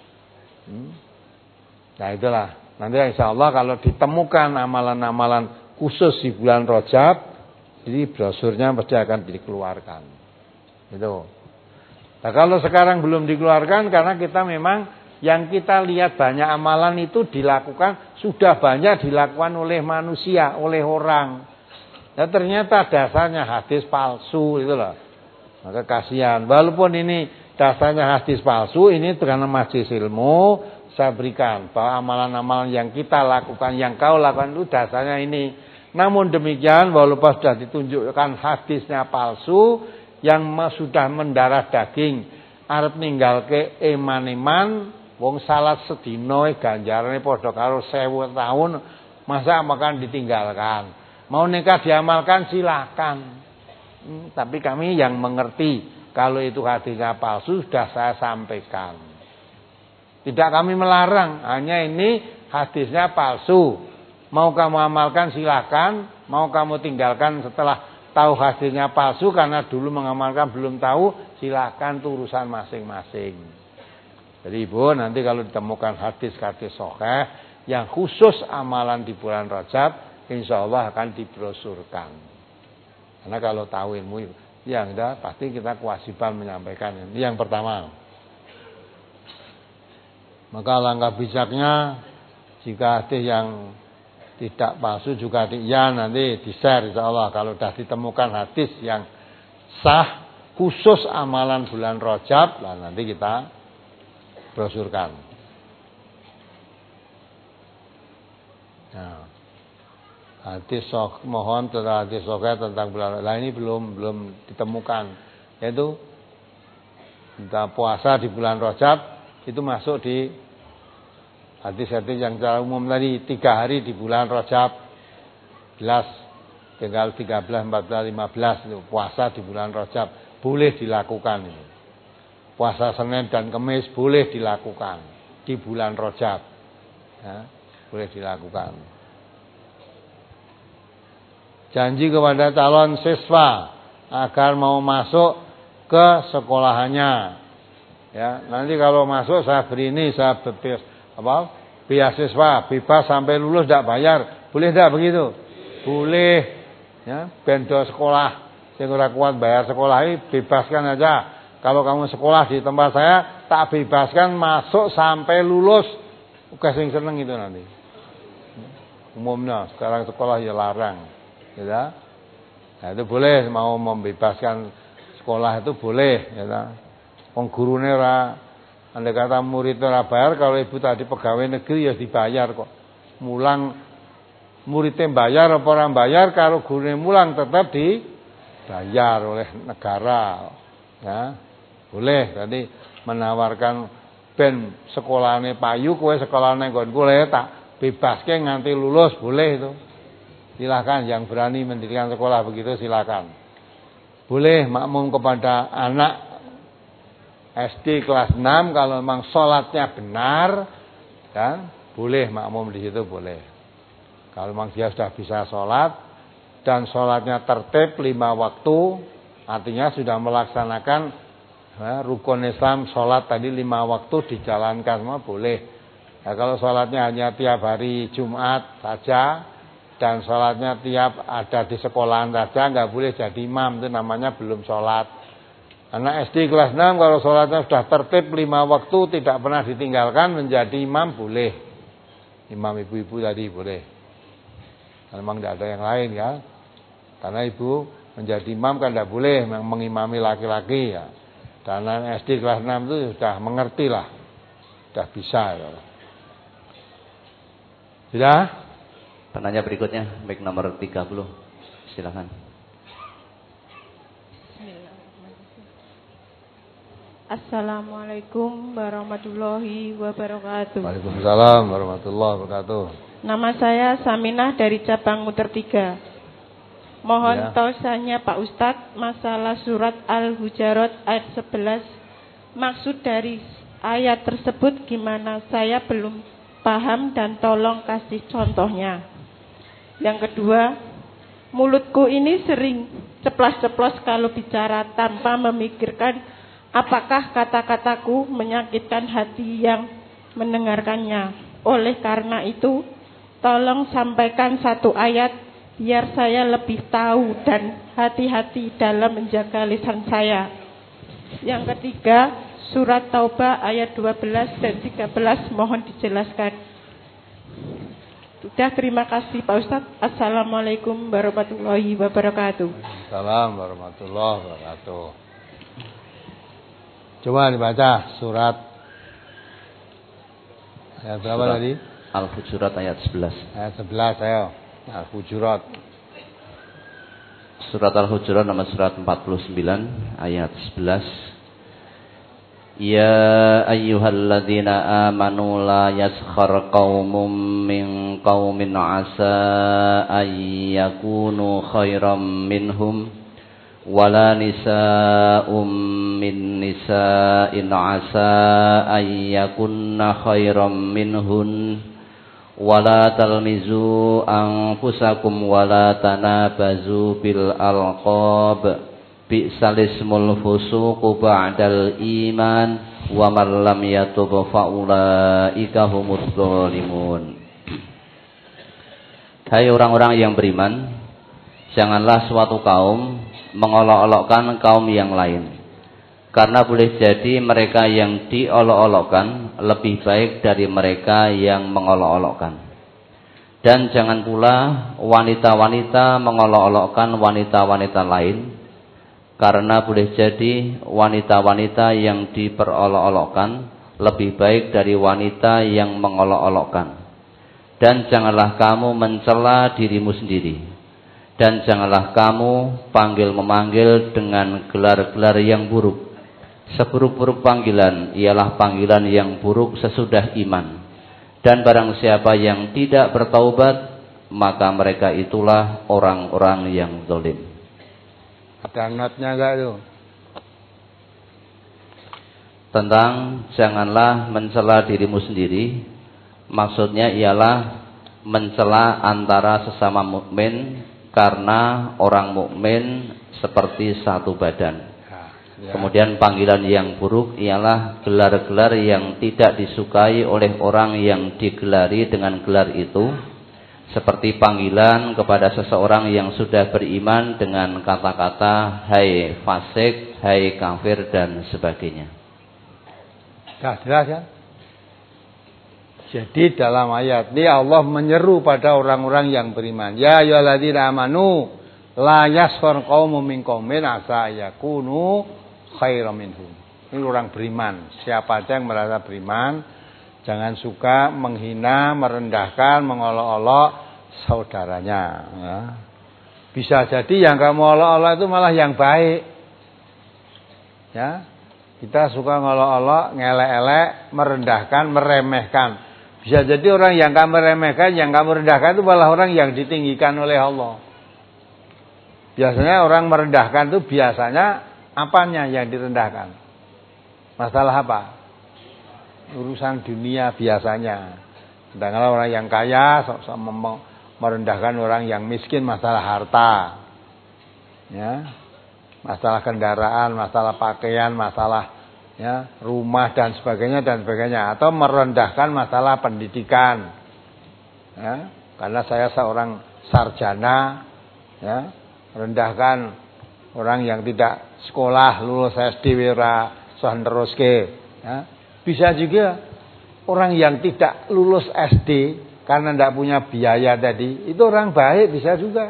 Nah itulah. Nanti insya Allah kalau ditemukan amalan-amalan khusus di bulan Rajab, jadi brosurnya pasti akan dikeluarkan. Itu. Nah kalau sekarang belum dikeluarkan karena kita memang yang kita lihat banyak amalan itu dilakukan, sudah banyak dilakukan oleh manusia, oleh orang. Nah ternyata dasarnya hadis palsu itu loh. Maka kasihan. Walaupun ini dasarnya hadis palsu, ini karena majelis ilmu saya berikan bahwa amalan-amalan yang kita lakukan, yang kau lakukan itu dasarnya ini. Namun demikian walaupun sudah ditunjukkan hadisnya palsu, yang sudah mendarah daging, arep ninggal ke eman-eman, wong salat sedino ganjarane padha karo sewu tahun, masa makan ditinggalkan. Mau nikah diamalkan silakan. Hmm, tapi kami yang mengerti kalau itu hadisnya palsu sudah saya sampaikan. Tidak kami melarang, hanya ini hadisnya palsu. Mau kamu amalkan silakan, mau kamu tinggalkan setelah tahu hadisnya palsu karena dulu mengamalkan belum tahu, silakan itu urusan masing-masing. Jadi Ibu nanti kalau ditemukan hadis-hadis sahih yang khusus amalan di bulan Rajab, insya Allah akan dibrosurkan. Karena kalau tahu ilmu yang ada pasti kita kewajiban menyampaikan. Ini yang pertama. Maka langkah bijaknya jika ada yang tidak palsu juga di, ya nanti di-share insyaallah kalau sudah ditemukan hadis yang sah khusus amalan bulan Rajab, lah nanti kita brosurkan. Nah, hadis sok mohon tentang hadis sahih tentang bulan Rajab ini belum belum ditemukan, yaitu tentang puasa di bulan Rajab. Itu masuk di hadis-hadis yang secara umum tadi tiga hari di bulan Rajab, belas, tinggal tiga belas, empat belas, lima belas itu puasa di bulan Rajab boleh dilakukan ini. Puasa Senin dan Kamis boleh dilakukan di bulan Rajab, ya, boleh dilakukan. Janji kepada calon siswa agar mau masuk ke sekolahannya. Ya, nanti kalau masuk saya beri ini, saya bebas apa? Beasiswa, bebas sampai lulus tidak bayar. Boleh tidak begitu? Boleh. Ya, bendo sekolah. Sing ora kuat bayar sekolah ini bebaskan aja. Kalau kamu sekolah di tempat saya, tak bebaskan masuk sampai lulus. Oke, sing seneng itu nanti. Umumnya sekarang sekolah ya larang. Ya. Nah, itu boleh mau membebaskan sekolah itu boleh, ya. Wong gurune ora andai kata murid ora bayar, kalau ibu tadi pegawai negeri ya dibayar kok. Mulang muridnya bayar apa ora bayar, kalau gurune mulang tetap dibayar oleh negara. Ya. Boleh tadi menawarkan ben sekolahane payu kowe sekolahane nggonku le tak bebaske nganti lulus, boleh itu. Silakan yang berani mendirikan sekolah begitu silakan. Boleh makmum kepada anak S D kelas enam kalau memang sholatnya benar, dan boleh makmum di situ boleh. Kalau memang dia sudah bisa sholat dan sholatnya tertib lima waktu, Artinya sudah melaksanakan ya, rukun Islam, sholat tadi lima waktu dijalankan semua boleh. Ya, kalau sholatnya hanya tiap hari Jumat saja dan sholatnya tiap ada di sekolahan saja, nggak boleh jadi imam, itu namanya belum sholat. Anak S D kelas enam kalau sholatnya sudah tertib lima waktu tidak pernah ditinggalkan menjadi imam boleh. Imam ibu-ibu tadi boleh. Memang tidak ada yang lain ya. Karena ibu menjadi imam kan tidak boleh mengimami laki-laki ya. Dan anak S D kelas enam itu sudah mengerti lah. Sudah bisa ya. Sudah?
Penanya berikutnya, mic nomor tiga puluh. Silakan.
Assalamualaikum warahmatullahi wabarakatuh.
Waalaikumsalam warahmatullahi wabarakatuh.
Nama saya Saminah dari cabang Muter tiga. Mohon
Ya.
tausiahnya Pak Ustadz masalah surat Al-Hujurat ayat sebelas. Maksud dari ayat tersebut gimana? Saya belum paham dan tolong kasih contohnya. Yang kedua, mulutku ini sering ceplas-ceplos kalau bicara tanpa memikirkan apakah kata-kataku menyakitkan hati yang mendengarkannya. Oleh karena itu, tolong sampaikan satu ayat biar saya lebih tahu dan hati-hati dalam menjaga lisan saya. Yang ketiga, surat Taubah ayat dua belas dan tiga belas mohon dijelaskan. Sudah, terima kasih Pak Ustadz. Assalamualaikum warahmatullahi wabarakatuh.
Assalamualaikum warahmatullahi wabarakatuh. Coba dibaca surat ayat berapa
Surat
tadi?
Al-Hujurat ayat sebelas.
Ayat sebelas ayo. Al-Hujurat.
Surat Al-Hujurat nomor surat empat puluh sembilan ayat sebelas. Ya ayyuhalladzina amanu la yaskhar qaumun min qaumin asa ayyakunu khairam minhum wala nisa'um min nisa'in asa ayyakunna khairam minhun wala talmizu anfusakum wala tanabazu bil alqab bi'sal ismul fusuqu ba'dal iman wa man lam yatub fa ulaika humudz zalimun. Hai orang-orang yang beriman, janganlah suatu kaum mengolok-olokkan kaum yang lain, karena boleh jadi mereka yang diolok-olokkan lebih baik dari mereka yang mengolok-olokkan. Dan jangan pula wanita-wanita mengolok-olokkan wanita-wanita lain, karena boleh jadi wanita-wanita yang diperolok-olokkan lebih baik dari wanita yang mengolok-olokkan. Dan janganlah kamu mencela dirimu sendiri. Dan janganlah kamu panggil-memanggil dengan gelar-gelar yang buruk. Seburuk-buruk panggilan ialah panggilan yang buruk sesudah iman. Dan barang siapa yang tidak bertaubat, maka mereka itulah orang-orang yang zalim.
Ada notnya enggak itu?
Tentang janganlah mencela dirimu sendiri, maksudnya ialah mencela antara sesama mukmin, karena orang mukmin seperti satu badan. Ya. Kemudian panggilan yang buruk ialah gelar-gelar yang tidak disukai oleh orang yang digelari dengan gelar itu, seperti panggilan kepada seseorang yang sudah beriman dengan kata-kata hai fasik, hai kafir dan sebagainya.
Sudah jelas ya? Jadi dalam ayat ini Allah menyeru pada orang-orang yang beriman. Ya ayyuhalladzina amanu la yaskhar qaumun min qaumin asa yakunu khairam minhum. Ini orang beriman. Siapa aja yang merasa beriman, jangan suka menghina, merendahkan, mengolok-olok saudaranya. Ya. Bisa jadi yang kamu olok-olok itu malah yang baik. Ya, kita suka ngolok-olok, ngelek-elek, merendahkan, meremehkan. Bisa jadi orang yang kamu remehkan, yang kamu rendahkan itu malah orang yang ditinggikan oleh Allah. Biasanya orang merendahkan itu biasanya apanya yang direndahkan? Masalah apa? Urusan dunia biasanya. Sedangkan orang yang kaya sok-sok merendahkan orang yang miskin masalah harta. Ya. masalah kendaraan, masalah pakaian, masalah ya, rumah dan sebagainya dan sebagainya, atau merendahkan masalah pendidikan. Ya, karena saya seorang sarjana, ya, merendahkan orang yang tidak sekolah, lulus S D ora sohan teruske, ya. Bisa juga orang yang tidak lulus S D karena tidak punya biaya tadi, itu orang baik, bisa juga.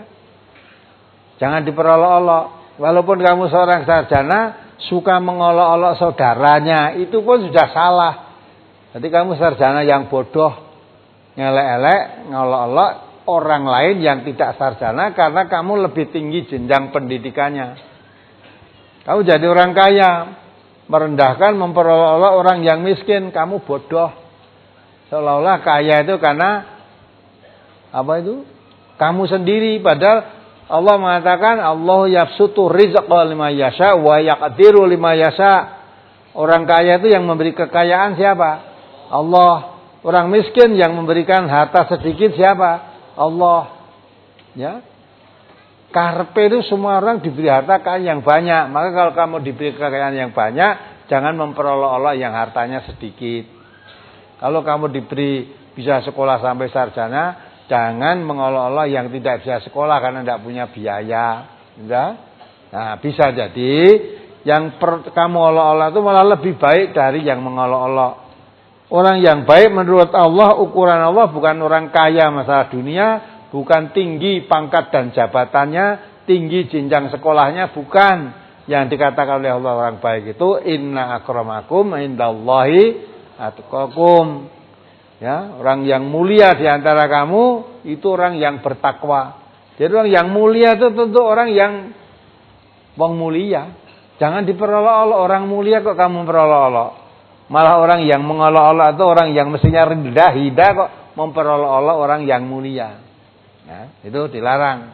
Jangan diperolok-olok. Walaupun kamu seorang sarjana suka mengolok-olok saudaranya, itu pun sudah salah. Jadi kamu sarjana yang bodoh, ngelek-elek, ngolok-olok orang lain yang tidak sarjana karena kamu lebih tinggi jenjang pendidikannya. Kamu jadi orang kaya, merendahkan, memperolok-olok orang yang miskin, kamu bodoh. Seolah-olah kaya itu karena apa itu? Kamu sendiri, padahal Allah mengatakan Allah yabsutu rizqa liman yasha wa yaqdiru liman yasha. Orang kaya itu yang memberi kekayaan siapa? Allah. Orang miskin yang memberikan harta sedikit siapa? Allah. Ya. Karpe itu semua orang diberi harta yang banyak. Maka kalau kamu diberi kekayaan yang banyak, jangan memperolok-olok yang hartanya sedikit. Kalau kamu diberi bisa sekolah sampai sarjana, jangan mengolok-olok yang tidak bisa sekolah karena tidak punya biaya. Ya? Nah, bisa jadi yang per, kamu olok-olok itu malah lebih baik dari yang mengolok-olok. Orang yang baik menurut Allah, ukuran Allah bukan orang kaya masalah dunia, bukan tinggi pangkat dan jabatannya, tinggi jenjang sekolahnya, bukan. Yang dikatakan oleh Allah orang baik itu inna akramakum indallahi atqakum. Ya, orang yang mulia di antara kamu itu orang yang bertakwa. Jadi orang yang mulia itu tentu orang yang wong mulia. Jangan diperolok-olok orang mulia kok kamu memperolok-olok. Malah orang yang mengolok-olok itu orang yang mestinya rendah, hina kok memperolok-olok orang yang mulia. Ya, itu dilarang.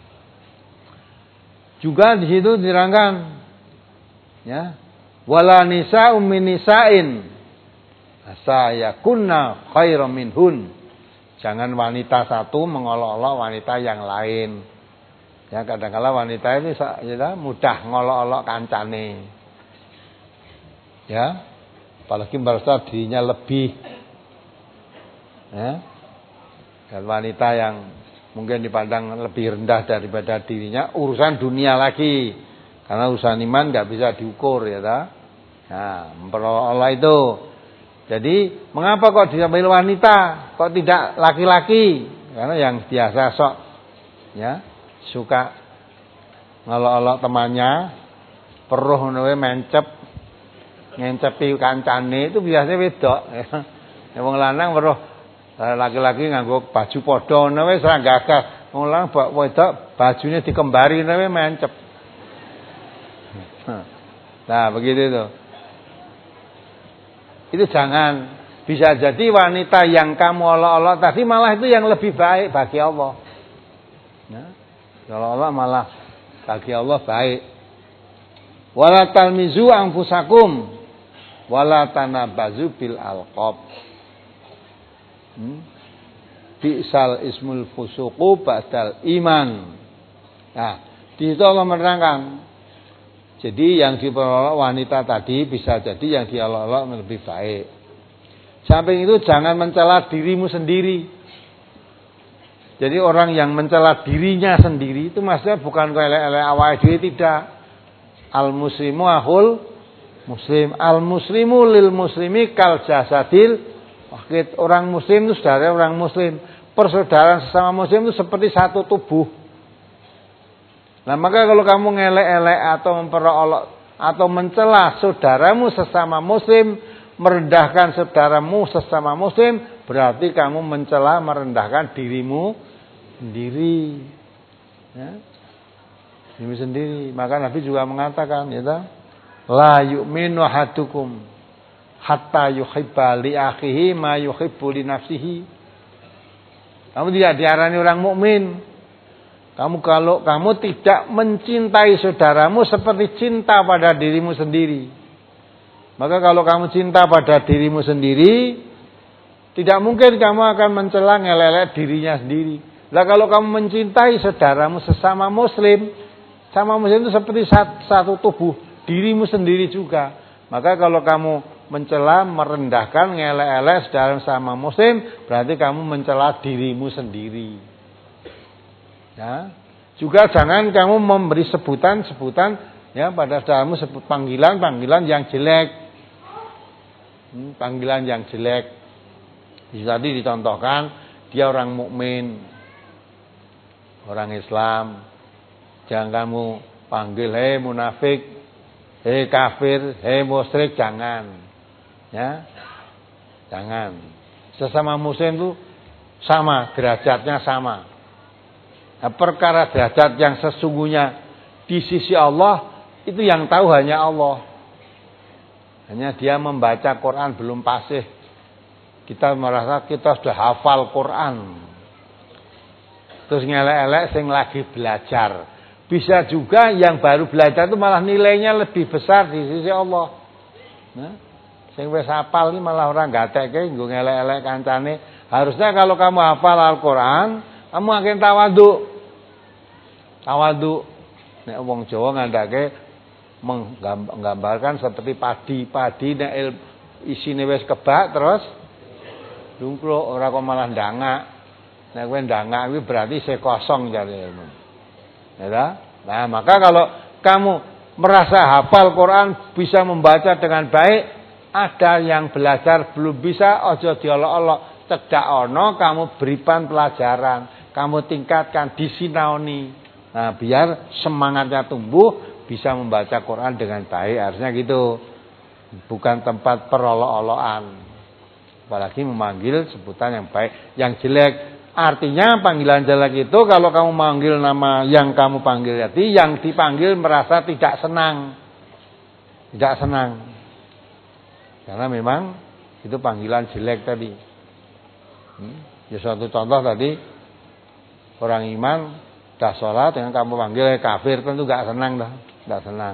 Juga di situ diterangkan, ya, wala nisa'um min nisa'in asayakunna khairum minhun. Jangan wanita satu mengolok-olok wanita yang lain. Ya, kadang-kala wanita ini ya, mudah ngolok-olok kancane. Ya, apalagi merasa dirinya lebih. Ya, dan wanita yang mungkin dipandang lebih rendah daripada dirinya, urusan dunia lagi. Karena urusan iman nggak bisa diukur, ya ta? Nah, memperolok itu. Jadi, mengapa kok diambil wanita, kok tidak laki-laki? Karena yang biasa sok, ya, suka ngolok-olok temannya, peruh nawe mencep, ngencepi kancane itu biasanya wedok. Ya, wong lanang peruh laki-laki nganggo baju padha ngono wis ora gagas. Wong lanang wedok bajune dikembari ngono wis mencep. Nah, begitu itu. Itu jangan. Bisa jadi wanita yang kamu olok-olok tadi malah itu yang lebih baik bagi Allah. Nah, kalau Allah malah bagi Allah baik. Wala talmizu anfusakum wala tanabazu bil alqab. Hmm? Bi'sal ismul fusuqu ba'dal iman. Nah, di situ Allah menerangkan. Jadi yang diperolok wanita tadi bisa jadi yang diolok-olok lebih baik. Samping itu jangan mencela dirimu sendiri. Jadi orang yang mencela dirinya sendiri itu maksudnya bukan elek-elek awake dhewe, tidak. Al muslimu ahul muslim, al muslimu lil muslimi kal jasadil wahid. Orang muslim itu saudara orang muslim. Persaudaraan sesama muslim itu seperti satu tubuh. Nah, maka kalau kamu ngelek-elek atau memperolok atau mencela saudaramu sesama muslim, merendahkan saudaramu sesama muslim, berarti kamu mencela merendahkan dirimu sendiri. Ya. Dirimu sendiri. Maka Nabi juga mengatakan, ya, la yu'minu ahadukum hatta yuhibba li akhihi ma yuhibbu li nafsihi. Kamu tidak diarani orang mukmin. Kamu kalau kamu tidak mencintai saudaramu seperti cinta pada dirimu sendiri. Maka kalau kamu cinta pada dirimu sendiri, tidak mungkin kamu akan mencela ngelelek dirinya sendiri. Lah kalau kamu mencintai saudaramu sesama muslim, Sama muslim itu seperti satu tubuh, dirimu sendiri juga. Maka kalau kamu mencela, merendahkan, ngelek-elek dalam sama muslim, berarti kamu mencela dirimu sendiri. Ya. Juga jangan kamu memberi sebutan-sebutan ya pada saudaramu, sebut panggilan-panggilan yang jelek. Hmm, panggilan yang jelek. Tadi dicontohkan dia orang mukmin, orang Islam. Jangan kamu panggil hei munafik, hei kafir, hei musyrik, jangan. Ya. Jangan. Sesama muslim itu sama, derajatnya sama. Nah, perkara derajat yang sesungguhnya di sisi Allah itu yang tahu hanya Allah. Hanya dia membaca Quran belum fasih. Kita merasa kita sudah hafal Quran. Terus ngelek-elek sing lagi belajar. Bisa juga yang baru belajar itu malah nilainya lebih besar di sisi Allah. Nah, sing wis hafal ini malah orang gatekke nggo ngelek-elek kancane. Harusnya kalau kamu hafal Al-Qur'an, kamu akan tawadhu. Tawadhu. Nek wong Jawa ngandake menggambarkan seperti padi-padi nek isine wis kebak terus dungkluk ora kok malah ndangak. Nek kowe ndangak kuwi berarti se kosong jare ilmu. Ya, nah maka kalau kamu merasa hafal Quran, bisa membaca dengan baik, ada yang belajar belum bisa, ojo diolok-olok, cedak ono, kamu berikan pelajaran, kamu tingkatkan, disinaoni. Nah biar semangatnya tumbuh, bisa membaca Quran dengan baik, harusnya gitu. Bukan tempat perolok-olokan, apalagi memanggil sebutan yang baik, yang jelek. Artinya panggilan jelek itu kalau kamu manggil nama yang kamu panggil tadi, yang dipanggil merasa tidak senang. Tidak senang. Karena memang itu panggilan jelek tadi. Hmm? Ya suatu contoh tadi, orang iman dah sholat dengan kamu panggil kafir, tentu gak senang dah, gak senang.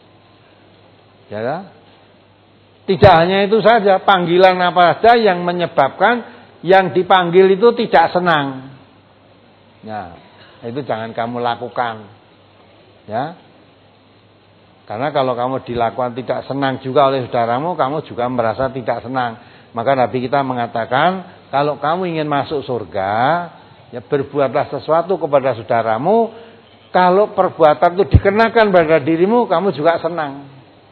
Ya dah? Tidak hanya itu saja, panggilan apa saja yang menyebabkan yang dipanggil itu tidak senang. Nah, itu jangan kamu lakukan. Ya. Karena kalau kamu dilakukan tidak senang juga oleh saudaramu, kamu juga merasa tidak senang. Maka Nabi kita mengatakan, kalau kamu ingin masuk surga, ya berbuatlah sesuatu kepada saudaramu. Kalau perbuatan itu dikenakan pada dirimu, kamu juga senang.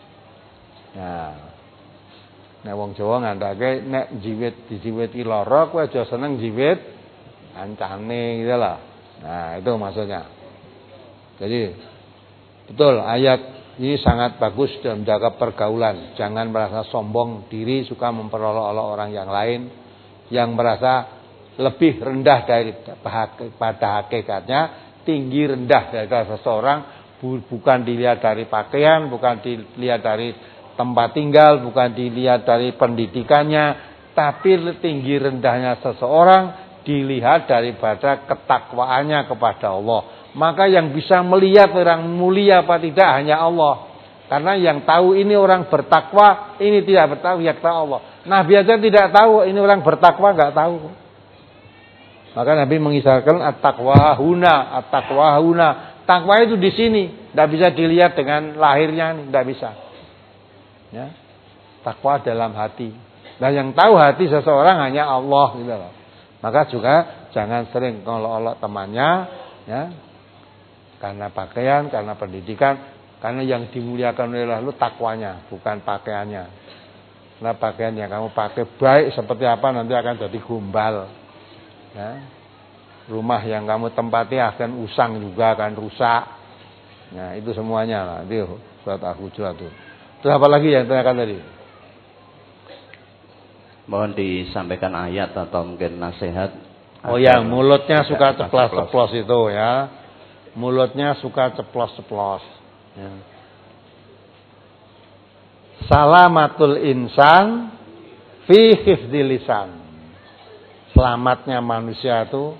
Nah, nek wong Jawa ngandake nek jiwit dijiwiti lara kowe aja seneng jiwit kancane gitu lah. Nah, itu maksudnya. Jadi betul ayat ini sangat bagus dalam menjaga pergaulan. Jangan merasa sombong diri, suka memperolok-olok orang yang lain, yang merasa lebih rendah dari pada hakikatnya, tinggi rendah dari seseorang bukan dilihat dari pakaian, bukan dilihat dari tempat tinggal, bukan dilihat dari pendidikannya, tapi tinggi rendahnya seseorang dilihat daripada ketakwaannya kepada Allah. Maka yang bisa melihat orang mulia apa tidak hanya Allah. Karena yang tahu ini orang bertakwa, ini tidak bertakwa, ya Allah. Nabi aja tidak tahu ini orang bertakwa, enggak tahu. Maka Nabi mengisyaratkan at-taqwa huna, at-taqwa huna. Takwa itu di sini, enggak bisa dilihat dengan lahirnya, enggak bisa. Ya, takwa dalam hati. Dan yang tahu hati seseorang hanya Allah gitu loh. Maka juga jangan sering ngolok-olok temannya, ya. Karena pakaian, karena pendidikan, karena yang dimuliakan oleh Allah takwanya, bukan pakaiannya. Karena pakaian yang kamu pakai baik seperti apa nanti akan jadi gombal. Ya. Rumah yang kamu tempati akan usang juga, akan rusak. Nah, itu semuanya lah. Itu surat Al-Hujurat itu. Terus apa lagi yang ditanyakan tadi?
Mohon disampaikan ayat atau mungkin nasihat.
Oh ya, mulutnya suka ceplos-ceplos itu ya. Mulutnya suka ceplos-ceplos. Ya. Salamatul insan fi hifdzil lisan. Selamatnya manusia itu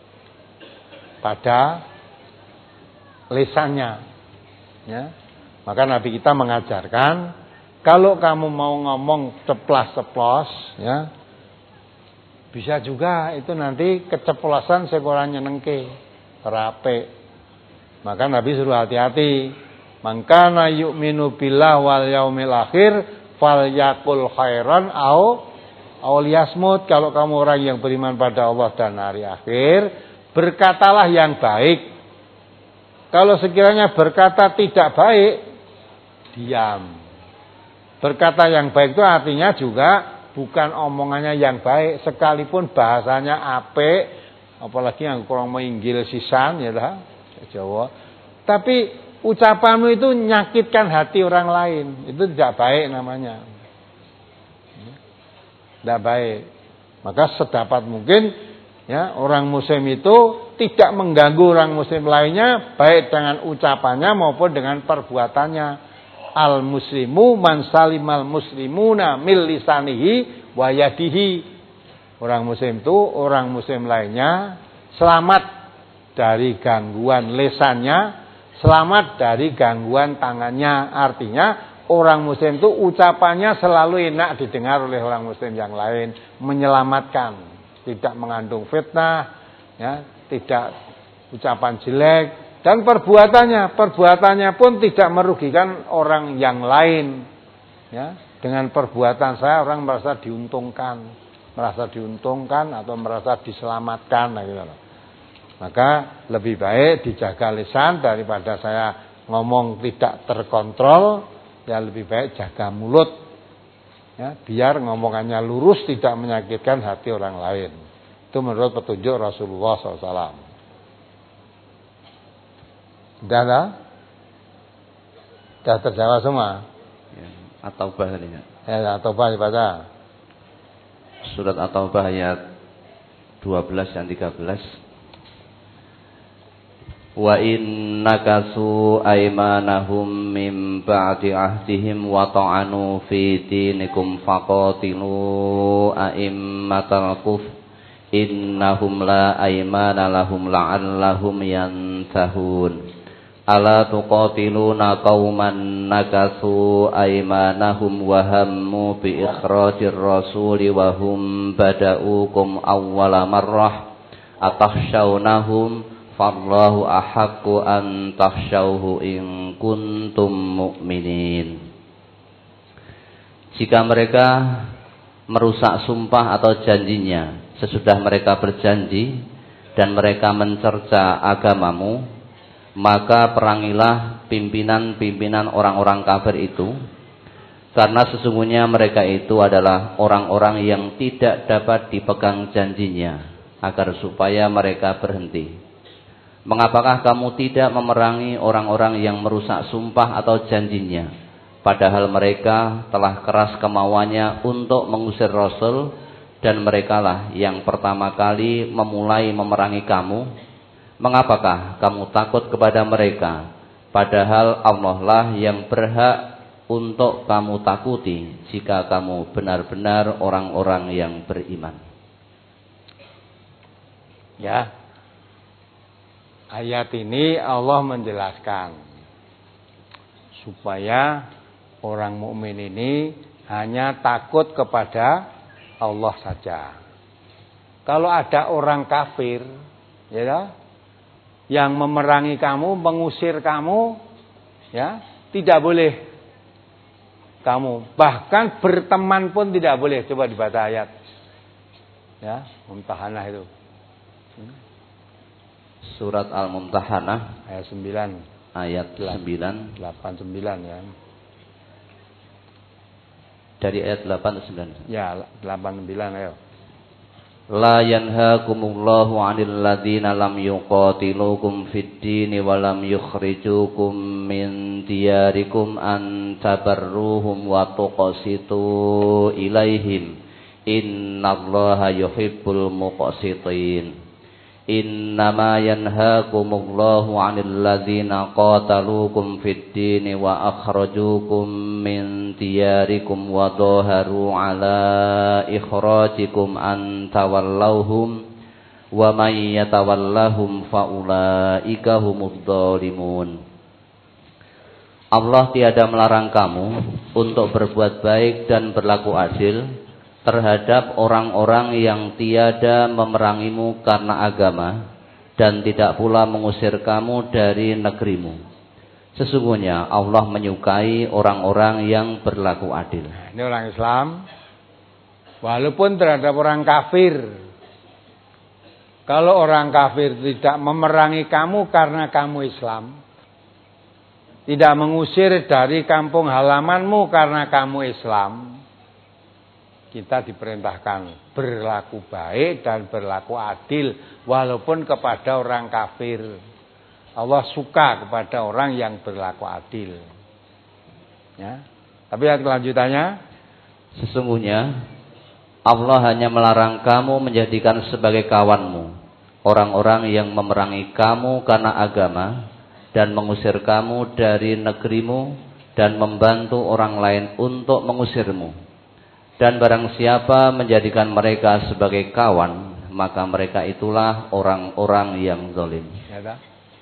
pada lisannya. Ya. Maka Nabi kita mengajarkan, kalau kamu mau ngomong ceplas-ceplos, ya, bisa juga itu nanti keceplosan sekolah nyenengke, terape. Maka Nabi suruh hati-hati. Man kana yu'minu billah wal yaumil akhir falyaqul khairan au au liyasmut. Kalau kamu orang yang beriman pada Allah dan hari akhir, berkatalah yang baik. Kalau sekiranya berkata tidak baik, diam. Berkata yang baik itu artinya juga bukan omongannya yang baik, sekalipun bahasanya apik, apalagi yang kurang menginggil sisan ya lah, Jawa. Tapi ucapanmu itu menyakitkan hati orang lain, itu tidak baik namanya. Tidak baik. Maka sedapat mungkin ya orang muslim itu tidak mengganggu orang muslim lainnya, baik dengan ucapannya maupun dengan perbuatannya. Al muslimu man salimal muslimuna mil lisanihi wa yadihi. Orang muslim itu orang muslim lainnya selamat dari gangguan lesannya, selamat dari gangguan tangannya. Artinya orang muslim itu ucapannya selalu enak didengar oleh orang muslim yang lain, menyelamatkan, tidak mengandung fitnah, ya, tidak ucapan jelek. Dan perbuatannya, perbuatannya pun tidak merugikan orang yang lain. Ya, dengan perbuatan saya orang merasa diuntungkan, merasa diuntungkan atau merasa diselamatkan, gitu. Maka lebih baik dijaga lisan daripada saya ngomong tidak terkontrol. Ya lebih baik jaga mulut. Ya, biar ngomongannya lurus, tidak menyakitkan hati orang lain. Itu menurut petunjuk Rasulullah shallallahu alaihi wasallam. Sudah ada? Sudah terjawab semua?
Ya, At-Taubah tadi ya.
Ya, At-Taubah dibaca.
Surat At-Taubah ayat dua belas dan tiga belas. Wa innakasu aymanahum min ba'di ahdihim wa ta'anu fi dinikum faqatilu a'immatal kufr innahum la aymana lahum la'allahum yantahun. Ala tuqatiluna qauman nakasu aymanahum wa hammu bi ikhrajir rasuli wa hum bada'ukum awwala marrah atakhshawnahum fallahu ahaqqu an takhshawhu in kuntum mu'minin. Jika mereka merusak sumpah atau janjinya sesudah mereka berjanji dan mereka mencerca agamamu, maka perangilah pimpinan-pimpinan orang-orang kafir itu, karena sesungguhnya mereka itu adalah orang-orang yang tidak dapat dipegang janjinya, agar supaya mereka berhenti. Mengapakah kamu tidak memerangi orang-orang yang merusak sumpah atau janjinya, padahal mereka telah keras kemauannya untuk mengusir Rasul, dan merekalah yang pertama kali memulai memerangi kamu? Mengapakah kamu takut kepada mereka, padahal Allah lah yang berhak untuk kamu takuti jika kamu benar-benar orang-orang yang beriman.
Ya, ayat ini Allah menjelaskan supaya orang mukmin ini hanya takut kepada Allah saja. Kalau ada orang kafir, ya, yang memerangi kamu, mengusir kamu, ya, tidak boleh kamu. Bahkan berteman pun tidak boleh. Coba dibaca ayat. Ya, Mumtahanah itu.
Surat Al-Mumtahanah
ayat sembilan.
Ayat sembilan.
delapan sembilan ya.
Dari ayat delapan ke sembilan.
Ya, delapan sembilan ayo.
La yanhaakumullahu 'anil ladzina lam yuqatilukum fid dini wa lam yukhrijukum min diyarikum an tabarruhum wa tuqsitu ilaihim innallaha yuhibbul muqsitin. Innama yanhaakumullahu 'anil ladzina qataluukum fid dini wa akhrajukum min diyarikum wa dhaharu 'ala ikhrajikum an tawallawhum wa may yatawallahum fa ulaika humudz dzalimun. Allah tiada melarang kamu untuk berbuat baik dan berlaku adil terhadap orang-orang yang tiada memerangimu karena agama dan tidak pula mengusir kamu dari negerimu. Sesungguhnya Allah menyukai orang-orang yang berlaku adil.
Ini orang Islam, walaupun terhadap orang kafir. Kalau orang kafir tidak memerangi kamu karena kamu Islam, tidak mengusir dari kampung halamanmu karena kamu Islam, kita diperintahkan berlaku baik dan berlaku adil walaupun kepada orang kafir. Allah suka kepada orang yang berlaku adil. Ya. Tapi ayat kelanjutannya,
sesungguhnya Allah hanya melarang kamu menjadikan sebagai kawanmu orang-orang yang memerangi kamu karena agama dan mengusir kamu dari negerimu dan membantu orang lain untuk mengusirmu. Dan barang siapa menjadikan mereka sebagai kawan, maka mereka itulah orang-orang yang zalim.
Ya,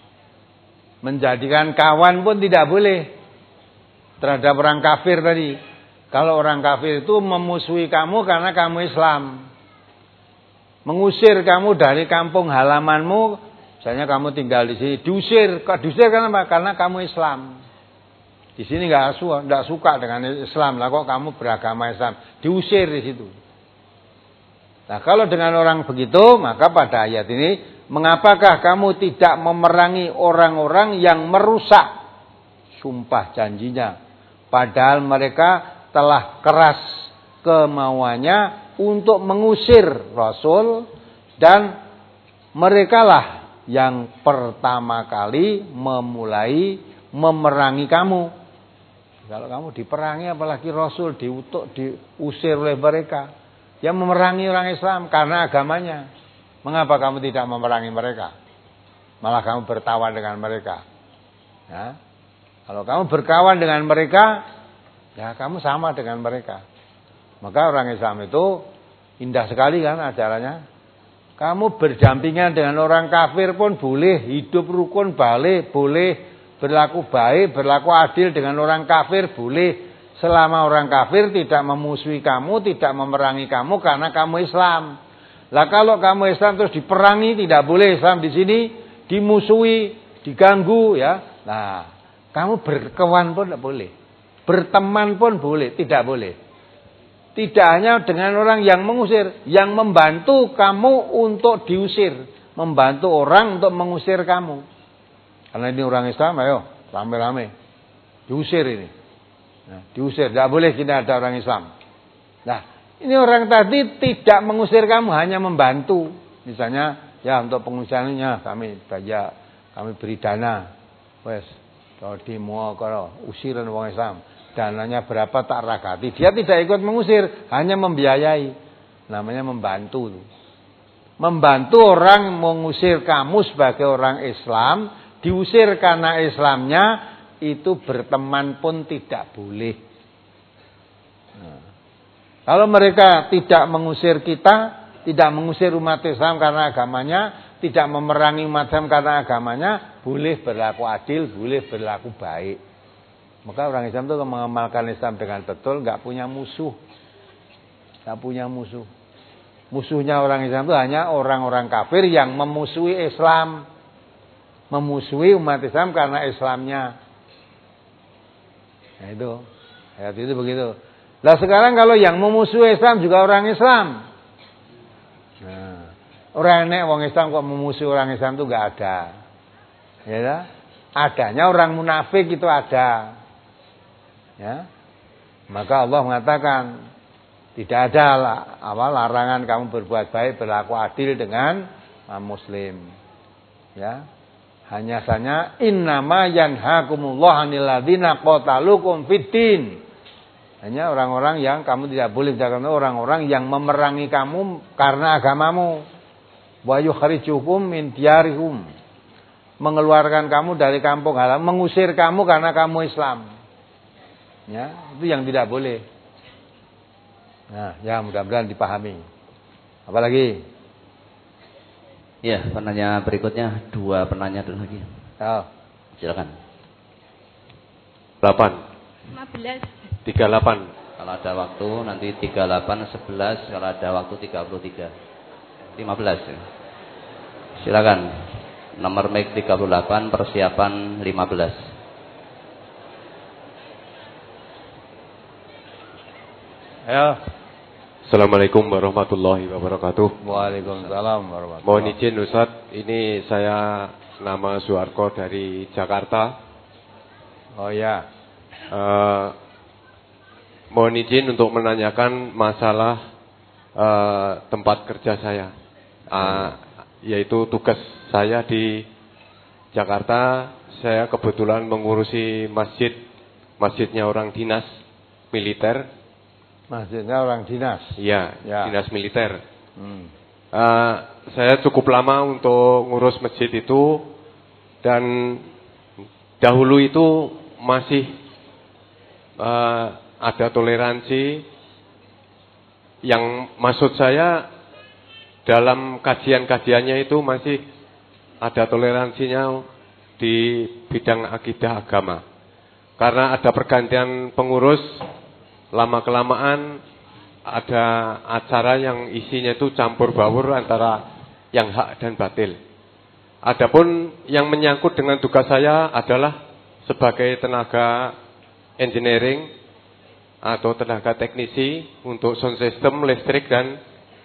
menjadikan kawan pun tidak boleh terhadap orang kafir tadi. Kalau orang kafir itu memusuhi kamu karena kamu Islam, mengusir kamu dari kampung halamanmu, misalnya kamu tinggal di sini, diusir. Diusir karena apa? Karena kamu Islam. Di sini nggak suka, nggak suka dengan Islam. Lah kok kamu beragama Islam? Diusir di situ. Nah, kalau dengan orang begitu, maka pada ayat ini, mengapakah kamu tidak memerangi orang-orang yang merusak sumpah janjinya, padahal mereka telah keras kemauannya untuk mengusir Rasul, dan merekalah yang pertama kali memulai memerangi kamu. Kalau kamu diperangi, apalagi Rasul diutuk, diusir oleh mereka yang memerangi orang Islam karena agamanya. Mengapa kamu tidak memerangi mereka? Malah kamu bertawan dengan mereka. Ya. Kalau kamu berkawan dengan mereka, ya kamu sama dengan mereka. Maka orang Islam itu indah sekali kan ajarannya. Kamu berdampingan dengan orang kafir pun boleh, hidup rukun balik boleh, berlaku baik, berlaku adil dengan orang kafir boleh, selama orang kafir tidak memusuhi kamu, tidak memerangi kamu karena kamu Islam. Lah kalau kamu Islam terus diperangi, tidak boleh Islam di sini, dimusuhi, diganggu, ya. Nah, kamu berkawan pun tidak boleh, berteman pun boleh, tidak boleh. Tidak hanya dengan orang yang mengusir, yang membantu kamu untuk diusir, membantu orang untuk mengusir kamu. Karena ini orang Islam, ayo rame-rame diusir ini. Nah, diusir, tidak boleh kita ada orang Islam. Nah, ini orang tadi tidak mengusir kamu, hanya membantu. Misalnya, ya untuk pengungsiannya kami bayar, kami beri dana. Wes, kalau demo kalau usiran orang Islam, dananya berapa tak ragati. Dia tidak ikut mengusir, hanya membiayai. Namanya membantu. Membantu orang mengusir kamu sebagai orang Islam. Diusir karena Islamnya, itu berteman pun tidak boleh. Nah, kalau mereka tidak mengusir kita, tidak mengusir umat Islam karena agamanya, tidak memerangi umat Islam karena agamanya, boleh berlaku adil, boleh berlaku baik. Maka orang Islam itu mengamalkan Islam dengan betul, nggak punya musuh, nggak punya musuh. Musuhnya orang Islam itu hanya orang-orang kafir yang memusuhi Islam. Memusuhi umat Islam karena Islamnya. Nah itu, ayat itu begitu. Lah sekarang kalau yang memusuhi Islam juga orang Islam. Nah, orang nek wong Islam kok memusuhi orang Islam itu enggak ada. Ya kan? Adanya orang munafik itu ada. Ya. Maka Allah mengatakan tidak ada apa larangan kamu berbuat baik, berlaku adil dengan muslim. Ya. Hanya saja innama yanhakumullahu 'anil ladzina qatalukum fiddin. Hanya orang-orang yang kamu tidak boleh jangan orang-orang yang memerangi kamu karena agamamu. Wa yukhrijukum min diyarikum. Mengeluarkan kamu dari kampung halaman, mengusir kamu karena kamu Islam. Ya, itu yang tidak boleh. Nah, ya mudah-mudahan dipahami. Apalagi?
Ya, penanya berikutnya dua penanya dulu lagi.
Oh.
Silakan.
delapan.
lima belas.
tiga puluh delapan.
Kalau ada waktu nanti tiga puluh delapan, sebelas, kalau ada waktu tiga puluh tiga. lima belas ya. Silakan. Nomor mic tiga puluh delapan, persiapan lima belas.
Ya.
Assalamualaikum warahmatullahi wabarakatuh.
Waalaikumsalam warahmatullahi wabarakatuh.
Mohon izin Ustaz, ini saya nama Suarko dari Jakarta.
Oh ya.
Uh, mohon izin untuk menanyakan masalah uh, tempat kerja saya, uh, yaitu tugas saya di Jakarta. Saya kebetulan mengurusi masjid, masjidnya orang dinas militer.
Masjidnya orang dinas.
Iya,
ya.
Dinas militer.
Hmm.
Uh, saya cukup lama untuk ngurus masjid itu, dan dahulu itu masih uh, ada toleransi. Yang maksud saya dalam kajian-kajiannya itu masih ada toleransinya di bidang akidah agama. Karena ada pergantian pengurus, lama-kelamaan ada acara yang isinya itu campur baur antara yang hak dan batil. Adapun yang menyangkut dengan tugas saya adalah sebagai tenaga engineering atau tenaga teknisi untuk sound system, listrik, dan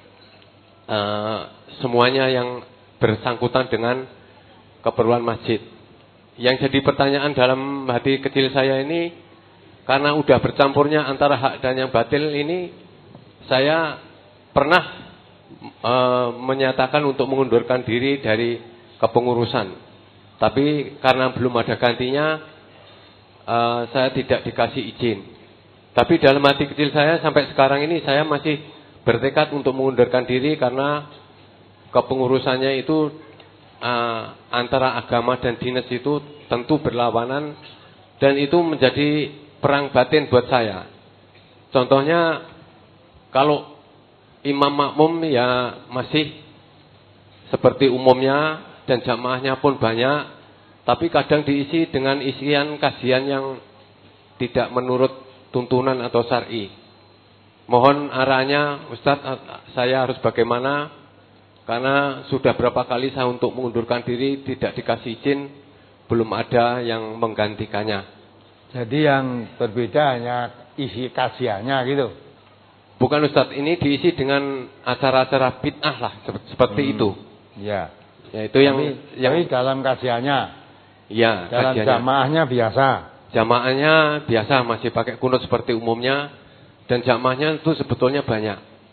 uh, semuanya yang bersangkutan dengan keperluan masjid. Yang jadi pertanyaan dalam hati kecil saya ini, karena udah bercampurnya antara hak dan yang batil ini, saya pernah e, menyatakan untuk mengundurkan diri dari kepengurusan. Tapi karena belum ada gantinya, e, saya tidak dikasih izin. Tapi dalam hati kecil saya sampai sekarang ini saya masih bertekad untuk mengundurkan diri, karena kepengurusannya itu e, antara agama dan dinas itu tentu berlawanan, dan itu menjadi perang batin buat saya. Contohnya, kalau imam makmum ya masih seperti umumnya dan jamaahnya pun banyak, tapi kadang diisi dengan isian kajian yang tidak menurut tuntunan atau syar'i. Mohon arahnya Ustadz, saya harus bagaimana? Karena sudah berapa kali saya untuk mengundurkan diri tidak dikasih izin, belum ada yang menggantikannya.
Jadi yang berbeda hanya isi kajiannya gitu.
Bukan Ustadz, ini diisi dengan acara-acara bid'ah lah, seperti hmm. itu.
Ya.
Ya itu yang
tapi,
yang
tapi dalam kajiannya.
Ya,
dalam
kajiannya.
jamaahnya biasa.
Jamaahnya biasa, masih pakai kunut seperti umumnya, dan jamaahnya itu sebetulnya banyak.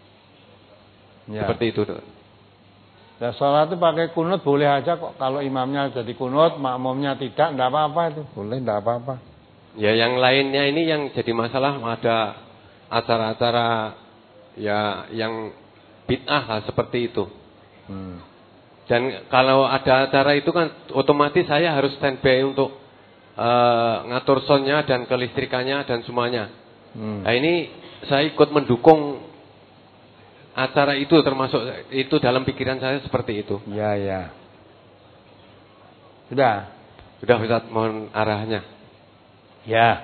Ya. Seperti itu.
Nah, sholat itu pakai kunut boleh aja kok. Kalau imamnya jadi kunut, makmumnya tidak, enggak apa-apa itu. Boleh, enggak apa-apa.
Ya, yang lainnya ini yang jadi masalah, ada acara-acara ya yang bid'ah lah, seperti itu. Hmm. Dan kalau ada acara itu kan otomatis saya harus standby untuk uh, ngatur soundnya dan kelistrikannya dan semuanya. Hmm. Nah ini saya ikut mendukung acara itu, termasuk itu dalam pikiran saya seperti itu.
Ya, ya. Sudah.
Sudah Ustaz, mohon arahnya.
Ya,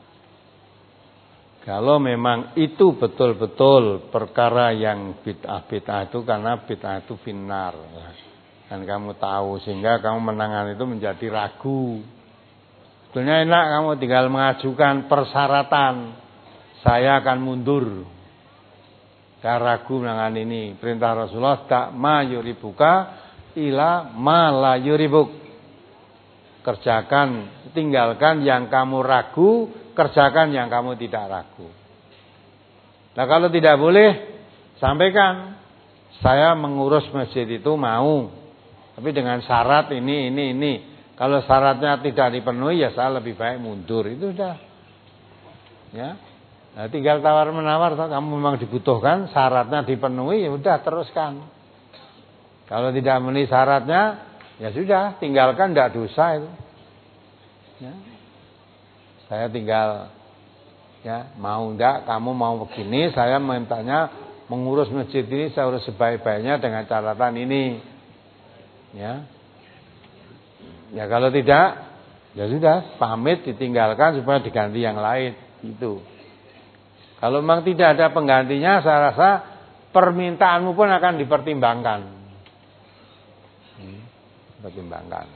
kalau memang itu betul-betul perkara yang bid'ah-bid'ah itu, karena bid'ah itu finnar, dan kamu tahu, sehingga kamu menangani itu menjadi ragu. Sebetulnya enak kamu tinggal mengajukan persyaratan, saya akan mundur, saya ragu menangani ini. Perintah Rasulullah, tak ma yuribuka ila ma la yuribuk. Kerjakan, tinggalkan yang kamu ragu, kerjakan yang kamu tidak ragu. Nah kalau tidak boleh, sampaikan, saya mengurus masjid itu mau, tapi dengan syarat ini, ini, ini. Kalau syaratnya tidak dipenuhi, ya saya lebih baik mundur. Itu sudah. Ya. Nah, tinggal tawar menawar, kamu memang dibutuhkan, syaratnya dipenuhi, ya udah teruskan. Kalau tidak memenuhi syaratnya, ya sudah, tinggalkan, tidak dosa itu. Ya. Saya tinggal, ya mau enggak, kamu mau begini, saya mintanya mengurus masjid ini, saya urus sebaik-baiknya dengan catatan ini. Ya, ya kalau tidak, ya sudah, pamit, ditinggalkan supaya diganti yang lain. Itu. Kalau memang tidak ada penggantinya, saya rasa permintaanmu pun akan dipertimbangkan. pertimbangkan.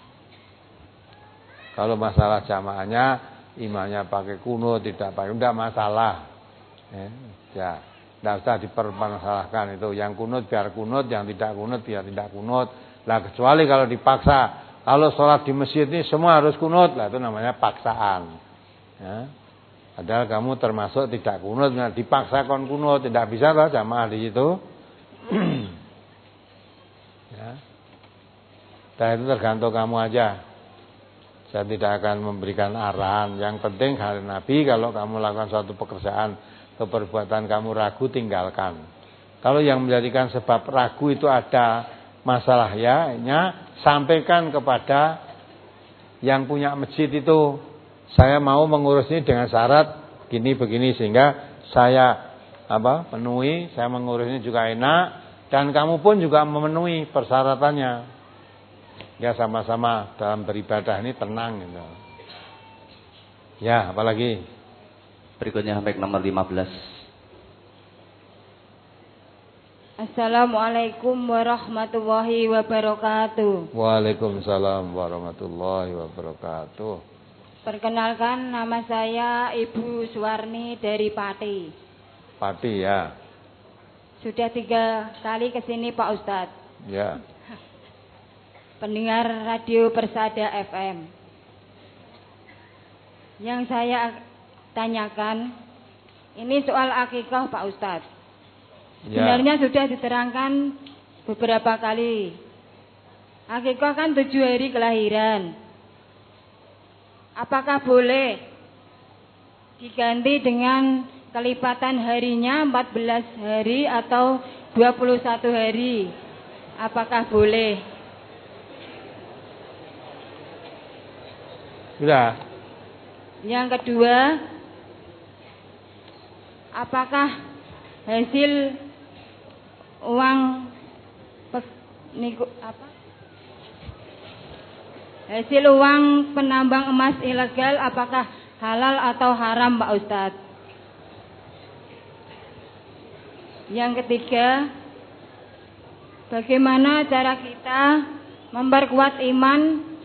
Kalau masalah jamaahnya, imamnya pakai kunut, tidak pakai, tidak masalah. Ya, ya. Tidak usah dipermasalahkan itu. Yang kunut biar kunut, yang tidak kunut biar tidak kunut. Nah kecuali kalau dipaksa, kalau sholat di masjid ini semua harus kunut, lah itu namanya paksaan. Ya. Padahal kamu termasuk tidak kunut, nah, dipaksakan kunut, tidak bisa lah jamaah di situ. Ya. Dan itu tergantung kamu aja. Saya tidak akan memberikan arahan. Yang penting hari Nabi, kalau kamu lakukan suatu pekerjaan, keperbuatan kamu ragu, tinggalkan. Kalau yang menjadikan sebab ragu itu ada masalah ya, sampaikan kepada yang punya masjid itu. Saya mau mengurus ini dengan syarat gini begini sehingga saya apa penuhi, saya mengurus ini juga enak dan kamu pun juga memenuhi persyaratannya. Ya sama-sama dalam beribadah ini tenang gitu. Ya, apalagi?
Berikutnya sampai nomor lima belas.
Assalamualaikum warahmatullahi wabarakatuh.
Waalaikumsalam warahmatullahi wabarakatuh.
Perkenalkan, nama saya Ibu Suwarni dari Pati.
Pati ya.
Sudah tiga kali kesini Pak Ustadz.
Ya.
Pendengar Radio Persada F M. Yang saya tanyakan, ini soal akikah Pak Ustadz. Sebenarnya ya. Sudah diterangkan beberapa kali. Akikah kan tujuh hari kelahiran. Apakah boleh diganti dengan kelipatan harinya empat belas hari atau dua puluh satu hari? Apakah boleh?
Sudah.
Yang kedua, apakah hasil uang niku apa? Hasil uang penambang emas ilegal apakah halal atau haram Pak Ustadz? Yang ketiga, bagaimana cara kita memperkuat iman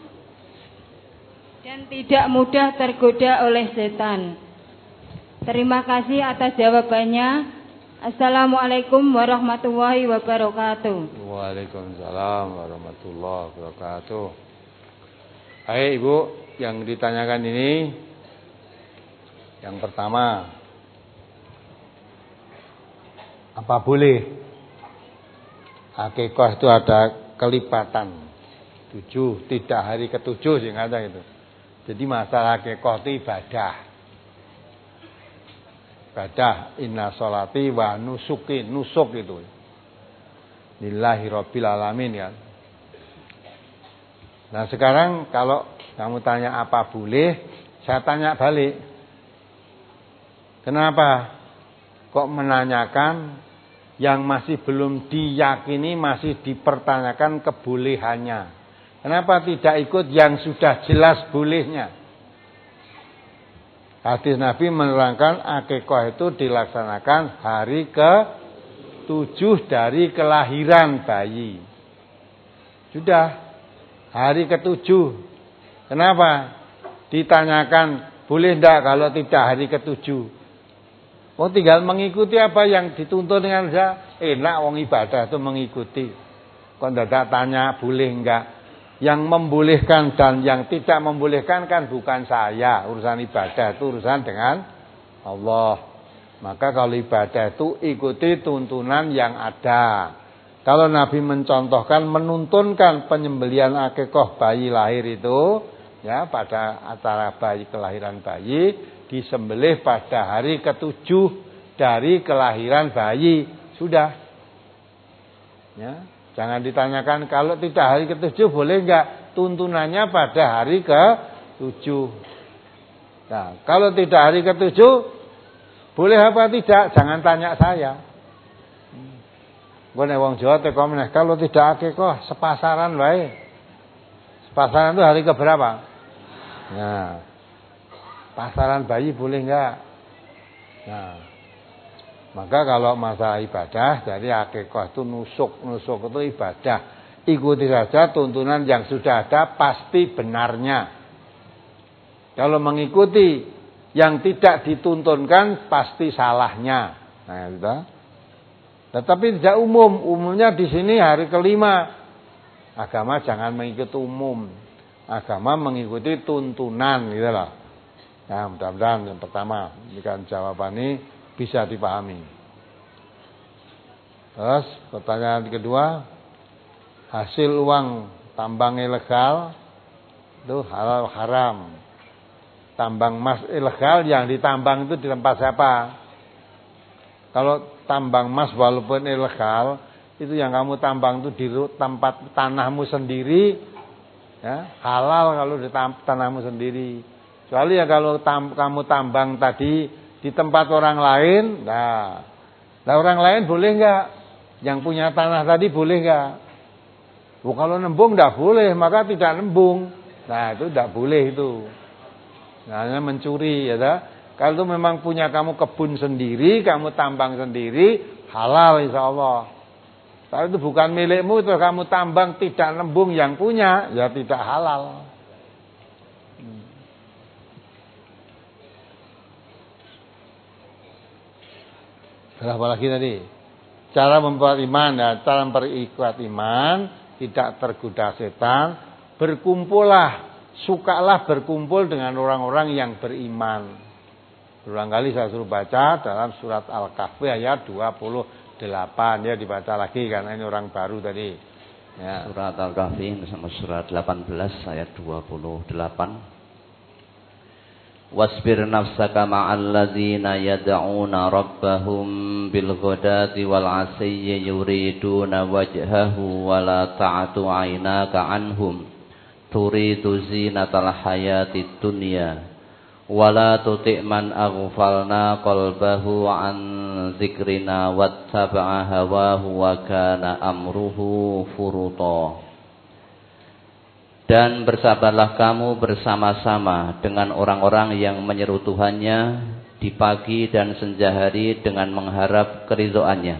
dan tidak mudah tergoda oleh setan? Terima kasih atas jawabannya. Assalamualaikum warahmatullahi wabarakatuh.
Waalaikumsalam warahmatullahi wabarakatuh. Hai Ibu, yang ditanyakan ini yang pertama, apa boleh akikah itu ada kelipatan tujuh, tidak hari ketujuh sehingga ada itu. Jadi masalah akikah itu ibadah. Ibadah inna sholati wa nusuki, nusuk itu. Lillahi rabbil alamin ya. Nah sekarang kalau kamu tanya apa boleh, saya tanya balik. Kenapa kok menanyakan yang masih belum diyakini, masih dipertanyakan kebolehannya? Kenapa tidak ikut yang sudah jelas bolehnya? Hadis Nabi menerangkan akikah itu dilaksanakan hari ke tujuh dari kelahiran bayi. Sudah. Hari ketujuh. Kenapa? Ditanyakan boleh tidak kalau tidak hari ketujuh? Oh tinggal mengikuti apa yang dituntut dengan saya. Enak wong ibadah itu mengikuti. Kok tidak tanya boleh enggak? Yang membolehkan dan yang tidak membolehkan kan bukan saya. Urusan ibadah itu urusan dengan Allah. Maka kalau ibadah itu ikuti tuntunan yang ada. Kalau Nabi mencontohkan, menuntunkan penyembelihan akikah bayi lahir itu, ya pada acara bayi kelahiran bayi, disembelih pada hari ketujuh dari kelahiran bayi. Sudah. Ya, jangan ditanyakan kalau tidak hari ketujuh boleh enggak? Tuntunannya pada hari ketujuh. Nah, kalau tidak hari ketujuh, boleh apa tidak? Jangan tanya saya. Gue nek wong Jawa teko meneh kalau tidak akikah sepasaran wae. Sepasaran itu hari keberapa? Nah. Pasaran bayi boleh enggak? Nah. Maka kalau masalah ibadah dari akikah itu nusuk, nusuk itu ibadah. ikuti saja tuntunan yang sudah ada, pasti benarnya. Kalau mengikuti yang tidak dituntunkan, pasti salahnya. Nah, gitu. Tetapi tidak umum. Umumnya di sini hari kelima. Agama jangan mengikuti umum. Agama mengikuti tuntunan, gitu loh. Nah, mudah-mudahan yang pertama, jika jawaban ini bisa dipahami. Terus pertanyaan kedua, hasil uang tambang ilegal itu halal haram. Tambang emas ilegal yang ditambang itu di tempat siapa? Kalau tambang emas walaupun ilegal, itu yang kamu tambang itu di tempat tanahmu sendiri, ya, halal kalau di tanahmu sendiri. Kecuali ya kalau tam, kamu tambang tadi di tempat orang lain, nah, nah orang lain boleh enggak? Yang punya tanah tadi boleh enggak? Oh, kalau nembung enggak boleh, maka tidak nembung. Nah, itu enggak boleh itu. Nah, mencuri ya dah. Kalau itu memang punya kamu kebun sendiri, kamu tambang sendiri, halal insyaallah. Kalau itu bukan milikmu, itu kamu tambang tidak nembung yang punya, ya tidak halal. Hmm. Berapa lagi tadi? Cara memperkuat iman, ya, cara memperkuat iman, tidak tergoda setan, berkumpullah, sukalah berkumpul dengan orang-orang yang beriman. Berulang kali saya suruh baca dalam surat Al-Kahfi ayat dua puluh delapan, ya dibaca lagi karena ini orang baru tadi. Ya.
Surat Al-Kahfi bersama surat delapan belas ayat dua puluh delapan. Wasbir nafsaka ma'al ladzina yad'una rabbahum bil ghadati wal 'ashiyyi yuriduna wajhahu wa la ta'tu 'ainaka 'anhum turidu zinatal hayatid dunya wa la tuti' man aghfalna qalbahu 'an dzikrina wattaba'a hawahu wa kana amruhu furuta. Dan bersabarlah kamu bersama-sama dengan orang-orang yang menyeru Tuhannya di pagi dan senja hari dengan mengharap keridhoannya.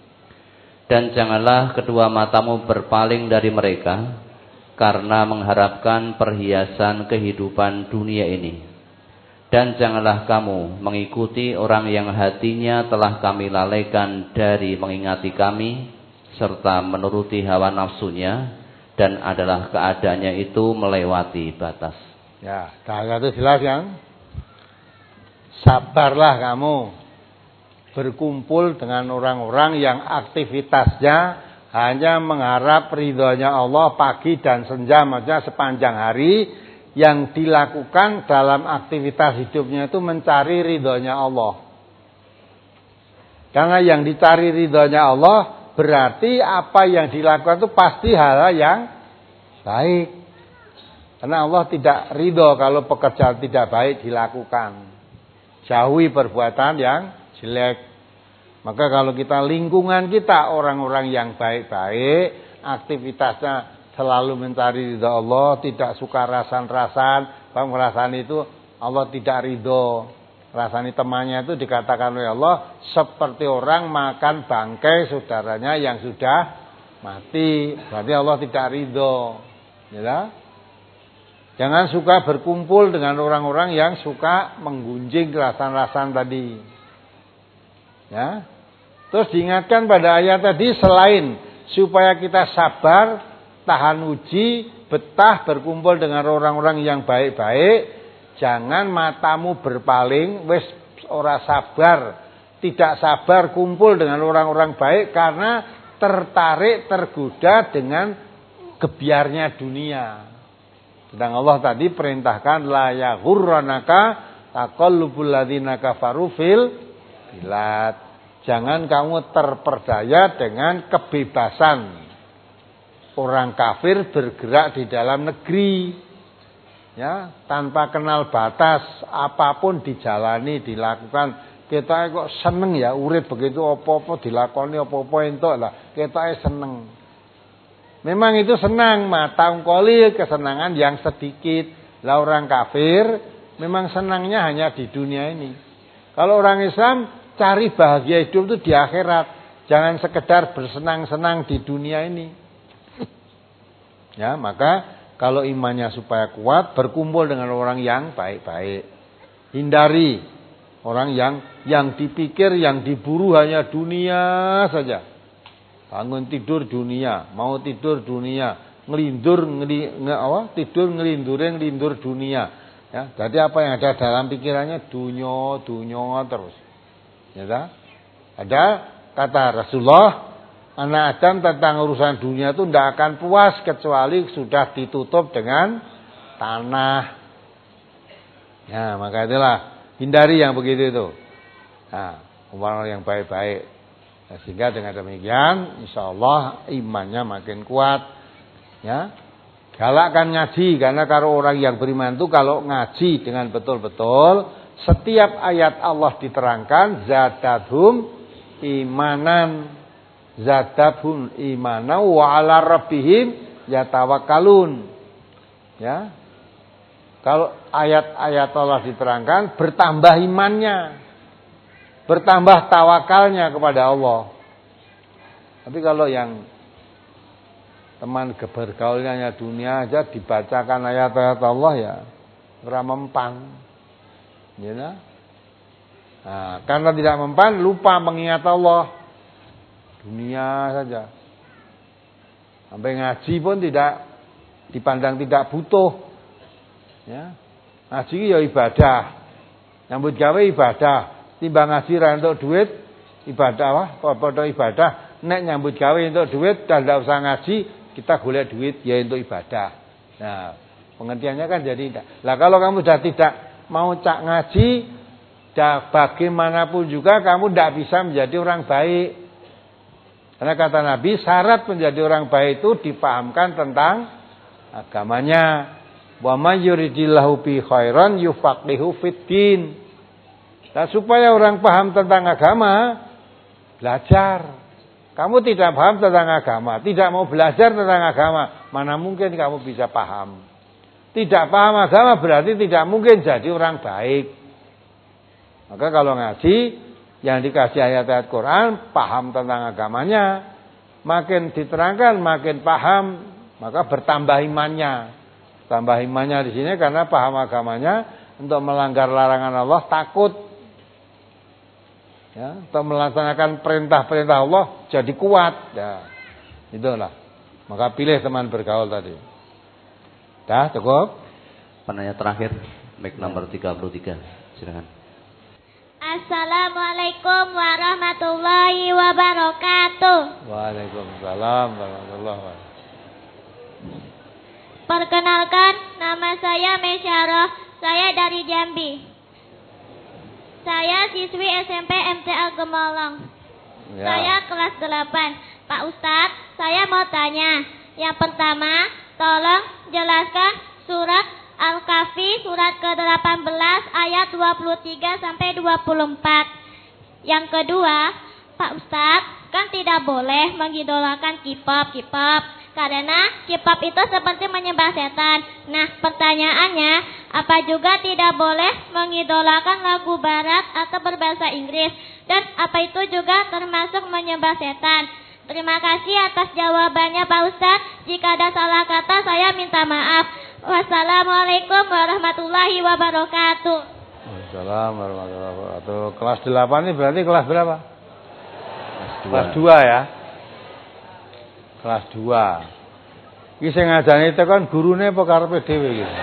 Dan janganlah kedua matamu berpaling dari mereka karena mengharapkan perhiasan kehidupan dunia ini. Dan janganlah kamu mengikuti orang yang hatinya telah kami lalaikan dari mengingati kami serta menuruti hawa nafsunya, dan adalah keadaannya itu melewati batas.
Ya, itu jelas yang sabarlah kamu berkumpul dengan orang-orang yang aktivitasnya hanya mengharap ridhonya Allah pagi dan senja, maksudnya sepanjang hari, yang dilakukan dalam aktivitas hidupnya itu mencari ridhonya Allah. Karena yang dicari ridhonya Allah, berarti apa yang dilakukan itu pasti hal yang baik. Karena Allah tidak ridho kalau pekerjaan tidak baik dilakukan. Jauhi perbuatan yang jelek. Maka kalau kita lingkungan kita orang-orang yang baik-baik, aktivitasnya selalu mencari ridho Allah, tidak suka rasan-rasan, bang rasan itu Allah tidak ridho. Rasani temannya itu dikatakan oleh Allah seperti orang makan bangkai saudaranya yang sudah mati. Berarti Allah tidak ridho. Ya. Jangan suka berkumpul dengan orang-orang yang suka menggunjing rasan-rasan tadi. Ya. Terus diingatkan pada ayat tadi, selain supaya kita sabar, tahan uji, betah berkumpul dengan orang-orang yang baik-baik, jangan matamu berpaling, wis ora sabar, tidak sabar kumpul dengan orang-orang baik karena tertarik, tergoda dengan gebiarnya dunia. Sedang Allah tadi perintahkan la yaghurranaka taqallubul ladzina kafaru fil bilad. Jangan kamu terperdaya dengan kebebasan orang kafir bergerak di dalam negeri. Ya, tanpa kenal batas, apapun dijalani, dilakukan. Kita kok seneng ya urip begitu, apa-apa dilakoni, apa-apa entuk lah. Kita seneng. Memang itu senang, mata ungkoli kesenangan yang sedikit. Lah orang kafir memang senangnya hanya di dunia ini. Kalau orang Islam cari bahagia hidup itu di akhirat. Jangan sekedar bersenang-senang di dunia ini. Ya, maka kalau imannya supaya kuat, berkumpul dengan orang yang baik-baik. Hindari orang yang yang dipikir, yang diburu hanya dunia saja. Bangun tidur dunia, mau tidur dunia, ngelindur ngeli, nge, apa? tidur ngelindurin ngelindur dunia. Ya, jadi apa yang ada dalam pikirannya dunyo, dunyo terus. Ya, tak? Ada kata Rasulullah, anak Adam tentang urusan dunia itu tidak akan puas kecuali sudah ditutup dengan tanah. Ya, maka itulah hindari yang begitu itu. Nah, orang yang baik-baik. Nah, sehingga dengan demikian, insya Allah imannya makin kuat. Ya, galakkan ngaji karena kalau orang yang beriman itu kalau ngaji dengan betul-betul, setiap ayat Allah diterangkan, zadadhum imanan. Zadabun imana wa ala rabbihim yatawakkalun. Ya. Kalau ayat-ayat Allah diterangkan bertambah imannya. Bertambah tawakalnya kepada Allah. Tapi kalau yang teman bergaulnya dunia aja dibacakan ayat-ayat Allah ya ora mempan. Ya. Nah, karena tidak mempan lupa mengingat Allah. Dunia saja. Sampai ngaji pun tidak dipandang tidak butuh. Ya. Ngaji ya ibadah. Nyambut gawe ibadah. Timbang ngaji ra entuk duit, ibadah wah, padha ibadah. Nek nyambut gawe entuk duit dan tidak usah ngaji, kita golek duit ya untuk ibadah. Nah, pengertiannya kan jadi tidak. Lah kalau kamu sudah tidak mau cak ngaji, dah bagaimanapun juga kamu tidak bisa menjadi orang baik. Karena kata Nabi, syarat menjadi orang baik itu dipahamkan tentang agamanya. Wa may yuridillahu bi khairan yufaqihu fiddin. Nah, supaya orang paham tentang agama, belajar. Kamu tidak paham tentang agama, tidak mau belajar tentang agama, mana mungkin kamu bisa paham. Tidak paham agama berarti tidak mungkin jadi orang baik. Maka kalau ngaji, yang dikasih ayat-ayat Quran, paham tentang agamanya, makin diterangkan, makin paham, maka bertambah imannya. Tambah imannya di sini karena paham agamanya, untuk melanggar larangan Allah takut. Ya, untuk melaksanakan perintah-perintah Allah jadi kuat. Ya, itulah. Maka pilih teman bergaul tadi. Dah cukup?
Penanya terakhir, mic nomor tiga puluh tiga. Silakan.
Assalamualaikum warahmatullahi wabarakatuh.
Waalaikumsalam warahmatullahi wabarakatuh.
Perkenalkan, nama saya Mesyarah. Saya dari Jambi. Saya siswi S M P M T A Gemolong. Ya. Saya kelas delapan. Pak Ustadz, saya mau tanya. Yang pertama, tolong jelaskan surat Al-Kahfi surat ke delapan belas ayat dua puluh tiga sampai dua puluh empat. Yang kedua, Pak Ustadz, kan tidak boleh mengidolakan K-pop, K-pop karena K-pop itu seperti menyembah setan. Nah, pertanyaannya, apa juga tidak boleh mengidolakan lagu barat atau berbahasa Inggris? Dan apa itu juga termasuk menyembah setan? Terima kasih atas jawabannya Pak Ustadz. Jika ada salah kata, saya minta maaf. Wassalamualaikum warahmatullahi wabarakatuh.
Wassalamualaikum warahmatullahi wabarakatuh. Kelas delapan ini berarti kelas berapa? Kelas dua ya. Kelas dua. Iki sing ngajari itu kan gurune apa karepe dhewe gitu.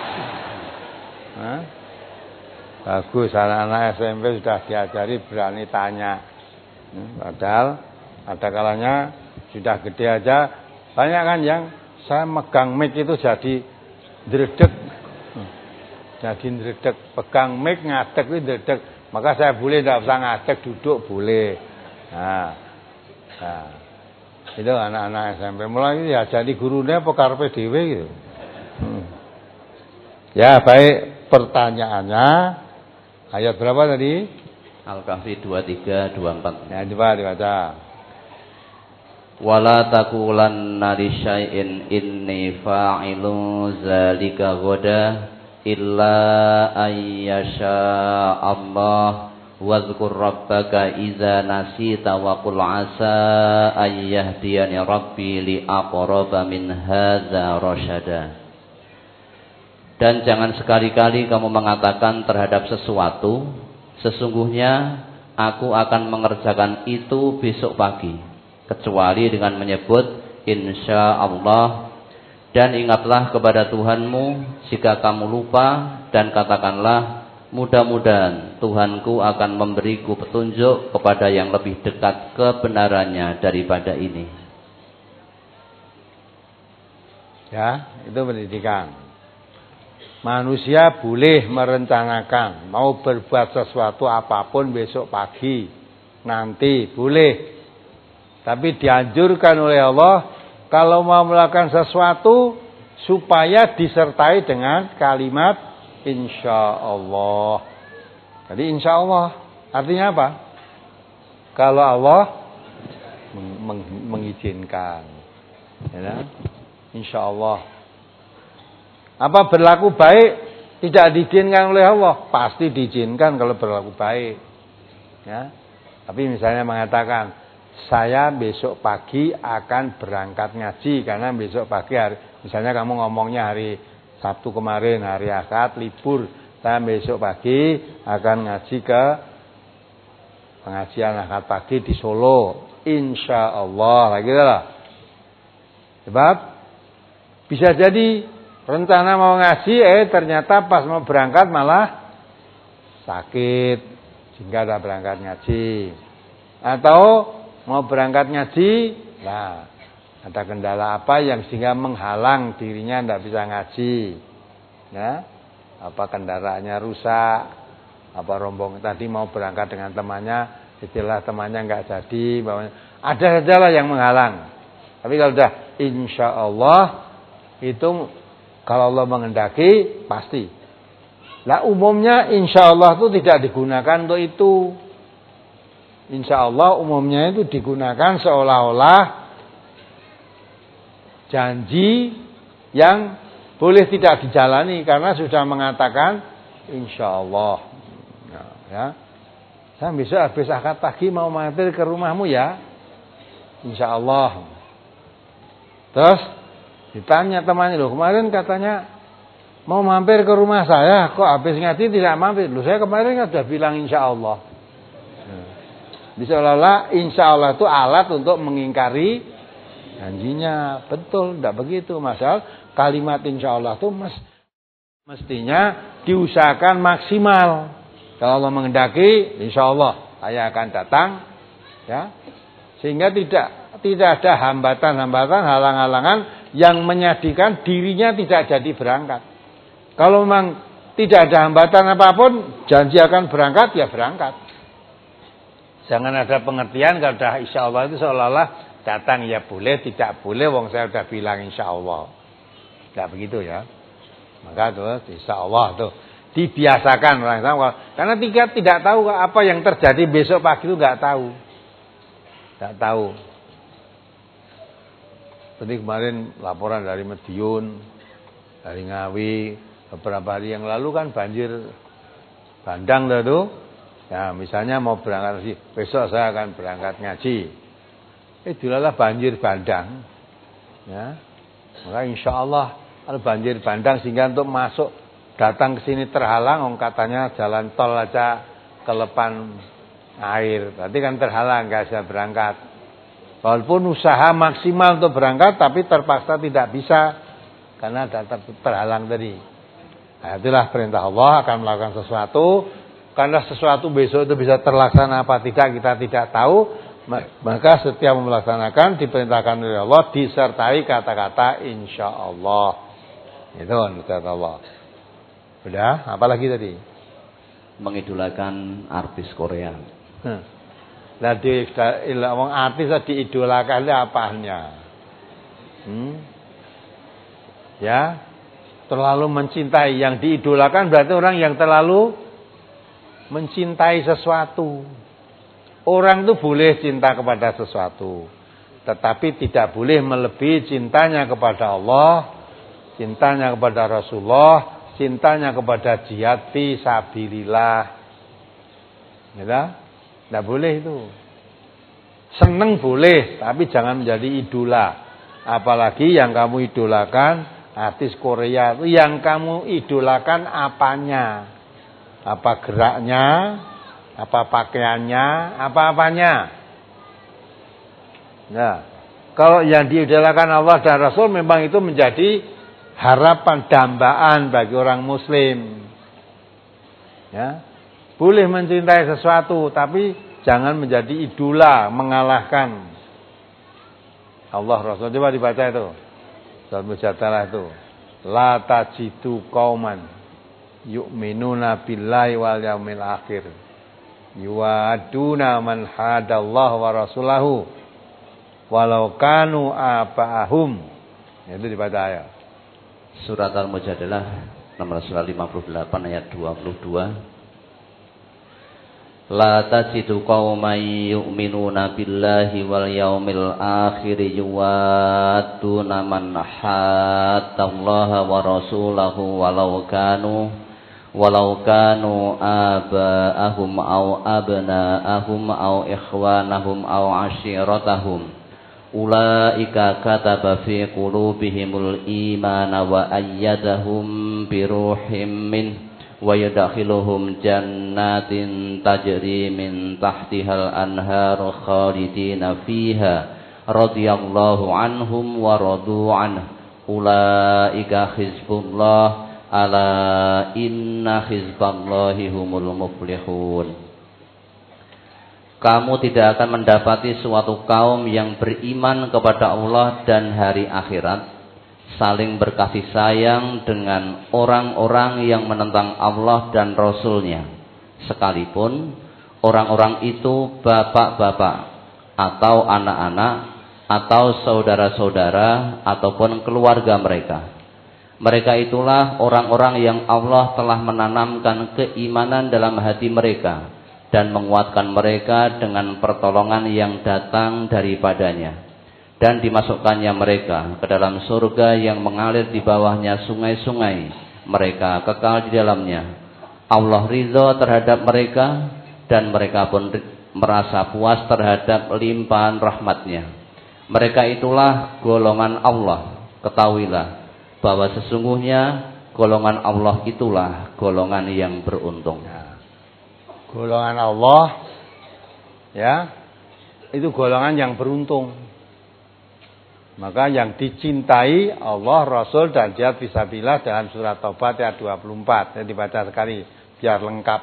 Hah? Bagus, anak-anak S M P sudah diajari berani tanya. Padahal ada kalanya sudah gede aja banyak kan yang saya megang mic itu jadi dredeg. Jadi dredeg, pegang mic ngadeg itu dredeg. Maka saya boleh tidak usah ngadeg, duduk boleh. Nah, nah itu anak-anak S M P mulai ya jadi gurunya apa karepe dhewe gitu. Hmm. Ya baik, pertanyaannya ayat berapa tadi?
Al-Kahfi dua puluh tiga dua puluh empat.
Ya coba dibaca.
Wala taqulanna li syai'in inni fa'ilu zalika ghadan illa ayyasha Allah Wadhkur rabbaka idza nasita wa qul asa ayyahdiyani rabbi li aqraba min hadza rasyada. Dan jangan sekali-kali kamu mengatakan terhadap sesuatu, sesungguhnya aku akan mengerjakan itu besok pagi, kecuali dengan menyebut insya Allah. Dan ingatlah kepada Tuhanmu jika kamu lupa, dan katakanlah mudah-mudahan Tuhanku akan memberiku petunjuk kepada yang lebih dekat kebenarannya daripada ini.
Ya, itu pendidikan. Manusia boleh merencanakan mau berbuat sesuatu apapun besok pagi, nanti boleh. Tapi dianjurkan oleh Allah kalau mau melakukan sesuatu supaya disertai dengan kalimat insya Allah. Jadi insya Allah artinya apa? Kalau Allah meng meng mengizinkan, ya, insya Allah. Apa berlaku baik tidak diizinkan oleh Allah? Pasti diizinkan kalau berlaku baik. Ya. Tapi misalnya mengatakan, saya besok pagi akan berangkat ngaji karena besok pagi hari, misalnya kamu ngomongnya hari Sabtu kemarin, hari Ahad libur, saya besok pagi akan ngaji ke pengajian Ahad pagi di Solo, insya Allah, gitu lah. Sebab bisa jadi rencana mau ngaji, eh ternyata pas mau berangkat malah sakit, sehingga ada berangkat ngaji. Atau mau berangkat ngaji, nah ada kendala apa yang sehingga menghalang dirinya tidak bisa ngaji, ya? Apa kendaraannya rusak, apa rombong tadi mau berangkat dengan temannya, istilah temannya nggak jadi, ada sajalah yang menghalang. Tapi kalau sudah insya Allah itu kalau Allah menghendaki pasti. Lah umumnya insya Allah itu tidak digunakan untuk itu. Insya Allah umumnya itu digunakan seolah-olah janji yang boleh tidak dijalani karena sudah mengatakan insya Allah. Nah, ya. Saya besok habis akad pagi mau mampir ke rumahmu ya, insya Allah. Terus ditanya temannya, loh kemarin katanya mau mampir ke rumah saya, kok habis ngaji tidak mampir? Loh saya kemarin kan sudah bilang insya Allah. Bisa olah insya Allah itu alat untuk mengingkari janjinya. Betul, tidak begitu. Masalah kalimat insya Allah itu mestinya diusahakan maksimal. Kalau Allah menghendaki, insya Allah saya akan datang, ya, sehingga tidak tidak ada hambatan-hambatan, halang-halangan yang menyadikan dirinya tidak jadi berangkat. Kalau memang tidak ada hambatan apapun, janji akan berangkat, ya berangkat. Jangan ada pengertian kalau sudah insya Allah itu seolah-olah datang ya boleh, tidak boleh, wong saya sudah bilang insya Allah. Tidak begitu ya. Maka tuh insya Allah tuh dibiasakan orang Islam, karena tiga tidak tahu apa yang terjadi besok pagi itu nggak tahu, nggak tahu. Seperti kemarin laporan dari Madiun, dari Ngawi, beberapa hari yang lalu kan banjir bandang tuh. Ya misalnya mau berangkat ngaji, besok saya akan berangkat ngaji. Eh dilalah banjir bandang. Ya, maka insya Allah kalau banjir bandang sehingga untuk masuk datang ke sini terhalang, orang katanya jalan tol aja kelepan air, berarti kan terhalang nggak bisa berangkat. Walaupun usaha maksimal untuk berangkat, tapi terpaksa tidak bisa karena ada terhalang tadi. Nah, itulah perintah Allah akan melakukan sesuatu. Karena sesuatu besok itu bisa terlaksana apa tidak kita tidak tahu, maka setiap melaksanakan diperintahkan oleh Allah disertai kata-kata insya Allah. Itu nasihat Allah. Sudah, apalagi tadi?
Mengidolakan artis Korea.
Hmm. Lah di wong artis diidolakan apanya? Hmm? Ya, terlalu mencintai, yang diidolakan berarti orang yang terlalu mencintai sesuatu. Orang itu boleh cinta kepada sesuatu, tetapi tidak boleh melebihi cintanya kepada Allah, cintanya kepada Rasulullah, cintanya kepada jihad fi sabilillah. Ya, tidak boleh itu. Seneng boleh, tapi jangan menjadi idola. Apalagi yang kamu idolakan artis Korea itu, yang kamu idolakan apanya? Apa geraknya? Apa pakaiannya? Apa apanya? Nah, kalau yang diidolakan Allah dan Rasul memang itu menjadi harapan dambaan bagi orang Muslim. Ya, boleh mencintai sesuatu, tapi jangan menjadi idola, mengalahkan Allah Rasul. Coba dibaca itu. Surat Mujadalah itu. La tajidu qauman yu'minuna billahi wal yaumil akhir yuwaduna man hadallahu wa rasulahu walau kanu aba'ahum. Itu dibaca ya.
Surat Al-Mujadalah nomor seratus lima puluh delapan ayat dua puluh dua. La tajidu qauman yu'minuna billahi wal yaumil akhir yuwadduna man haddallaha wa rasulahu walau kanu walau kanu aba'ahum aw abna'ahum aw ikhwanahum aw ashiratahum ulaika kataba fi qulubihimul imana wa ayyadahum biruhim min wa yadkhiluhum jannatin tajri min tahtihal anharu khalidina fiha radhiyallahu anhum wa radu anhu ulaika hizbullah ala inna hizballahi humul muflihun. Kamu tidak akan mendapati suatu kaum yang beriman kepada Allah dan hari akhirat saling berkasih sayang dengan orang-orang yang menentang Allah dan Rasulnya, sekalipun orang-orang itu bapak-bapak atau anak-anak atau saudara-saudara ataupun keluarga mereka. Mereka itulah orang-orang yang Allah telah menanamkan keimanan dalam hati mereka dan menguatkan mereka dengan pertolongan yang datang daripadanya. Dan dimasukkannya mereka ke dalam surga yang mengalir di bawahnya sungai-sungai. Mereka kekal di dalamnya. Allah ridha terhadap mereka dan mereka pun merasa puas terhadap limpahan rahmatnya. Mereka itulah golongan Allah. Ketahuilah bahwa sesungguhnya golongan Allah itulah golongan yang beruntung.
Golongan Allah, ya, itu golongan yang beruntung. Maka yang dicintai Allah, Rasul dan jihad fisabilillah dalam surat Taubat ayat dua puluh empat. Jadi dibaca sekali biar lengkap.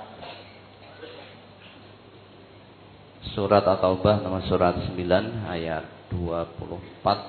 Surat At-Taubah nomor surat sembilan ayat dua puluh empat.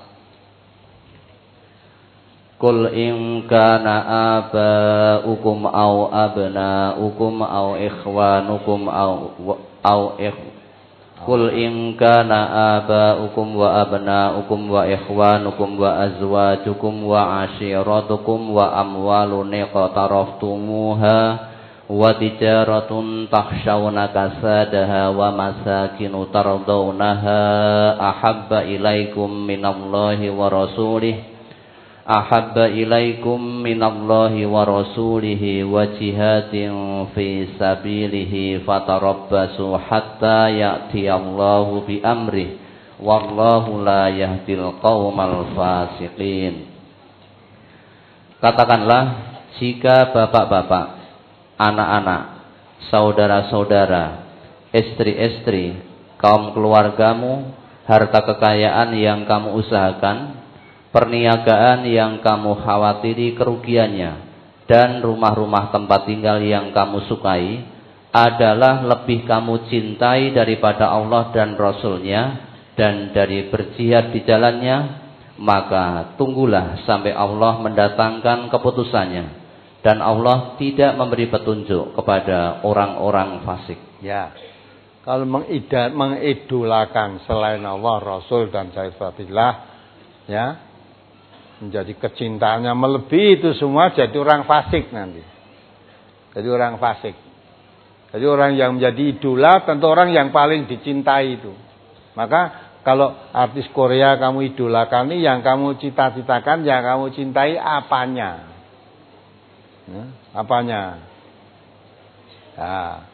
Qul in kana aba'ukum aw abna'ukum aw ikhwanukum aw aw ikh Qul in kana aba'ukum wa abna'ukum wa ikhwanukum wa azwajukum wa ashiratukum wa amwalun iqtaraftumuha wa tijaratun takhshawna kasadaha wa masakinu tardawnaha ahabba ilaikum minallahi wa rasulih ahabba ilaikum minallahi wa rasulihi wa jihadin fi sabilihi fatarabbasu hatta ya'tiyallahu bi amrih wallahu la yahdil qaumal fasiqin. Katakanlah, jika bapak-bapak, anak-anak, saudara-saudara, istri-istri, kaum keluargamu, harta kekayaan yang kamu usahakan, perniagaan yang kamu khawatiri kerugiannya, dan rumah-rumah tempat tinggal yang kamu sukai adalah lebih kamu cintai daripada Allah dan Rasulnya dan dari berjihad di jalannya, maka tunggulah sampai Allah mendatangkan keputusannya, dan Allah tidak memberi petunjuk kepada orang-orang fasik.
Ya, kalau mengidolakan selain Allah, Rasul dan jihad fisabilillah, ya, menjadi kecintaannya melebihi itu semua, jadi orang fasik nanti. Jadi orang fasik. Jadi orang yang menjadi idola tentu orang yang paling dicintai itu. Maka kalau artis Korea kamu idolakan, ini yang kamu cita-citakan, yang kamu cintai apanya? Ya, apanya? Nah,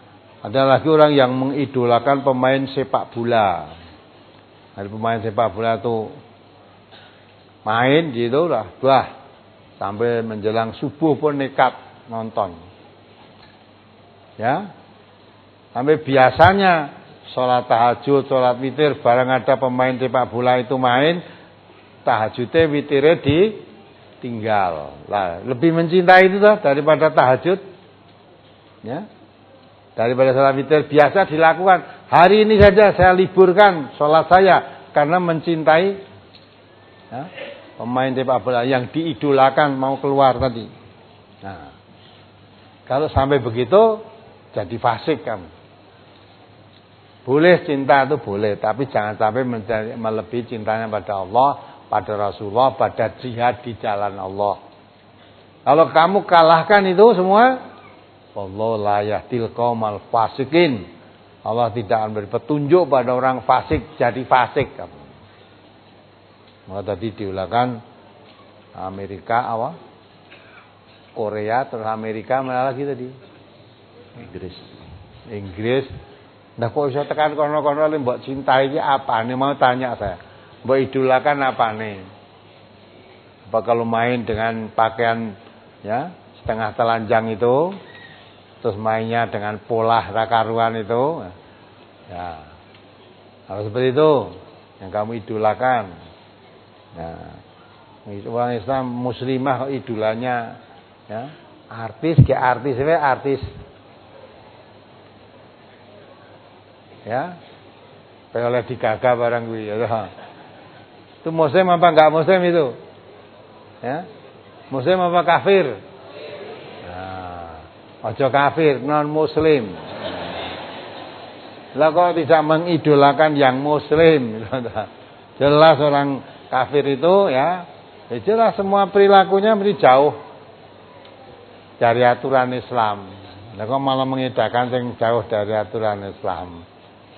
Ada lagi orang yang mengidolakan pemain sepak bola. Ada pemain sepak bola tuh main gitu lah, wah, sampai menjelang subuh pun nekat nonton. Ya. Sampai biasanya sholat tahajud, sholat witir, barang ada pemain sepak bola itu main, tahajudnya witirnya ditinggal. Lah, lebih mencintai itu tuh daripada tahajud. Ya. Daripada sholat witir biasa dilakukan. Hari ini saja saya liburkan sholat saya karena mencintai ya, pemain sepak bola yang diidolakan mau keluar tadi. Nah, kalau sampai begitu jadi fasik kamu. Boleh cinta itu boleh, tapi jangan sampai melebihi cintanya pada Allah, pada Rasulullah, pada jihad di jalan Allah. Kalau kamu kalahkan itu semua, wallahu la yahdil qaumal fasikin. Allah tidak akan beri petunjuk pada orang fasik jadi fasik kamu. Maka tadi diulangkan Amerika awal, Korea terus Amerika mana lagi tadi? Inggris. Inggris. Nah kok bisa tekan kono-kono le mbok cintai iki apane mau tanya saya. Mbok idolakan apane? Apa kalau main dengan pakaian ya setengah telanjang itu, terus mainnya dengan pola rakaruan itu, ya harus seperti itu yang kamu idolakan. Nah, orang Islam muslimah idolanya ya, artis ke artis we artis. Ya. Kayak oleh digagah barang kuwi ya. Itu muslim apa enggak muslim itu? Ya. Muslim apa kafir? Nah, ojo kafir, non muslim. Lah kok tidak mengidolakan yang muslim? Jelas orang kafir itu ya, ya jelas semua perilakunya mesti jauh dari aturan Islam. Lah kok malah mengidolakan yang jauh dari aturan Islam.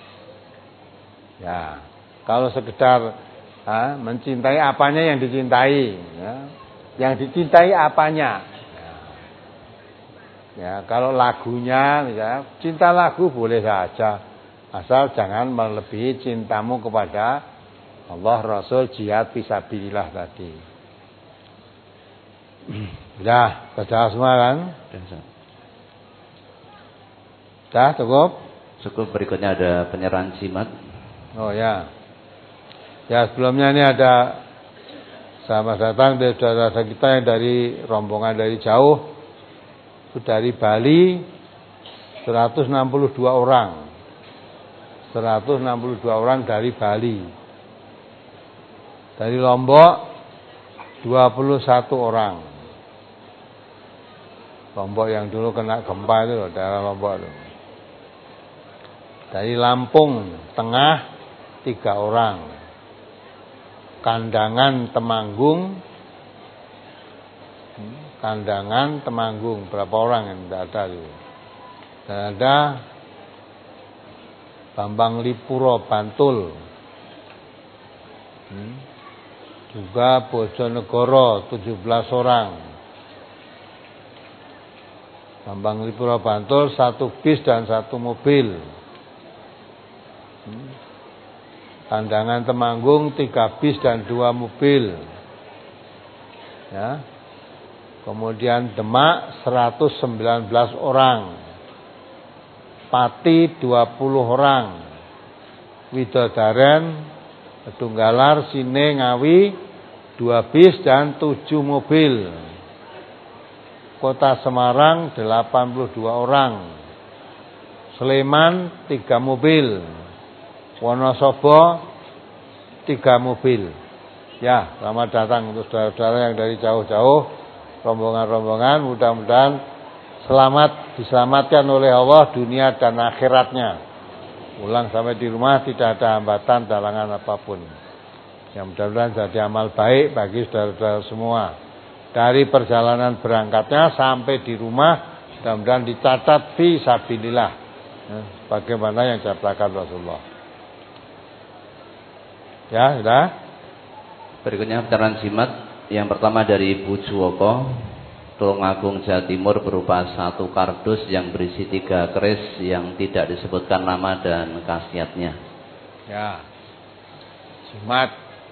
Ya, kalau sekedar ha, mencintai apanya yang dicintai, ya. Yang dicintai apanya. Ya, ya kalau lagunya, ya, cinta lagu boleh saja, asal jangan melebihi cintamu kepada Allah, Rasul, jihad fisabilillah tadi. Ya, sudah semua kan? Sudah cukup?
Cukup. Berikutnya ada penyerahan jimat.
Oh ya. Ya sebelumnya ini ada sama datang dari saudara kita yang dari rombongan dari jauh, itu dari Bali seratus enam puluh dua orang. seratus enam puluh dua orang dari Bali. Dari Lombok dua puluh satu orang. Lombok yang dulu kena gempa itu loh, daerah Lombok itu. Dari Lampung Tengah tiga orang. Kandangan Temanggung, Kandangan Temanggung berapa orang yang tidak ada itu. Dan ada Bambang Lipuro Bantul, hmm. juga Bojonegoro tujuh belas orang. Bambang Lipuro Bantul satu bis dan satu mobil. hmm. Kandangan Temanggung tiga bis dan dua mobil. Ya. Kemudian Demak seratus sembilan belas orang. Pati dua puluh orang. Widodaren, Kedunggalar, Sine, Ngawi dua bis dan tujuh mobil. Kota Semarang delapan puluh dua orang. Sleman tiga mobil. Wonosobo tiga mobil. Ya, selamat datang untuk saudara-saudara yang dari jauh-jauh, rombongan-rombongan, mudah-mudahan selamat, diselamatkan oleh Allah dunia dan akhiratnya. Pulang sampai di rumah tidak ada hambatan, dalangan apapun. Yang mudah-mudahan jadi amal baik bagi saudara-saudara semua. Dari perjalanan berangkatnya sampai di rumah, mudah-mudahan dicatat fi sabilillah. Ya, bagaimana yang dikatakan Rasulullah. Ya, sudah.
Berikutnya pencerahan jimat. Yang pertama dari Ibu Juwoko. Tulungagung, Jawa Timur berupa satu kardus yang berisi tiga keris yang tidak disebutkan nama dan khasiatnya.
Ya, Jumat.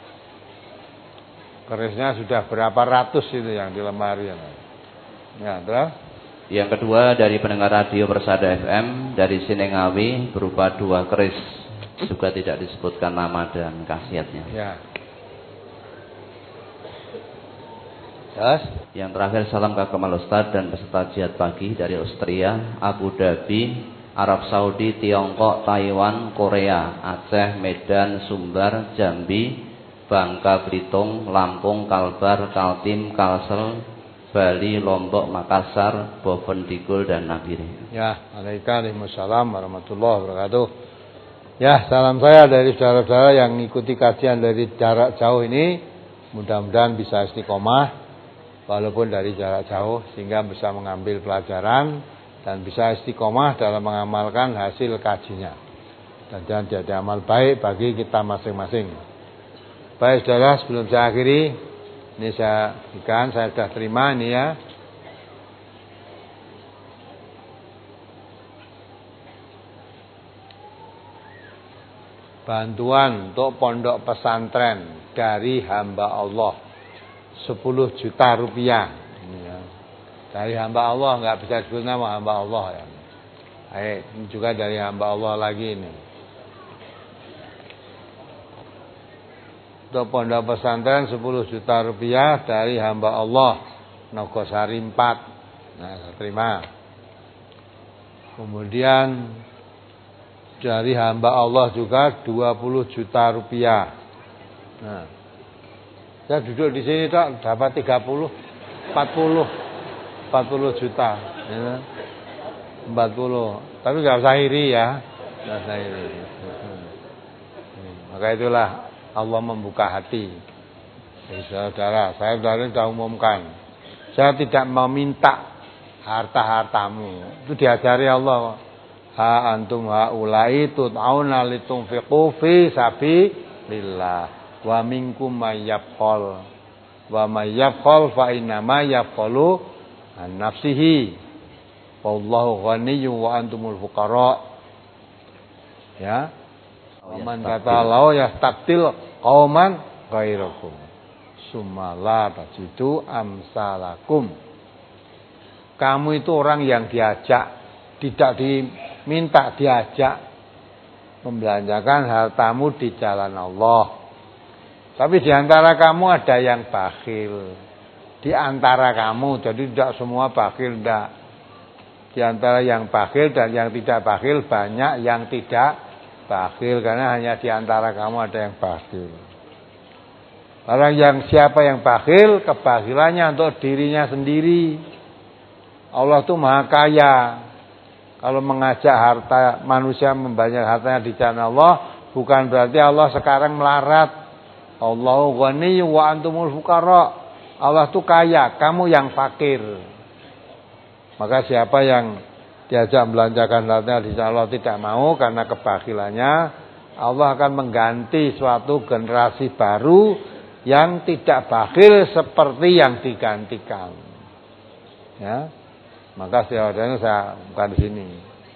Kerisnya sudah berapa ratus itu yang di lemari. Ya, terus?
Yang kedua dari pendengar radio Persada F M dari Sinengawi berupa dua keris, juga tidak disebutkan nama dan khasiatnya.
Ya. Yes.
Yang terakhir salam Kamal Ustadz dan peserta jihad pagi dari Austria, Abu Dhabi, Arab Saudi, Tiongkok, Taiwan, Korea, Aceh, Medan, Sumbar, Jambi, Bangka Belitung, Lampung, Kalbar, Kaltim, Kalsel, Bali, Lombok, Makassar, Bovendigul dan Nabire.
Ya, Waalaikumsalam warahmatullahi wabarakatuh. Ya, salam saya dari saudara-saudara yang mengikuti kajian dari jarak jauh ini, mudah-mudahan bisa istiqomah walaupun dari jarak jauh, sehingga bisa mengambil pelajaran dan bisa istiqomah dalam mengamalkan hasil kajinya. Dan jadi amal baik bagi kita masing-masing. Baik saudara, sebelum saya akhiri, ini saya berikan, saya sudah terima ini ya. Bantuan untuk pondok pesantren dari hamba Allah. sepuluh juta rupiah ya. Dari hamba Allah, nggak bisa disebut nama hamba Allah ya. Baik, ini juga dari hamba Allah lagi ini. Untuk pondok pesantren sepuluh juta rupiah dari hamba Allah Nogosari empat. Nah, saya terima. Kemudian dari hamba Allah juga dua puluh juta rupiah. Nah, saya duduk di sini tak dapat tiga puluh, empat puluh, empat puluh juta, ya. empat puluh. Tapi nggak usah iri ya, nggak usah iri. Maka itulah Allah membuka hati. Jadi saudara, saya sudah umumkan, saya tidak meminta harta-hartamu. Itu diajari Allah. Ha antum haula'i tut'auna litunfiqu fi sabilillah. Wa minkum mayyabqal wa mayyabqal fa inna ma yabqalu an nafsihi wallahu ghaniyyu wa antumul fuqara. Ya, man kata la yastabdil qauman ghairakum summa la tajidu amsalakum. Kamu itu orang yang diajak, tidak diminta, diajak membelanjakan hartamu di jalan Allah. Tapi di antara kamu ada yang bakhil. Di antara kamu, jadi tidak semua bakhil, tidak. Di antara yang bakhil dan yang tidak bakhil, banyak yang tidak bakhil. Karena hanya di antara kamu ada yang bakhil. Orang yang siapa yang bakhil, kebakhilannya untuk dirinya sendiri. Allah itu maha kaya. Kalau mengajak harta manusia membanyak hartanya di jalan Allah, bukan berarti Allah sekarang melarat. Allahu ghaniyyu wa antumul fuqara. Allah itu kaya, kamu yang fakir. Maka siapa yang diajak belanjakan hartanya di jalan Allah tidak mau karena kebakhilannya, Allah akan mengganti suatu generasi baru yang tidak bakhil seperti yang digantikan. Ya. Maka saudara saya bukan di sini.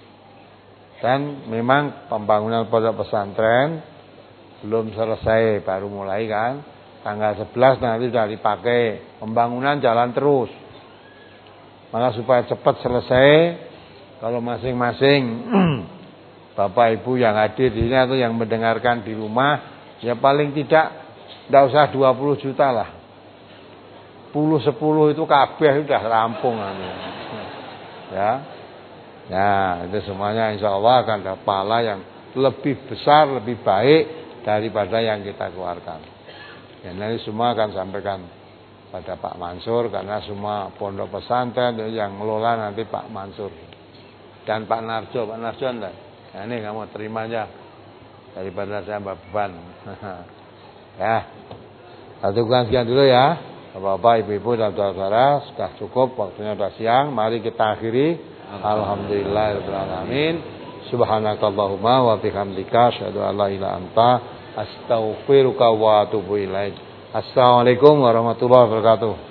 Dan memang pembangunan pondok pesantren belum selesai, baru mulai kan. Tanggal sebelas nanti sudah dipakai. Pembangunan jalan terus. Maka supaya cepat selesai, kalau masing-masing Bapak Ibu yang hadir di sini atau yang mendengarkan di rumah, ya paling tidak tidak usah dua puluh juta lah. sepuluh sepuluh itu kabeh sudah rampung. Ya. Ya, itu semuanya insya Allah akan ada pahala yang lebih besar, lebih baik daripada yang kita keluarkan. Ya, nanti semua akan sampaikan pada Pak Mansur, karena semua pondok pesantren yang ngelola nanti Pak Mansur dan Pak Narjo. Pak Narjo enggak? Nah, ini kamu terima aja daripada saya beban. Ya, satukan sekian dulu ya, Bapak-bapak, ibu-ibu dan saudara, sudah cukup, waktunya sudah siang. Mari kita akhiri. Alhamdulillahirabbil alamin. Subhanakallahumma wa bihamdika asyhadu an la ilaha illa anta astaghfiruka wa atubu ilaik. Assalamualaikum warahmatullahi wabarakatuh.